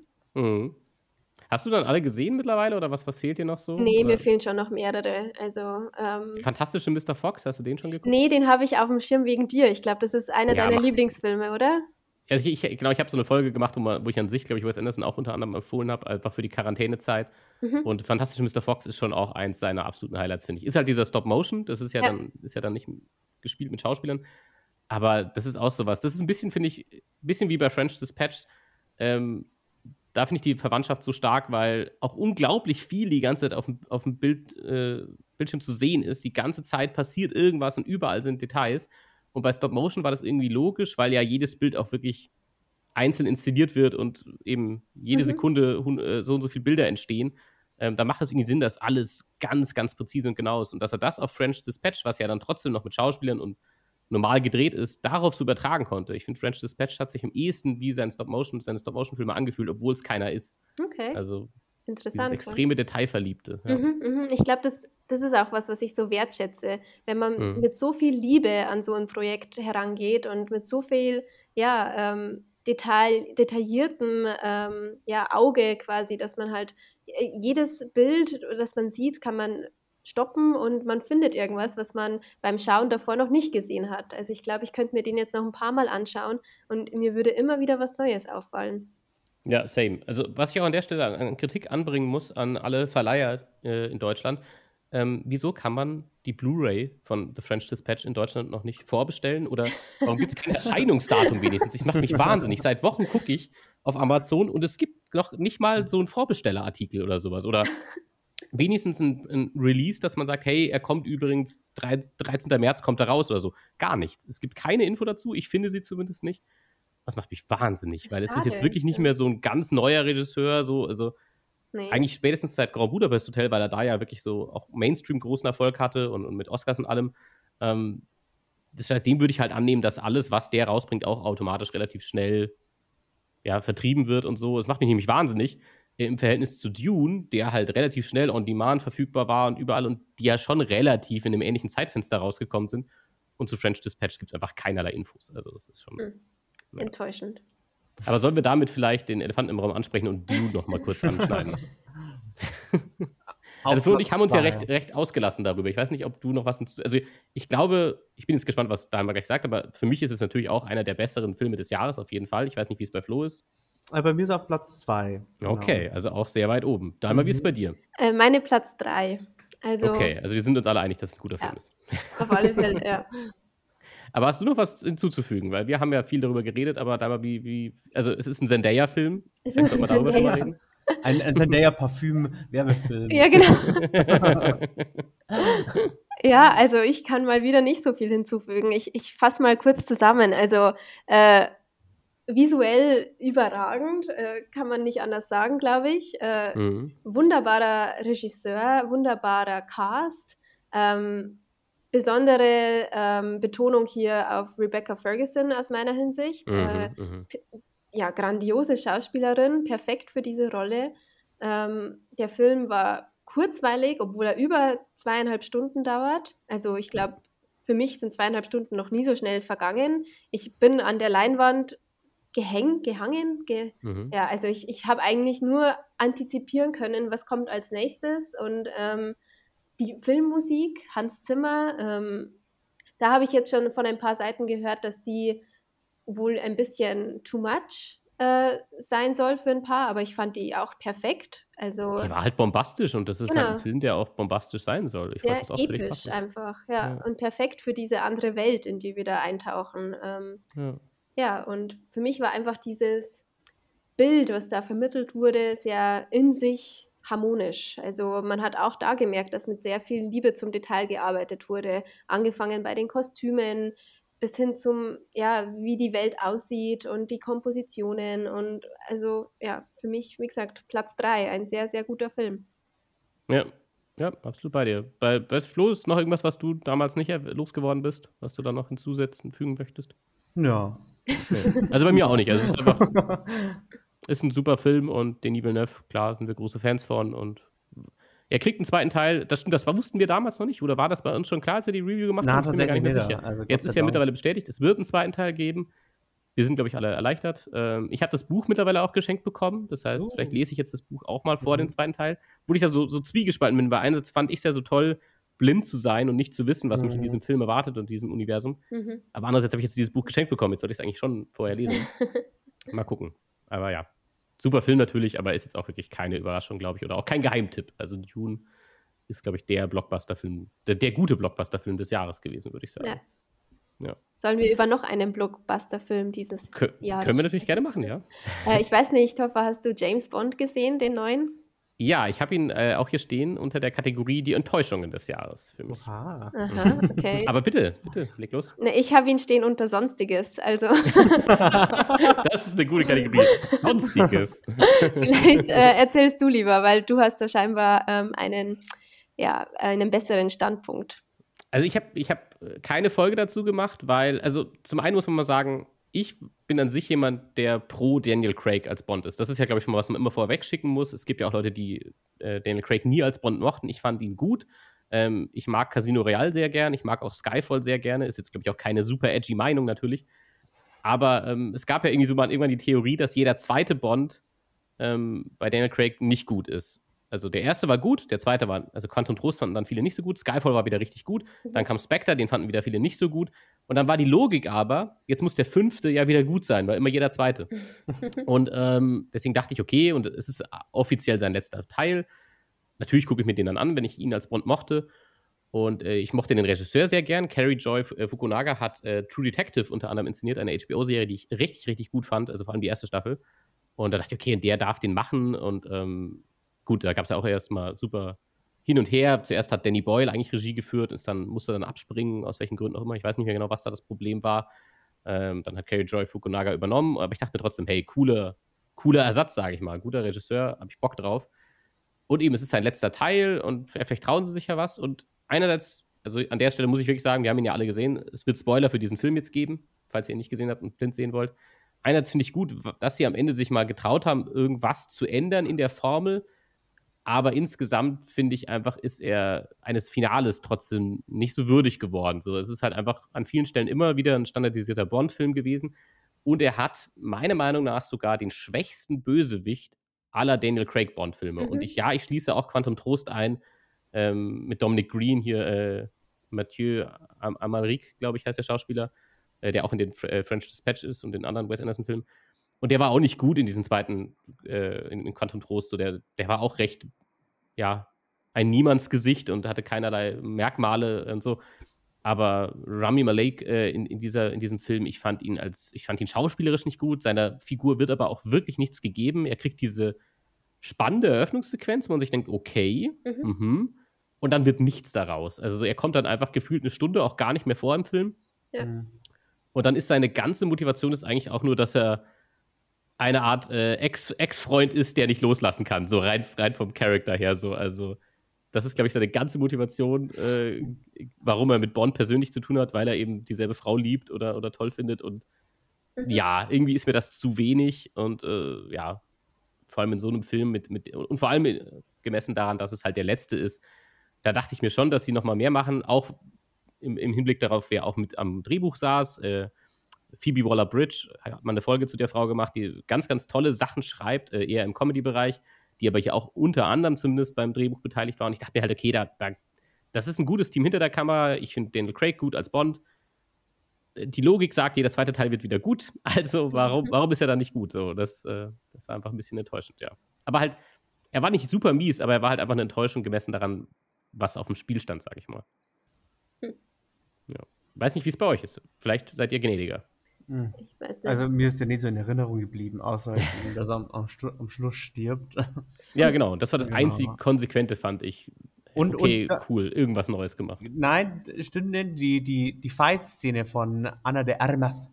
Hast du dann alle gesehen mittlerweile oder was fehlt dir noch so? Nee, Oder mir fehlen schon noch mehrere. Also, Fantastische Mr. Fox, hast du den schon geguckt? nee, den habe ich auf dem Schirm wegen dir. Ich glaube, das ist einer Ja, deiner Lieblingsfilme, oder? Also genau, ich habe so eine Folge gemacht, wo ich an sich, glaube ich, Wes Anderson auch unter anderem empfohlen habe, einfach für die Quarantänezeit. Und Fantastische Mr. Fox ist schon auch eins seiner absoluten Highlights, finde ich. Ist halt dieser Stop-Motion, das ist ja dann nicht gespielt mit Schauspielern. Aber das ist auch sowas. Das ist ein bisschen, finde ich, wie bei French Dispatch. Da finde ich die Verwandtschaft so stark, weil auch unglaublich viel die ganze Zeit auf dem Bildschirm zu sehen ist. Die ganze Zeit passiert irgendwas und überall sind Details. Und bei Stop Motion war das irgendwie logisch, weil ja jedes Bild auch wirklich einzeln inszeniert wird und eben jede Sekunde so und so viele Bilder entstehen. Da macht es irgendwie Sinn, dass alles ganz, ganz präzise und genau ist. Und dass er das auf French Dispatch, was ja dann trotzdem noch mit Schauspielern und normal gedreht ist, darauf so übertragen konnte. Ich finde, French Dispatch hat sich am ehesten wie seine Stop-Motion-Filme angefühlt, obwohl es keiner ist. Okay. Also dieses Interessant. extreme Detailverliebte. Ja. Ich glaube, das ist auch was ich so wertschätze, wenn man mit so viel Liebe an so ein Projekt herangeht und mit so viel, ja, detailliertem Auge quasi, dass man halt jedes Bild, das man sieht, kann man stoppen und man findet irgendwas, was man beim Schauen davor noch nicht gesehen hat. Also ich glaube, ich könnte mir den jetzt noch ein paar Mal anschauen und mir würde immer wieder was Neues auffallen. Ja, same. Also, was ich auch an der Stelle an Kritik anbringen muss an alle Verleiher in Deutschland, wieso kann man die Blu-ray von The French Dispatch in Deutschland noch nicht vorbestellen? Oder warum gibt es kein Erscheinungsdatum wenigstens? Ich mache mich wahnsinnig. Seit Wochen gucke ich auf Amazon und es gibt noch nicht mal so einen Vorbestellerartikel oder sowas. Oder wenigstens ein Release, dass man sagt, hey, er kommt übrigens, 13. März kommt er raus oder so. Gar nichts. Es gibt keine Info dazu. Ich finde sie zumindest nicht. Das macht mich wahnsinnig, weil es ist jetzt wirklich nicht mehr so ein ganz neuer Regisseur, also Nee. eigentlich spätestens seit Grand Budapest Hotel, weil er da ja wirklich so auch Mainstream großen Erfolg hatte und mit Oscars und allem. Seitdem würde ich halt annehmen, dass alles, was der rausbringt, auch automatisch relativ schnell vertrieben wird und so. Das macht mich nämlich wahnsinnig im Verhältnis zu Dune, der halt relativ schnell on demand verfügbar war und überall und die ja schon relativ in einem ähnlichen Zeitfenster rausgekommen sind. Und zu French Dispatch gibt es einfach keinerlei Infos. Also das ist schon enttäuschend. Aber sollen wir damit vielleicht den Elefanten im Raum ansprechen und Dune noch mal kurz anschneiden? Also Flo und ich haben uns ja recht ausgelassen darüber. Ich weiß nicht, ob du noch was... Also ich glaube, ich bin jetzt gespannt, was Daimler gleich sagt, aber für mich ist es natürlich auch einer der besseren Filme des Jahres auf jeden Fall. Ich weiß nicht, wie es bei Flo ist. Bei mir ist er auf Platz 2. Genau. Okay, also auch sehr weit oben. Daimler, wie ist es bei dir? Meine Platz 3. Also, okay, also wir sind uns alle einig, dass es ein guter Film ist. Auf alle Fälle, ja. Aber hast du noch was hinzuzufügen? Weil wir haben ja viel darüber geredet, aber da mal also es ist ein Zendaya-Film. Es Vielleicht ist sollten wir ein darüber schon mal Zendaya. reden. Ein Zendaya-Parfüm-Werbefilm. Ja, genau. Ja, also ich kann mal wieder nicht so viel hinzufügen. Ich fasse mal kurz zusammen. Also visuell überragend, kann man nicht anders sagen, glaube ich. Mhm. Wunderbarer Regisseur, wunderbarer Cast. Besondere Betonung hier auf Rebecca Ferguson aus meiner Hinsicht. Mhm. Ja, grandiose Schauspielerin, perfekt für diese Rolle. Der Film war kurzweilig, obwohl er über 2,5 Stunden dauert. Also ich glaube, für mich sind 2,5 Stunden noch nie so schnell vergangen. Ich bin an der Leinwand gehangen. Mhm. Ja, also ich habe eigentlich nur antizipieren können, was kommt als nächstes. Und die Filmmusik, Hans Zimmer, da habe ich jetzt schon von ein paar Seiten gehört, dass die wohl ein bisschen too much sein soll für ein paar, aber ich fand die auch perfekt. Also Die war halt bombastisch und das ist halt ein genau, Film, der auch bombastisch sein soll. Ich fand sehr das auch völlig episch passend. einfach, ja. Ja. Und perfekt für diese andere Welt, in die wir da eintauchen. Ja. Ja, und für mich war einfach dieses Bild, was da vermittelt wurde, sehr in sich harmonisch. Also man hat auch da gemerkt, dass mit sehr viel Liebe zum Detail gearbeitet wurde, angefangen bei den Kostümen bis hin zum, ja, wie die Welt aussieht und die Kompositionen. Und also ja, für mich, wie gesagt, Platz 3, ein sehr, sehr guter Film. Ja. Ja, absolut bei dir. Bei Flo, ist noch irgendwas, was du damals nicht losgeworden bist, was du da noch hinzusetzen, fügen möchtest? Ja. Nee. Also bei mir auch nicht. Also es ist einfach ist ein super Film und Denis Villeneuve, klar, sind wir große Fans von und er kriegt einen zweiten Teil. Das stimmt, wussten wir damals noch nicht. Oder war das bei uns schon klar, als wir die Review gemacht Na, haben? Ich bin mir gar nicht tatsächlich mehr nicht. sicher. Also Gott Jetzt sei ist ja Dank. mittlerweile bestätigt, es wird einen zweiten Teil geben. Wir sind, glaube ich, alle erleichtert. Ich habe das Buch mittlerweile auch geschenkt bekommen. Das heißt, vielleicht lese ich jetzt das Buch auch mal vor dem zweiten Teil. Wo ich da so zwiegespalten bin, weil einerseits fand ich es ja so toll, blind zu sein und nicht zu wissen, was mich in diesem Film erwartet und diesem Universum. Mhm. Aber andererseits habe ich jetzt dieses Buch geschenkt bekommen. Jetzt sollte ich es eigentlich schon vorher lesen. Mal gucken. Aber ja, super Film natürlich, aber ist jetzt auch wirklich keine Überraschung, glaube ich. Oder auch kein Geheimtipp. Also Dune ist, glaube ich, der Blockbuster-Film, der gute Blockbuster-Film des Jahres gewesen, würde ich sagen. Ja. Ja. Sollen wir über noch einen Blockbuster-Film dieses Jahres Können wir natürlich sprechen? gerne machen, ja. Ich weiß nicht, Topper, hast du James Bond gesehen, den neuen? Ja, ich habe ihn auch hier stehen unter der Kategorie die Enttäuschungen des Jahres für mich. Oha. Aha, okay. Aber bitte, leg los. Ne, ich habe ihn stehen unter Sonstiges, also Das ist eine gute Kategorie. Sonstiges. vielleicht erzählst du lieber, weil du hast da scheinbar einen besseren Standpunkt. Also ich hab keine Folge dazu gemacht, weil, also zum einen muss man mal sagen, ich bin an sich jemand, der pro Daniel Craig als Bond ist. Das ist ja, glaube ich, schon mal, was man immer vorweg schicken muss. Es gibt ja auch Leute, die Daniel Craig nie als Bond mochten. Ich fand ihn gut. Ich mag Casino Royale sehr gerne. Ich mag auch Skyfall sehr gerne. Ist jetzt, glaube ich, auch keine super edgy Meinung natürlich. Aber es gab ja irgendwie so mal irgendwann die Theorie, dass jeder zweite Bond bei Daniel Craig nicht gut ist. Also der erste war gut, der zweite war, also Quantum Trost fanden dann viele nicht so gut, Skyfall war wieder richtig gut, dann kam Spectre, den fanden wieder viele nicht so gut. Und dann war die Logik aber, jetzt muss der fünfte ja wieder gut sein, weil immer jeder zweite. Und deswegen dachte ich, okay, und es ist offiziell sein letzter Teil. Natürlich gucke ich mir den dann an, wenn ich ihn als Bond mochte. Und ich mochte den Regisseur sehr gern. Carrie Joy Fukunaga hat True Detective unter anderem inszeniert, eine HBO-Serie, die ich richtig, richtig gut fand, also vor allem die erste Staffel. Und da dachte ich, okay, der darf den machen. Und gut, da gab es ja auch erstmal super hin und her. Zuerst hat Danny Boyle eigentlich Regie geführt, musste dann abspringen, aus welchen Gründen auch immer. Ich weiß nicht mehr genau, was da das Problem war. Dann hat Carrie Joy Fukunaga übernommen. Aber ich dachte mir trotzdem, hey, cooler Ersatz, sage ich mal. Guter Regisseur, habe ich Bock drauf. Und eben, es ist sein letzter Teil und vielleicht trauen sie sich ja was. Und einerseits, also an der Stelle muss ich wirklich sagen, wir haben ihn ja alle gesehen. Es wird Spoiler für diesen Film jetzt geben, falls ihr ihn nicht gesehen habt und blind sehen wollt. Einerseits finde ich gut, dass sie am Ende sich mal getraut haben, irgendwas zu ändern in der Formel. Aber insgesamt finde ich einfach, ist er eines Finales trotzdem nicht so würdig geworden. So, es ist halt einfach an vielen Stellen immer wieder ein standardisierter Bond-Film gewesen. Und er hat meiner Meinung nach sogar den schwächsten Bösewicht aller Daniel Craig Bond-Filme. Und ich schließe auch Quantum Trost ein, mit Dominic Green hier, Mathieu Amalric, glaube ich, heißt der Schauspieler, der auch in den French Dispatch ist und den anderen Wes Anderson-Filmen. Und der war auch nicht gut in diesem zweiten, in Quantum Trost. So der war auch recht, ja, ein Niemandsgesicht und hatte keinerlei Merkmale und so. Aber Rami Malek in diesem Film, ich fand ihn schauspielerisch nicht gut. Seiner Figur wird aber auch wirklich nichts gegeben. Er kriegt diese spannende Eröffnungssequenz, wo man sich denkt, okay, und dann wird nichts daraus. Also er kommt dann einfach gefühlt eine Stunde auch gar nicht mehr vor im Film. Ja. Und dann ist seine ganze Motivation ist eigentlich auch nur, dass er eine Art Ex-Freund ist, der nicht loslassen kann. So rein vom Charakter her. So. Also das ist, glaube ich, seine ganze Motivation, warum er mit Bond persönlich zu tun hat, weil er eben dieselbe Frau liebt oder toll findet. Und ja, irgendwie ist mir das zu wenig. Und ja, vor allem in so einem Film und vor allem gemessen daran, dass es halt der letzte ist, da dachte ich mir schon, dass sie noch mal mehr machen, auch im Hinblick darauf, wer auch mit am Drehbuch saß. Phoebe Waller-Bridge hat mal eine Folge zu der Frau gemacht, die ganz, ganz tolle Sachen schreibt, eher im Comedy-Bereich, die aber hier auch unter anderem zumindest beim Drehbuch beteiligt war. Und ich dachte mir halt, okay, das ist ein gutes Team hinter der Kamera. Ich finde Daniel Craig gut als Bond. Die Logik sagt, jeder zweite Teil wird wieder gut. Also warum ist er dann nicht gut? So, das war einfach ein bisschen enttäuschend, ja. Aber halt, er war nicht super mies, aber er war halt einfach eine Enttäuschung gemessen daran, was auf dem Spiel stand, sage ich mal. Ja. Weiß nicht, wie es bei euch ist. Vielleicht seid ihr gnädiger. Ich weiß nicht. Also mir ist der nicht so in Erinnerung geblieben, außer dass er am Schluss stirbt. Ja, genau. Das war das Genau. einzig Konsequente, fand ich. Und cool, irgendwas Neues gemacht. Nein, stimmt nicht. Die Fight-Szene von Ana de Armas,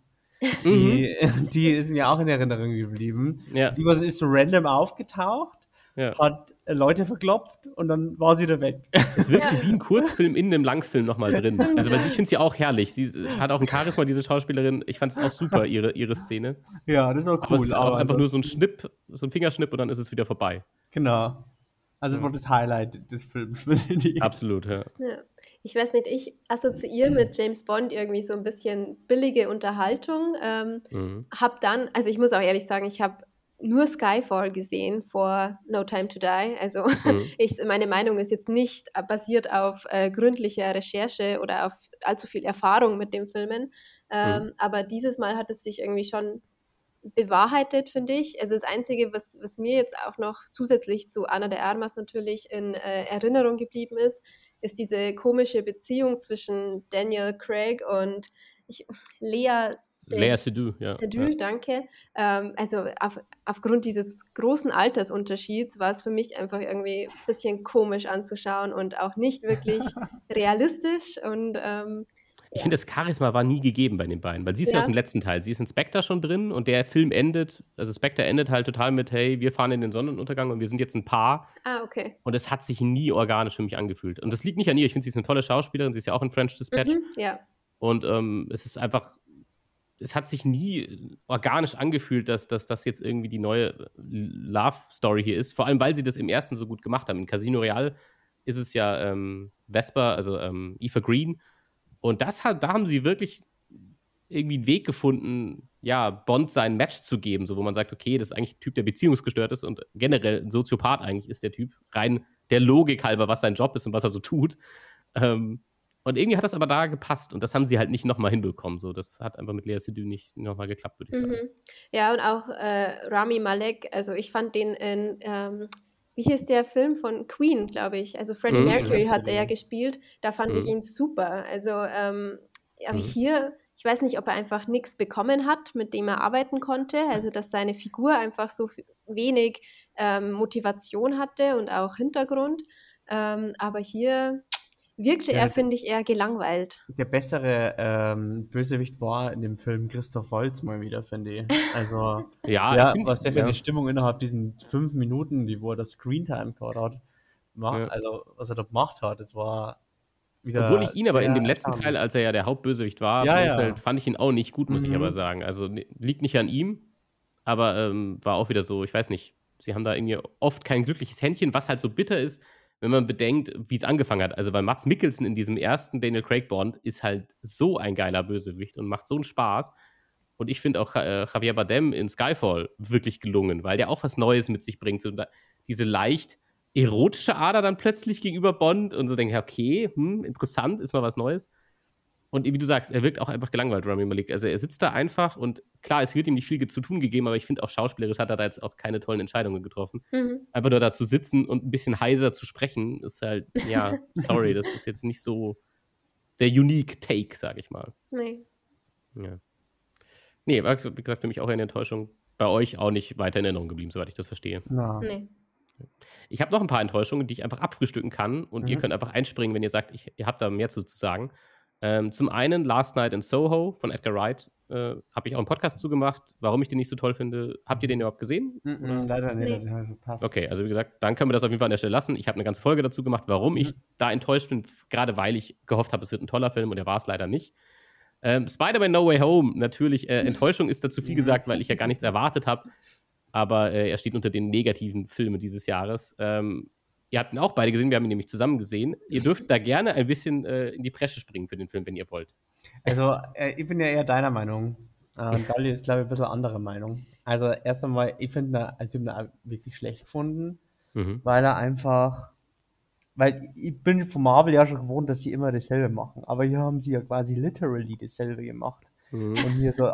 die ist mir auch in Erinnerung geblieben. Ja. Die ist so random aufgetaucht, hat Leute verkloppt und dann war sie wieder weg. Es wirkte wie ein Kurzfilm in einem Langfilm nochmal drin. Also, weil ich finde sie auch herrlich. Sie hat auch ein Charisma, diese Schauspielerin. Ich fand es auch super, ihre Szene. Ja, das war cool. Aber es ist auch einfach nur so ein Schnipp, so ein Fingerschnipp und dann ist es wieder vorbei. Genau. Also das war das Highlight des Films, finde ich. Absolut, ja. Ich weiß nicht, ich assoziiere mit James Bond irgendwie so ein bisschen billige Unterhaltung. Also ich muss auch ehrlich sagen, ich habe nur Skyfall gesehen vor No Time to Die. Also meine Meinung ist jetzt nicht basiert auf gründlicher Recherche oder auf allzu viel Erfahrung mit den Filmen. Aber dieses Mal hat es sich irgendwie schon bewahrheitet, finde ich. Also das Einzige, was mir jetzt auch noch zusätzlich zu Ana de Armas natürlich in Erinnerung geblieben ist diese komische Beziehung zwischen Daniel Craig und Lea Seydoux, ja. Seydoux, danke. Also aufgrund dieses großen Altersunterschieds war es für mich einfach irgendwie ein bisschen komisch anzuschauen und auch nicht wirklich realistisch und ich finde, das Charisma war nie gegeben bei den beiden, weil sie ist ja aus dem letzten Teil. Sie ist in Spectre schon drin und der Film endet, also Spectre endet halt total mit, hey, wir fahren in den Sonnenuntergang und wir sind jetzt ein Paar. Ah, okay. Und es hat sich nie organisch für mich angefühlt. Und das liegt nicht an ihr. Ich finde, sie ist eine tolle Schauspielerin. Sie ist ja auch in French Dispatch. Ja. Und es ist einfach, es hat sich nie organisch angefühlt, dass das jetzt irgendwie die neue Love-Story hier ist. Vor allem, weil sie das im ersten so gut gemacht haben. In Casino Royale ist es ja Vesper, also Eva Green. Und da haben sie wirklich irgendwie einen Weg gefunden, ja, Bond sein Match zu geben, so wo man sagt, okay, das ist eigentlich ein Typ, der beziehungsgestört ist und generell ein Soziopath eigentlich ist der Typ, rein der Logik halber, was sein Job ist und was er so tut. Und irgendwie hat das aber da gepasst und das haben sie halt nicht nochmal hinbekommen. So, das hat einfach mit Lea Seydoux nicht nochmal geklappt, würde ich sagen. Ja, und auch Rami Malek, also ich fand den in wie hieß der Film von Queen, glaube ich. Also Freddie Mercury hat er ja gespielt. Da fand ich ihn super. Also aber hier, ich weiß nicht, ob er einfach nichts bekommen hat, mit dem er arbeiten konnte. Also dass seine Figur einfach so wenig Motivation hatte und auch Hintergrund. Aber hier wirkte er, finde ich, eher gelangweilt. Der bessere Bösewicht war in dem Film Christoph Waltz mal wieder, finde ich. Also, was der für eine Stimmung innerhalb diesen 5 Minuten, wo er das Screentime gehabt hat, also was er da gemacht hat, das war wieder. Obwohl ich ihn aber in dem letzten Teil, als er ja der Hauptbösewicht war, fand ich ihn auch nicht gut, muss ich aber sagen. Also liegt nicht an ihm, aber war auch wieder so, ich weiß nicht, sie haben da irgendwie oft kein glückliches Händchen, was halt so bitter ist, wenn man bedenkt, wie es angefangen hat. Also, weil Mads Mikkelsen in diesem ersten Daniel Craig Bond ist halt so ein geiler Bösewicht und macht so einen Spaß. Und ich finde auch Javier Bardem in Skyfall wirklich gelungen, weil der auch was Neues mit sich bringt. So, diese leicht erotische Ader dann plötzlich gegenüber Bond und so denke ich, okay, interessant, ist mal was Neues. Und wie du sagst, er wirkt auch einfach gelangweilt, Rami Malek. Also er sitzt da einfach und klar, es wird ihm nicht viel zu tun gegeben, aber ich finde auch schauspielerisch hat er da jetzt auch keine tollen Entscheidungen getroffen. Einfach nur da zu sitzen und ein bisschen heiser zu sprechen, ist halt, ja, sorry, das ist jetzt nicht so der unique Take, sage ich mal. Nee. Ja. Nee, war, wie gesagt, für mich auch eine Enttäuschung. Bei euch auch nicht weiter in Erinnerung geblieben, soweit ich das verstehe. Na. Nee. Ich habe noch ein paar Enttäuschungen, die ich einfach abfrühstücken kann und ihr Mhm. könnt einfach einspringen, wenn ihr sagt, ihr habt da mehr zu sagen. Zum einen Last Night in Soho von Edgar Wright. Habe ich auch einen Podcast zugemacht, warum ich den nicht so toll finde. Habt ihr den überhaupt gesehen? Oder? Leider nicht, Nee. den habe ich verpasst. Okay, also wie gesagt, dann können wir das auf jeden Fall an der Stelle lassen. Ich habe eine ganze Folge dazu gemacht, warum ich da enttäuscht bin, gerade weil ich gehofft habe, es wird ein toller Film und er war es leider nicht. Spider-Man No Way Home, natürlich, Enttäuschung ist dazu viel gesagt, weil ich ja gar nichts erwartet habe, aber er steht unter den negativen Filmen dieses Jahres. Ihr habt ihn auch beide gesehen, wir haben ihn nämlich zusammen gesehen. Ihr dürft da gerne ein bisschen in die Bresche springen für den Film, wenn ihr wollt. Also, ich bin ja eher deiner Meinung. Und Dali ist, glaube ich, ein bisschen andere Meinung. Also, erst einmal, ich finde ihn wirklich schlecht gefunden, weil er einfach, weil ich bin von Marvel ja schon gewohnt, dass sie immer dasselbe machen. Aber hier haben sie ja quasi literally dasselbe gemacht. Und hier so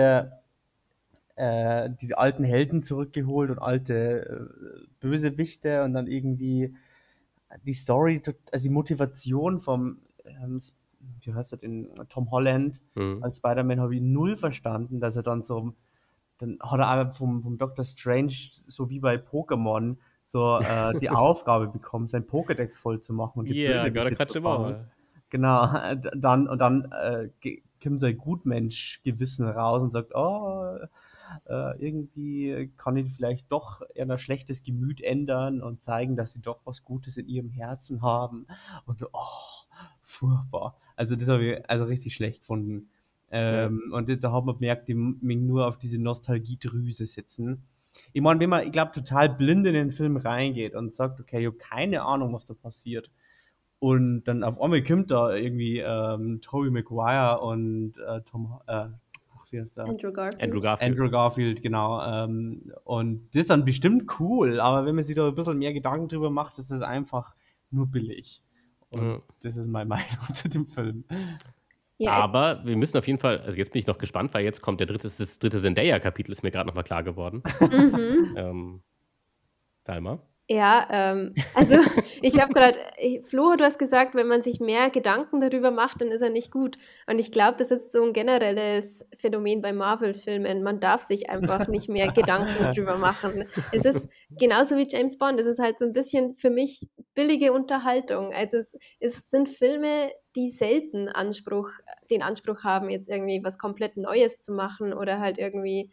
diese alten Helden zurückgeholt und alte Bösewichte und dann irgendwie die Story, also die Motivation vom, wie heißt das, Tom Holland als Spider-Man habe ich null verstanden, dass er dann so, dann hat er aber vom Dr. Strange, so wie bei Pokémon, so die Aufgabe bekommen, sein Pokédex voll zu machen und die Yeah, gotta Bösewichte catch zu 'em fangen. all. Genau, dann kommt sein Gutmensch-Gewissen raus und sagt, oh, irgendwie kann ich vielleicht doch eher ein schlechtes Gemüt ändern und zeigen, dass sie doch was Gutes in ihrem Herzen haben. Und furchtbar. Also das habe ich also richtig schlecht gefunden. Und da hat man gemerkt, die mich nur auf diese Nostalgiedrüse sitzen. Ich meine, wenn man, ich glaube, total blind in den Film reingeht und sagt, okay, ich habe keine Ahnung, was da passiert. Und dann auf einmal kommt da irgendwie Tobey Maguire und wie heißt der? Andrew Garfield. Andrew Garfield, genau. Und das ist dann bestimmt cool, aber wenn man sich da ein bisschen mehr Gedanken drüber macht, ist das einfach nur billig. Und das ist meine Meinung zu dem Film. Ja, Aber wir müssen auf jeden Fall, also jetzt bin ich noch gespannt, weil jetzt kommt das dritte Zendaya-Kapitel, ist mir gerade nochmal klar geworden. Dalma? Ja, also ich habe gerade, Flo, du hast gesagt, wenn man sich mehr Gedanken darüber macht, dann ist er nicht gut. Und ich glaube, das ist so ein generelles Phänomen bei Marvel-Filmen. Man darf sich einfach nicht mehr Gedanken drüber machen. Es ist genauso wie James Bond. Es ist halt so ein bisschen für mich billige Unterhaltung. Also es sind Filme, die selten den Anspruch haben, jetzt irgendwie was komplett Neues zu machen oder halt irgendwie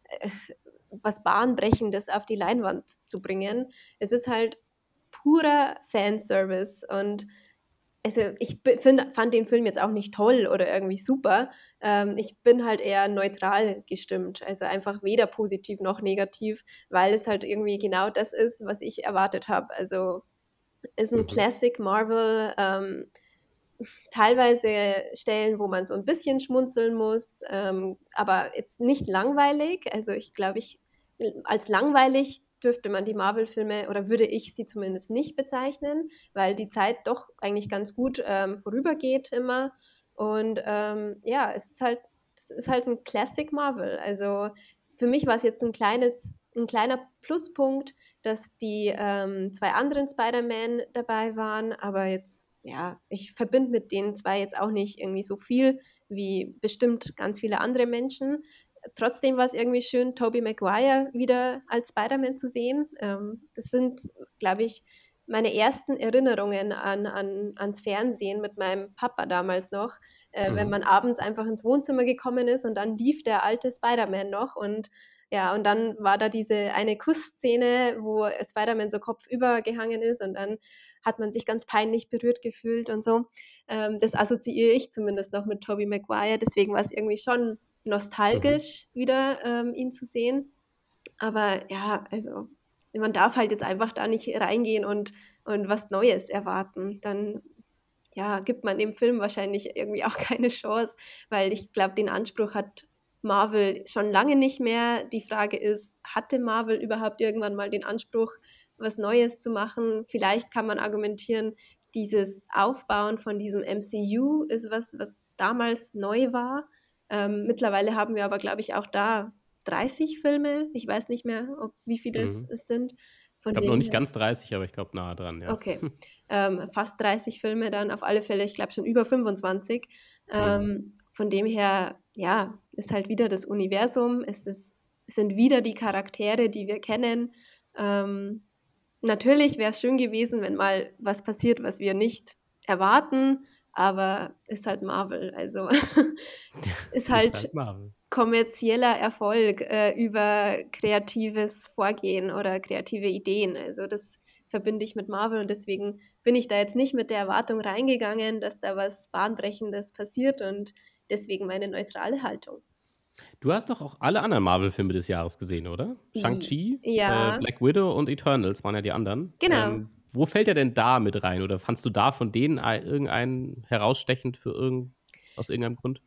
was Bahnbrechendes auf die Leinwand zu bringen. Es ist halt purer Fanservice und also ich fand den Film jetzt auch nicht toll oder irgendwie super. Ich bin halt eher neutral gestimmt, also einfach weder positiv noch negativ, weil es halt irgendwie genau das ist, was ich erwartet habe. Also ist ein Classic Marvel, teilweise Stellen, wo man so ein bisschen schmunzeln muss, aber jetzt nicht langweilig. Also ich glaube, als langweilig dürfte man die Marvel-Filme oder würde ich sie zumindest nicht bezeichnen, weil die Zeit doch eigentlich ganz gut vorübergeht immer. Und ja, es ist halt ein Classic Marvel. Also für mich war es jetzt ein kleiner Pluspunkt, dass die zwei anderen Spider-Man dabei waren, aber jetzt ja, ich verbinde mit den zwei jetzt auch nicht irgendwie so viel wie bestimmt ganz viele andere Menschen. Trotzdem war es irgendwie schön, Tobey Maguire wieder als Spider-Man zu sehen. Das sind, glaube ich, meine ersten Erinnerungen ans Fernsehen mit meinem Papa damals noch, wenn man abends einfach ins Wohnzimmer gekommen ist und dann lief der alte Spider-Man noch und ja, und dann war da diese eine Kussszene, wo Spider-Man so kopfüber gehangen ist und dann hat man sich ganz peinlich berührt gefühlt und so. Das assoziiere ich zumindest noch mit Tobey Maguire. Deswegen war es irgendwie schon nostalgisch, wieder ihn zu sehen. Aber ja, also man darf halt jetzt einfach da nicht reingehen und was Neues erwarten. Dann ja, gibt man dem Film wahrscheinlich irgendwie auch keine Chance, weil ich glaube, den Anspruch hat Marvel schon lange nicht mehr. Die Frage ist, hatte Marvel überhaupt irgendwann mal den Anspruch, was Neues zu machen? Vielleicht kann man argumentieren, dieses Aufbauen von diesem MCU ist was damals neu war. Mittlerweile haben wir aber, glaube ich, auch da 30 Filme. Ich weiß nicht mehr, wie viele es sind. Ich glaube noch nicht ganz 30, aber ich glaube nahe dran, ja. Okay. fast 30 Filme dann auf alle Fälle, ich glaube schon über 25. Von dem her, ja, ist halt wieder das Universum, es sind wieder die Charaktere, die wir kennen. Natürlich wäre es schön gewesen, wenn mal was passiert, was wir nicht erwarten, aber ist halt Marvel, also ist Ist halt halt Marvel. kommerzieller Erfolg über kreatives Vorgehen oder kreative Ideen. Also das verbinde ich mit Marvel und deswegen bin ich da jetzt nicht mit der Erwartung reingegangen, dass da was Bahnbrechendes passiert und deswegen meine neutrale Haltung. Du hast doch auch alle anderen Marvel-Filme des Jahres gesehen, oder? Shang-Chi, Ja, Black Widow und Eternals waren ja die anderen. genau. Wo fällt er denn da mit rein? Oder fandst du da von denen irgendeinen herausstechend aus irgendeinem Grund?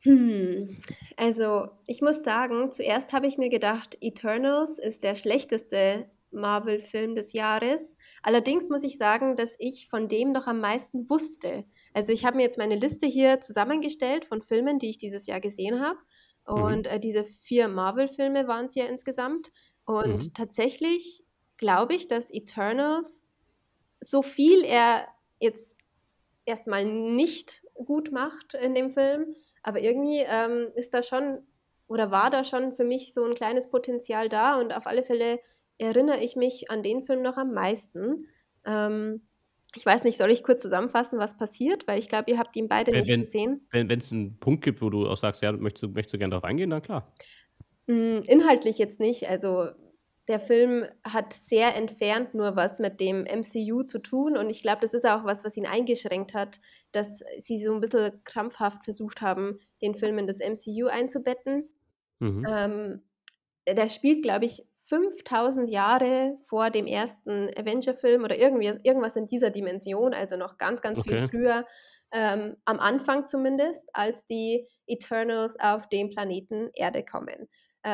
Also, ich muss sagen, zuerst habe ich mir gedacht, Eternals ist der schlechteste Marvel-Film des Jahres. Allerdings muss ich sagen, dass ich von dem noch am meisten wusste. Also, ich habe mir jetzt meine Liste hier zusammengestellt von Filmen, die ich dieses Jahr gesehen habe. Mhm. Und diese 4 Marvel-Filme waren es ja insgesamt. Mhm. Und tatsächlich glaube ich, dass Eternals, so viel er jetzt erstmal nicht gut macht in dem Film, aber irgendwie ist da schon oder war da schon für mich so ein kleines Potenzial da und auf alle Fälle erinnere ich mich an den Film noch am meisten. Ähm, ich weiß nicht, soll ich kurz zusammenfassen, was passiert? Weil ich glaube, ihr habt ihn beide Wenn nicht wenn gesehen. wenn's 'n Punkt gibt, wo du auch sagst: „Ja, möchtest du gerne drauf eingehen?“ Dann klar. Inhaltlich jetzt nicht. Also, der Film hat sehr entfernt nur was mit dem MCU zu tun und ich glaube, das ist auch was, was ihn eingeschränkt hat, dass sie so 'n bisschen krampfhaft versucht haben, den Film in das MCU einzubetten. Mhm. Ähm, der spielt, glaube ich, 5.000 Jahre vor dem ersten Avenger-Film oder irgendwas in dieser Dimension, also noch ganz, ganz viel Okay. früher, am Anfang zumindest, als die Eternals auf den Planeten Erde kommen.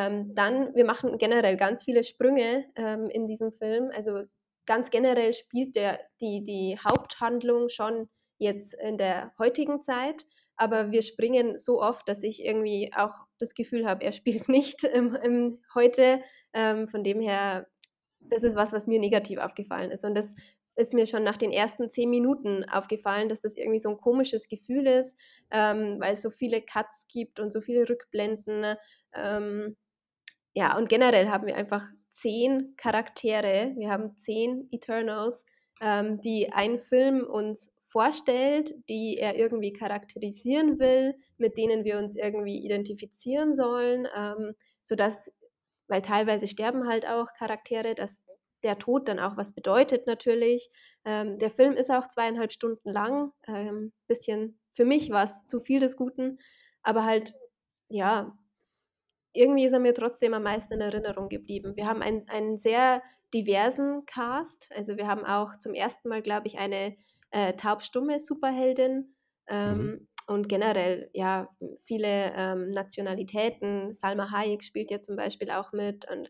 Dann wir machen generell ganz viele Sprünge, in diesem Film. Also, ganz generell spielt die Haupthandlung schon jetzt in der heutigen Zeit, aber wir springen so oft, dass ich irgendwie auch das Gefühl habe, er spielt nicht im Heute. Von dem her, das ist was, was mir negativ aufgefallen ist. Und das ist mir schon nach den ersten 10 Minuten aufgefallen, dass das irgendwie so ein komisches Gefühl ist, weil es so viele Cuts gibt und so viele Rückblenden. Ähm, ja, und generell haben wir einfach 10 Charaktere. Wir haben 10 Eternals, die ein Film uns vorstellt, die er irgendwie charakterisieren will, mit denen wir uns irgendwie identifizieren sollen, sodass, weil teilweise sterben halt auch Charaktere, dass der Tod dann auch was bedeutet natürlich. Der Film ist auch 2,5 Stunden lang. Bisschen für mich war's zu viel des Guten, aber halt, ja, irgendwie ist er mir trotzdem am meisten in Erinnerung geblieben. Wir haben einen sehr diversen Cast. Also, wir haben auch zum ersten Mal, glaube ich, eine, taubstumme Superheldin, Mhm. und generell, ja, viele, Nationalitäten. Salma Hayek spielt ja zum Beispiel auch mit und,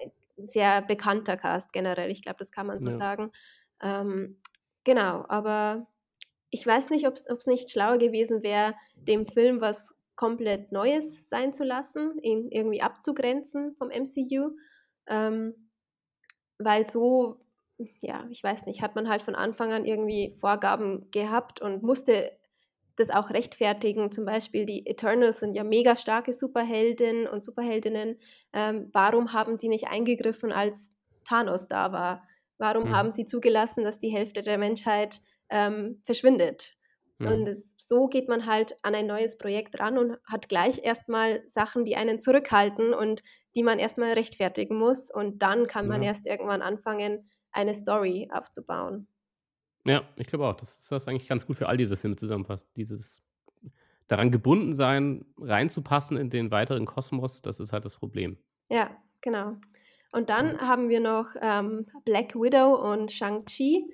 sehr bekannter Cast generell. Ich glaube, das kann man so Ja. sagen. Ähm, genau, aber ich weiß nicht, ob's nicht schlauer gewesen wäre, dem Film was komplett Neues sein zu lassen, ihn irgendwie abzugrenzen vom MCU, ähm, weil so, ja, ich weiß nicht, hat man halt von Anfang an irgendwie Vorgaben gehabt und musste das auch rechtfertigen. Zum Beispiel die Eternals sind ja mega starke Superheldinnen und Superheldinnen. Warum haben die nicht eingegriffen, als Thanos da war? Warum Mhm. haben sie zugelassen, dass die Hälfte der Menschheit, verschwindet? Und Mhm. so geht man halt an ein neues Projekt ran und hat gleich erstmal Sachen, die einen zurückhalten und die man erstmal rechtfertigen muss. Und dann kann man Ja. erst irgendwann anfangen, eine Story aufzubauen. Ja, ich glaube auch, dass das eigentlich ganz gut für all diese Filme zusammenfasst. Dieses daran gebunden sein, reinzupassen in den weiteren Kosmos, das ist halt das Problem. Ja, genau. Und Ja. dann haben wir noch, Black Widow und Shang-Chi,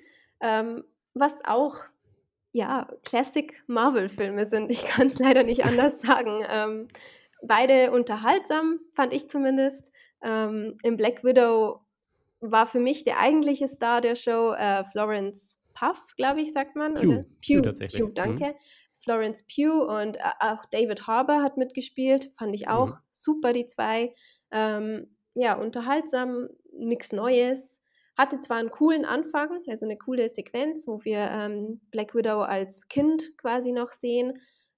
was auch, ja, Classic-Marvel-Filme sind. Ich kann es leider nicht anders sagen. Beide unterhaltsam, fand ich zumindest. In Black Widow war für mich der eigentliche Star der Show, Florence Pugh, glaube ich, sagt man, oder Pew Pugh, tatsächlich. Mhm. danke. Florence Pugh und auch David Harbour hat mitgespielt, fand ich auch Mhm. super, die 2. Ja, unterhaltsam, nix Neues. hatte zwar einen coolen Anfang, also eine coole Sequenz, wo wir, Black Widow als Kind quasi noch sehen,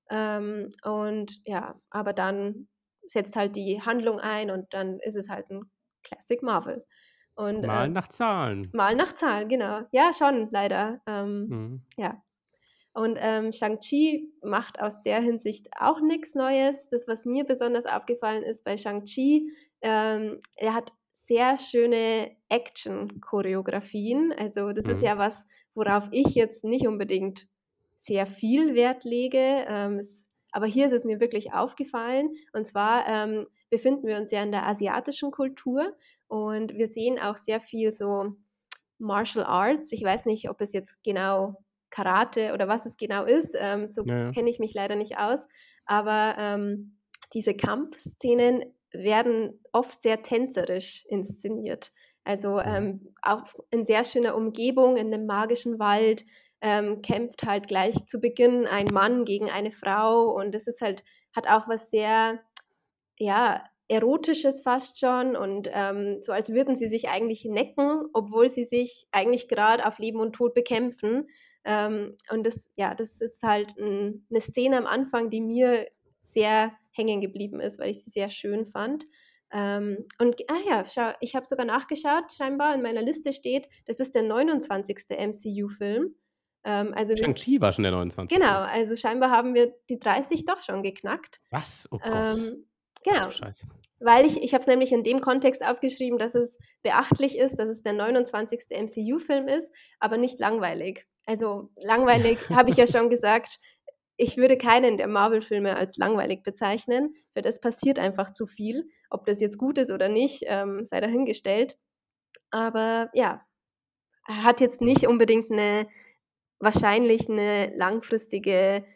und ja, aber dann setzt halt die Handlung ein und dann ist es halt ein Classic Marvel. Und, Mal nach Zahlen. mal nach Zahlen, genau. Ja, schon leider. Mhm. Ja. Und, Shang-Chi macht aus der Hinsicht auch nichts Neues. Das, was mir besonders aufgefallen ist bei Shang-Chi, er hat sehr schöne Action-Choreografien. Also, das ist Mhm. ja was, worauf ich jetzt nicht unbedingt sehr viel Wert lege, aber hier ist es mir wirklich aufgefallen. Und zwar, befinden wir uns ja in der asiatischen Kultur und wir sehen auch sehr viel so Martial Arts. Ich weiß nicht, ob es jetzt genau Karate oder was es genau ist, so Ja, ja. kenne ich mich leider nicht aus, aber, diese Kampfszenen werden oft sehr tänzerisch inszeniert. Also, Mhm. auch in sehr schöner Umgebung, in 'nem magischen Wald, kämpft halt gleich zu Beginn ein Mann gegen eine Frau und es ist halt hat auch was sehr, ja, Erotisches fast schon und, so als würden sie sich eigentlich necken, obwohl sie sich eigentlich gerade auf Leben und Tod bekämpfen. Und das ja, das ist halt 'ne Szene am Anfang, die mir sehr hängen geblieben ist, weil ich sie sehr schön fand. Und ja, schau, ich habe sogar nachgeschaut, scheinbar in meiner Liste steht, das ist der 29. MCU-Film. Also wir Shang-Chi war schon der 29. genau, also scheinbar haben wir die 30 doch schon geknackt. Was? Oh Gott. Ähm, Ach du genau, Scheiße. weil ich habe es nämlich in dem Kontext aufgeschrieben, dass es beachtlich ist, dass es der 29. MCU-Film ist, aber nicht langweilig. Also, langweilig habe ich ja schon gesagt, ich würde keinen der Marvel-Filme als langweilig bezeichnen. Für das passiert einfach zu viel. Ob das jetzt gut ist oder nicht, sei dahingestellt. Aber ja, hat jetzt nicht unbedingt 'ne wahrscheinlich 'ne langfristige,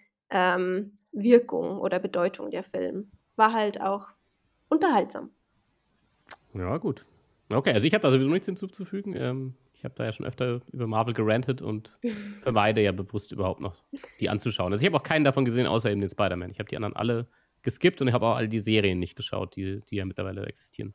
Wirkung oder Bedeutung, der Film. War halt auch unterhaltsam. Ja, gut. Okay, also ich habe da sowieso nichts hinzuzufügen. Ich habe da ja schon öfter über Marvel gerantet und vermeide ja bewusst überhaupt noch, die anzuschauen. Also ich habe auch keinen davon gesehen, außer eben den Spider-Man. Ich habe die anderen alle geskippt und ich habe auch all die Serien nicht geschaut, die ja mittlerweile existieren.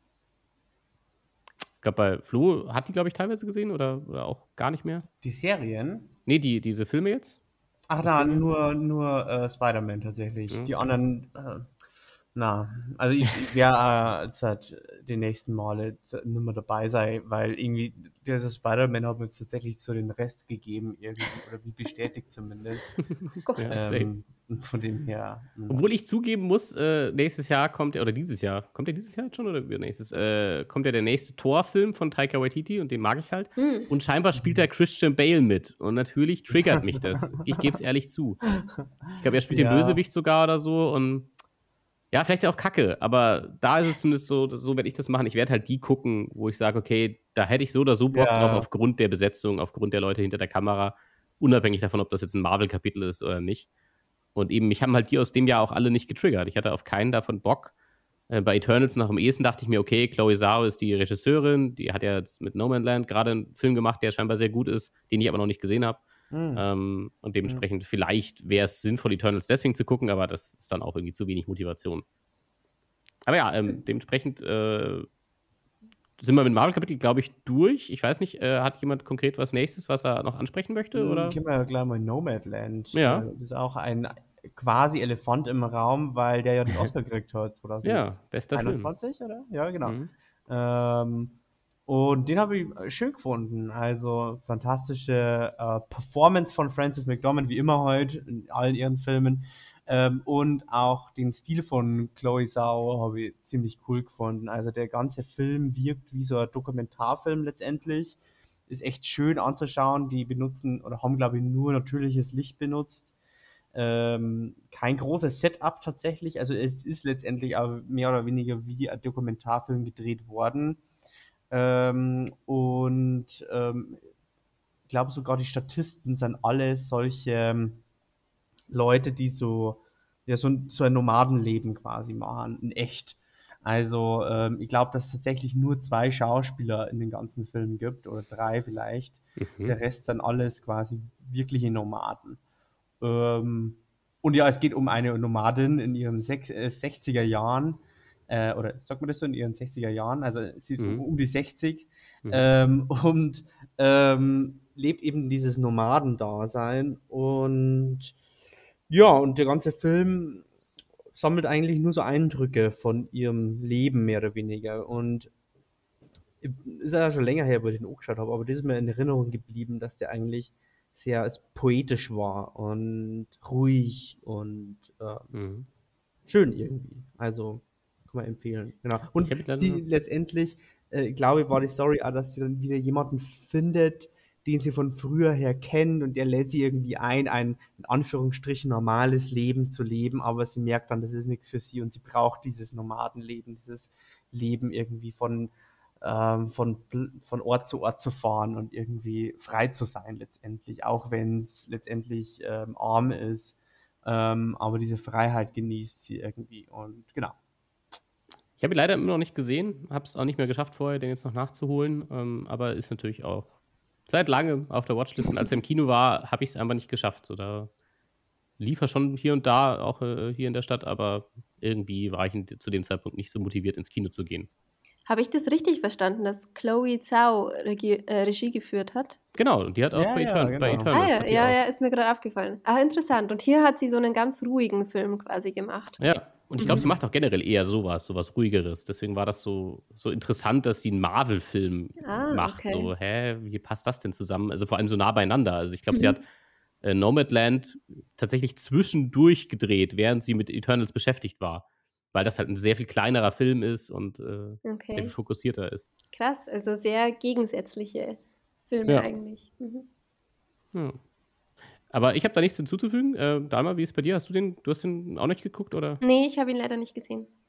Ich glaube, bei Flo hat die, glaube ich, teilweise gesehen oder auch gar nicht mehr. Die Serien? Nee, diese Filme jetzt? Ach Aus na, dem Jahr? nur Spider-Man tatsächlich. Ja, Die okay. anderen, na, also ich werde jetzt halt die nächsten Male nicht mehr dabei sein, weil irgendwie dieses Spider-Man hat mir jetzt tatsächlich so den Rest gegeben irgendwie, oder wie bestätigt zumindest. Oh Gott. Ja, same. Von dem her. Obwohl ich zugeben muss, nächstes Jahr kommt oder dieses Jahr, kommt der dieses Jahr schon oder nächstes? Kommt ja der nächste Thor-Film von Taika Waititi und den mag ich halt. Mhm. Und scheinbar spielt da Christian Bale mit. Und natürlich triggert mich das. Ich gebe es ehrlich zu. Ich glaube, er spielt den Ja, Bösewicht sogar oder so. Und ja, vielleicht auch Kacke. Aber da ist es zumindest so werde ich das machen. Ich werde halt die gucken, wo ich sage, okay, da hätte ich so oder so Bock drauf, ja, aufgrund der Besetzung, aufgrund der Leute hinter der Kamera. Unabhängig davon, ob das jetzt ein Marvel-Kapitel ist oder nicht. Und eben, mich haben halt die aus dem Jahr auch alle nicht getriggert. Ich hatte auf keinen davon Bock. Bei Eternals noch am ehesten dachte ich mir, okay, Chloe Zhao ist die Regisseurin, die hat ja jetzt mit No Man's Land gerade einen Film gemacht, der scheinbar sehr gut ist, den ich aber noch nicht gesehen habe. Und dementsprechend vielleicht wäre es sinnvoll, Eternals deswegen zu gucken, aber das ist dann auch irgendwie zu wenig Motivation. Aber ja, dementsprechend sind wir mit Marvel-Kapitel, glaube ich, durch. Ich weiß nicht, hat jemand konkret was Nächstes, was er noch ansprechen möchte? Oder? gehen wir gleich mal in Nomadland. Ja, Das ist auch ein quasi Elefant im Raum, weil der ja den Oscar gekriegt hat ja, bester Film. 2021, oder? Ja, genau. Mhm. Und den habe ich schön gefunden. Also fantastische Performance von Frances McDormand, wie immer heute in allen ihren Filmen. Und auch den Stil von Chloe Zhao habe ich ziemlich cool gefunden. Also der ganze Film wirkt wie so ein Dokumentarfilm letztendlich. Ist echt schön anzuschauen. Die benutzen oder haben, glaube ich, nur natürliches Licht benutzt. Kein großes Setup tatsächlich. Also es ist letztendlich auch mehr oder weniger wie ein Dokumentarfilm gedreht worden. Ich glaube sogar die Statisten sind alle solche Leute, die so ein Nomadenleben quasi machen, in echt. Also ich glaube, dass es tatsächlich nur 2 Schauspieler in den ganzen Film gibt oder 3 vielleicht. Der Rest sind alles quasi wirkliche Nomaden. Und ja, es geht um eine Nomadin in ihren 60er Jahren, oder sagt man das so, in ihren 60er Jahren, also sie ist Mhm. um die 60 Mhm. und lebt eben dieses Nomadendasein und ja, und der ganze Film sammelt eigentlich nur so Eindrücke von ihrem Leben mehr oder weniger und ist ja schon länger her, wo ich den angeschaut habe, aber das ist mir in Erinnerung geblieben, dass der eigentlich sehr poetisch war und ruhig und Mhm. schön irgendwie. Also kann man empfehlen. Genau. Ich Und habe ihn sie leider. letztendlich, glaube ich, war die Story auch, dass sie dann wieder jemanden findet, den sie von früher her kennt und der lädt sie irgendwie ein in Anführungsstrichen normales Leben zu leben, aber sie merkt dann, das ist nichts für sie und sie braucht dieses Nomadenleben, dieses Leben irgendwie von Ort zu Ort zu fahren und irgendwie frei zu sein letztendlich, auch wenn es letztendlich arm ist. Aber diese Freiheit genießt sie irgendwie und genau. Ich habe ihn leider immer noch nicht gesehen, habe es auch nicht mehr geschafft vorher, den jetzt noch nachzuholen, aber ist natürlich auch seit langem auf der Watchlist und als er im Kino war, habe ich es einfach nicht geschafft. So, da lief er schon hier und da, auch hier in der Stadt, aber irgendwie war ich zu dem Zeitpunkt nicht so motiviert, ins Kino zu gehen. Habe ich das richtig verstanden, dass Chloe Zhao Regie geführt hat? Genau, und die hat auch Ja, ja, bei genau. Ah Eternals ja, hat die ja, auch. ja, ist mir gerade aufgefallen. Ah, interessant. Und hier hat sie so einen ganz ruhigen Film quasi gemacht. Ja, und ich glaube, sie Mhm. macht auch generell eher sowas Ruhigeres. Deswegen war das so interessant, dass sie einen Marvel-Film Ah, macht. okay. So, hä, wie passt das denn zusammen? Also vor allem so nah beieinander. Also ich glaube, sie hat Mhm. Nomadland tatsächlich zwischendurch gedreht, während sie mit Eternals beschäftigt war. Weil das halt ein sehr viel kleinerer Film ist und sehr viel Okay. fokussierter ist. Krass, also sehr gegensätzliche Filme Ja. eigentlich. Mhm. Ja. Aber ich habe da nichts hinzuzufügen. Dalma, wie ist es bei dir? Du hast den auch nicht geguckt, oder? Ne, ich habe ihn leider nicht gesehen.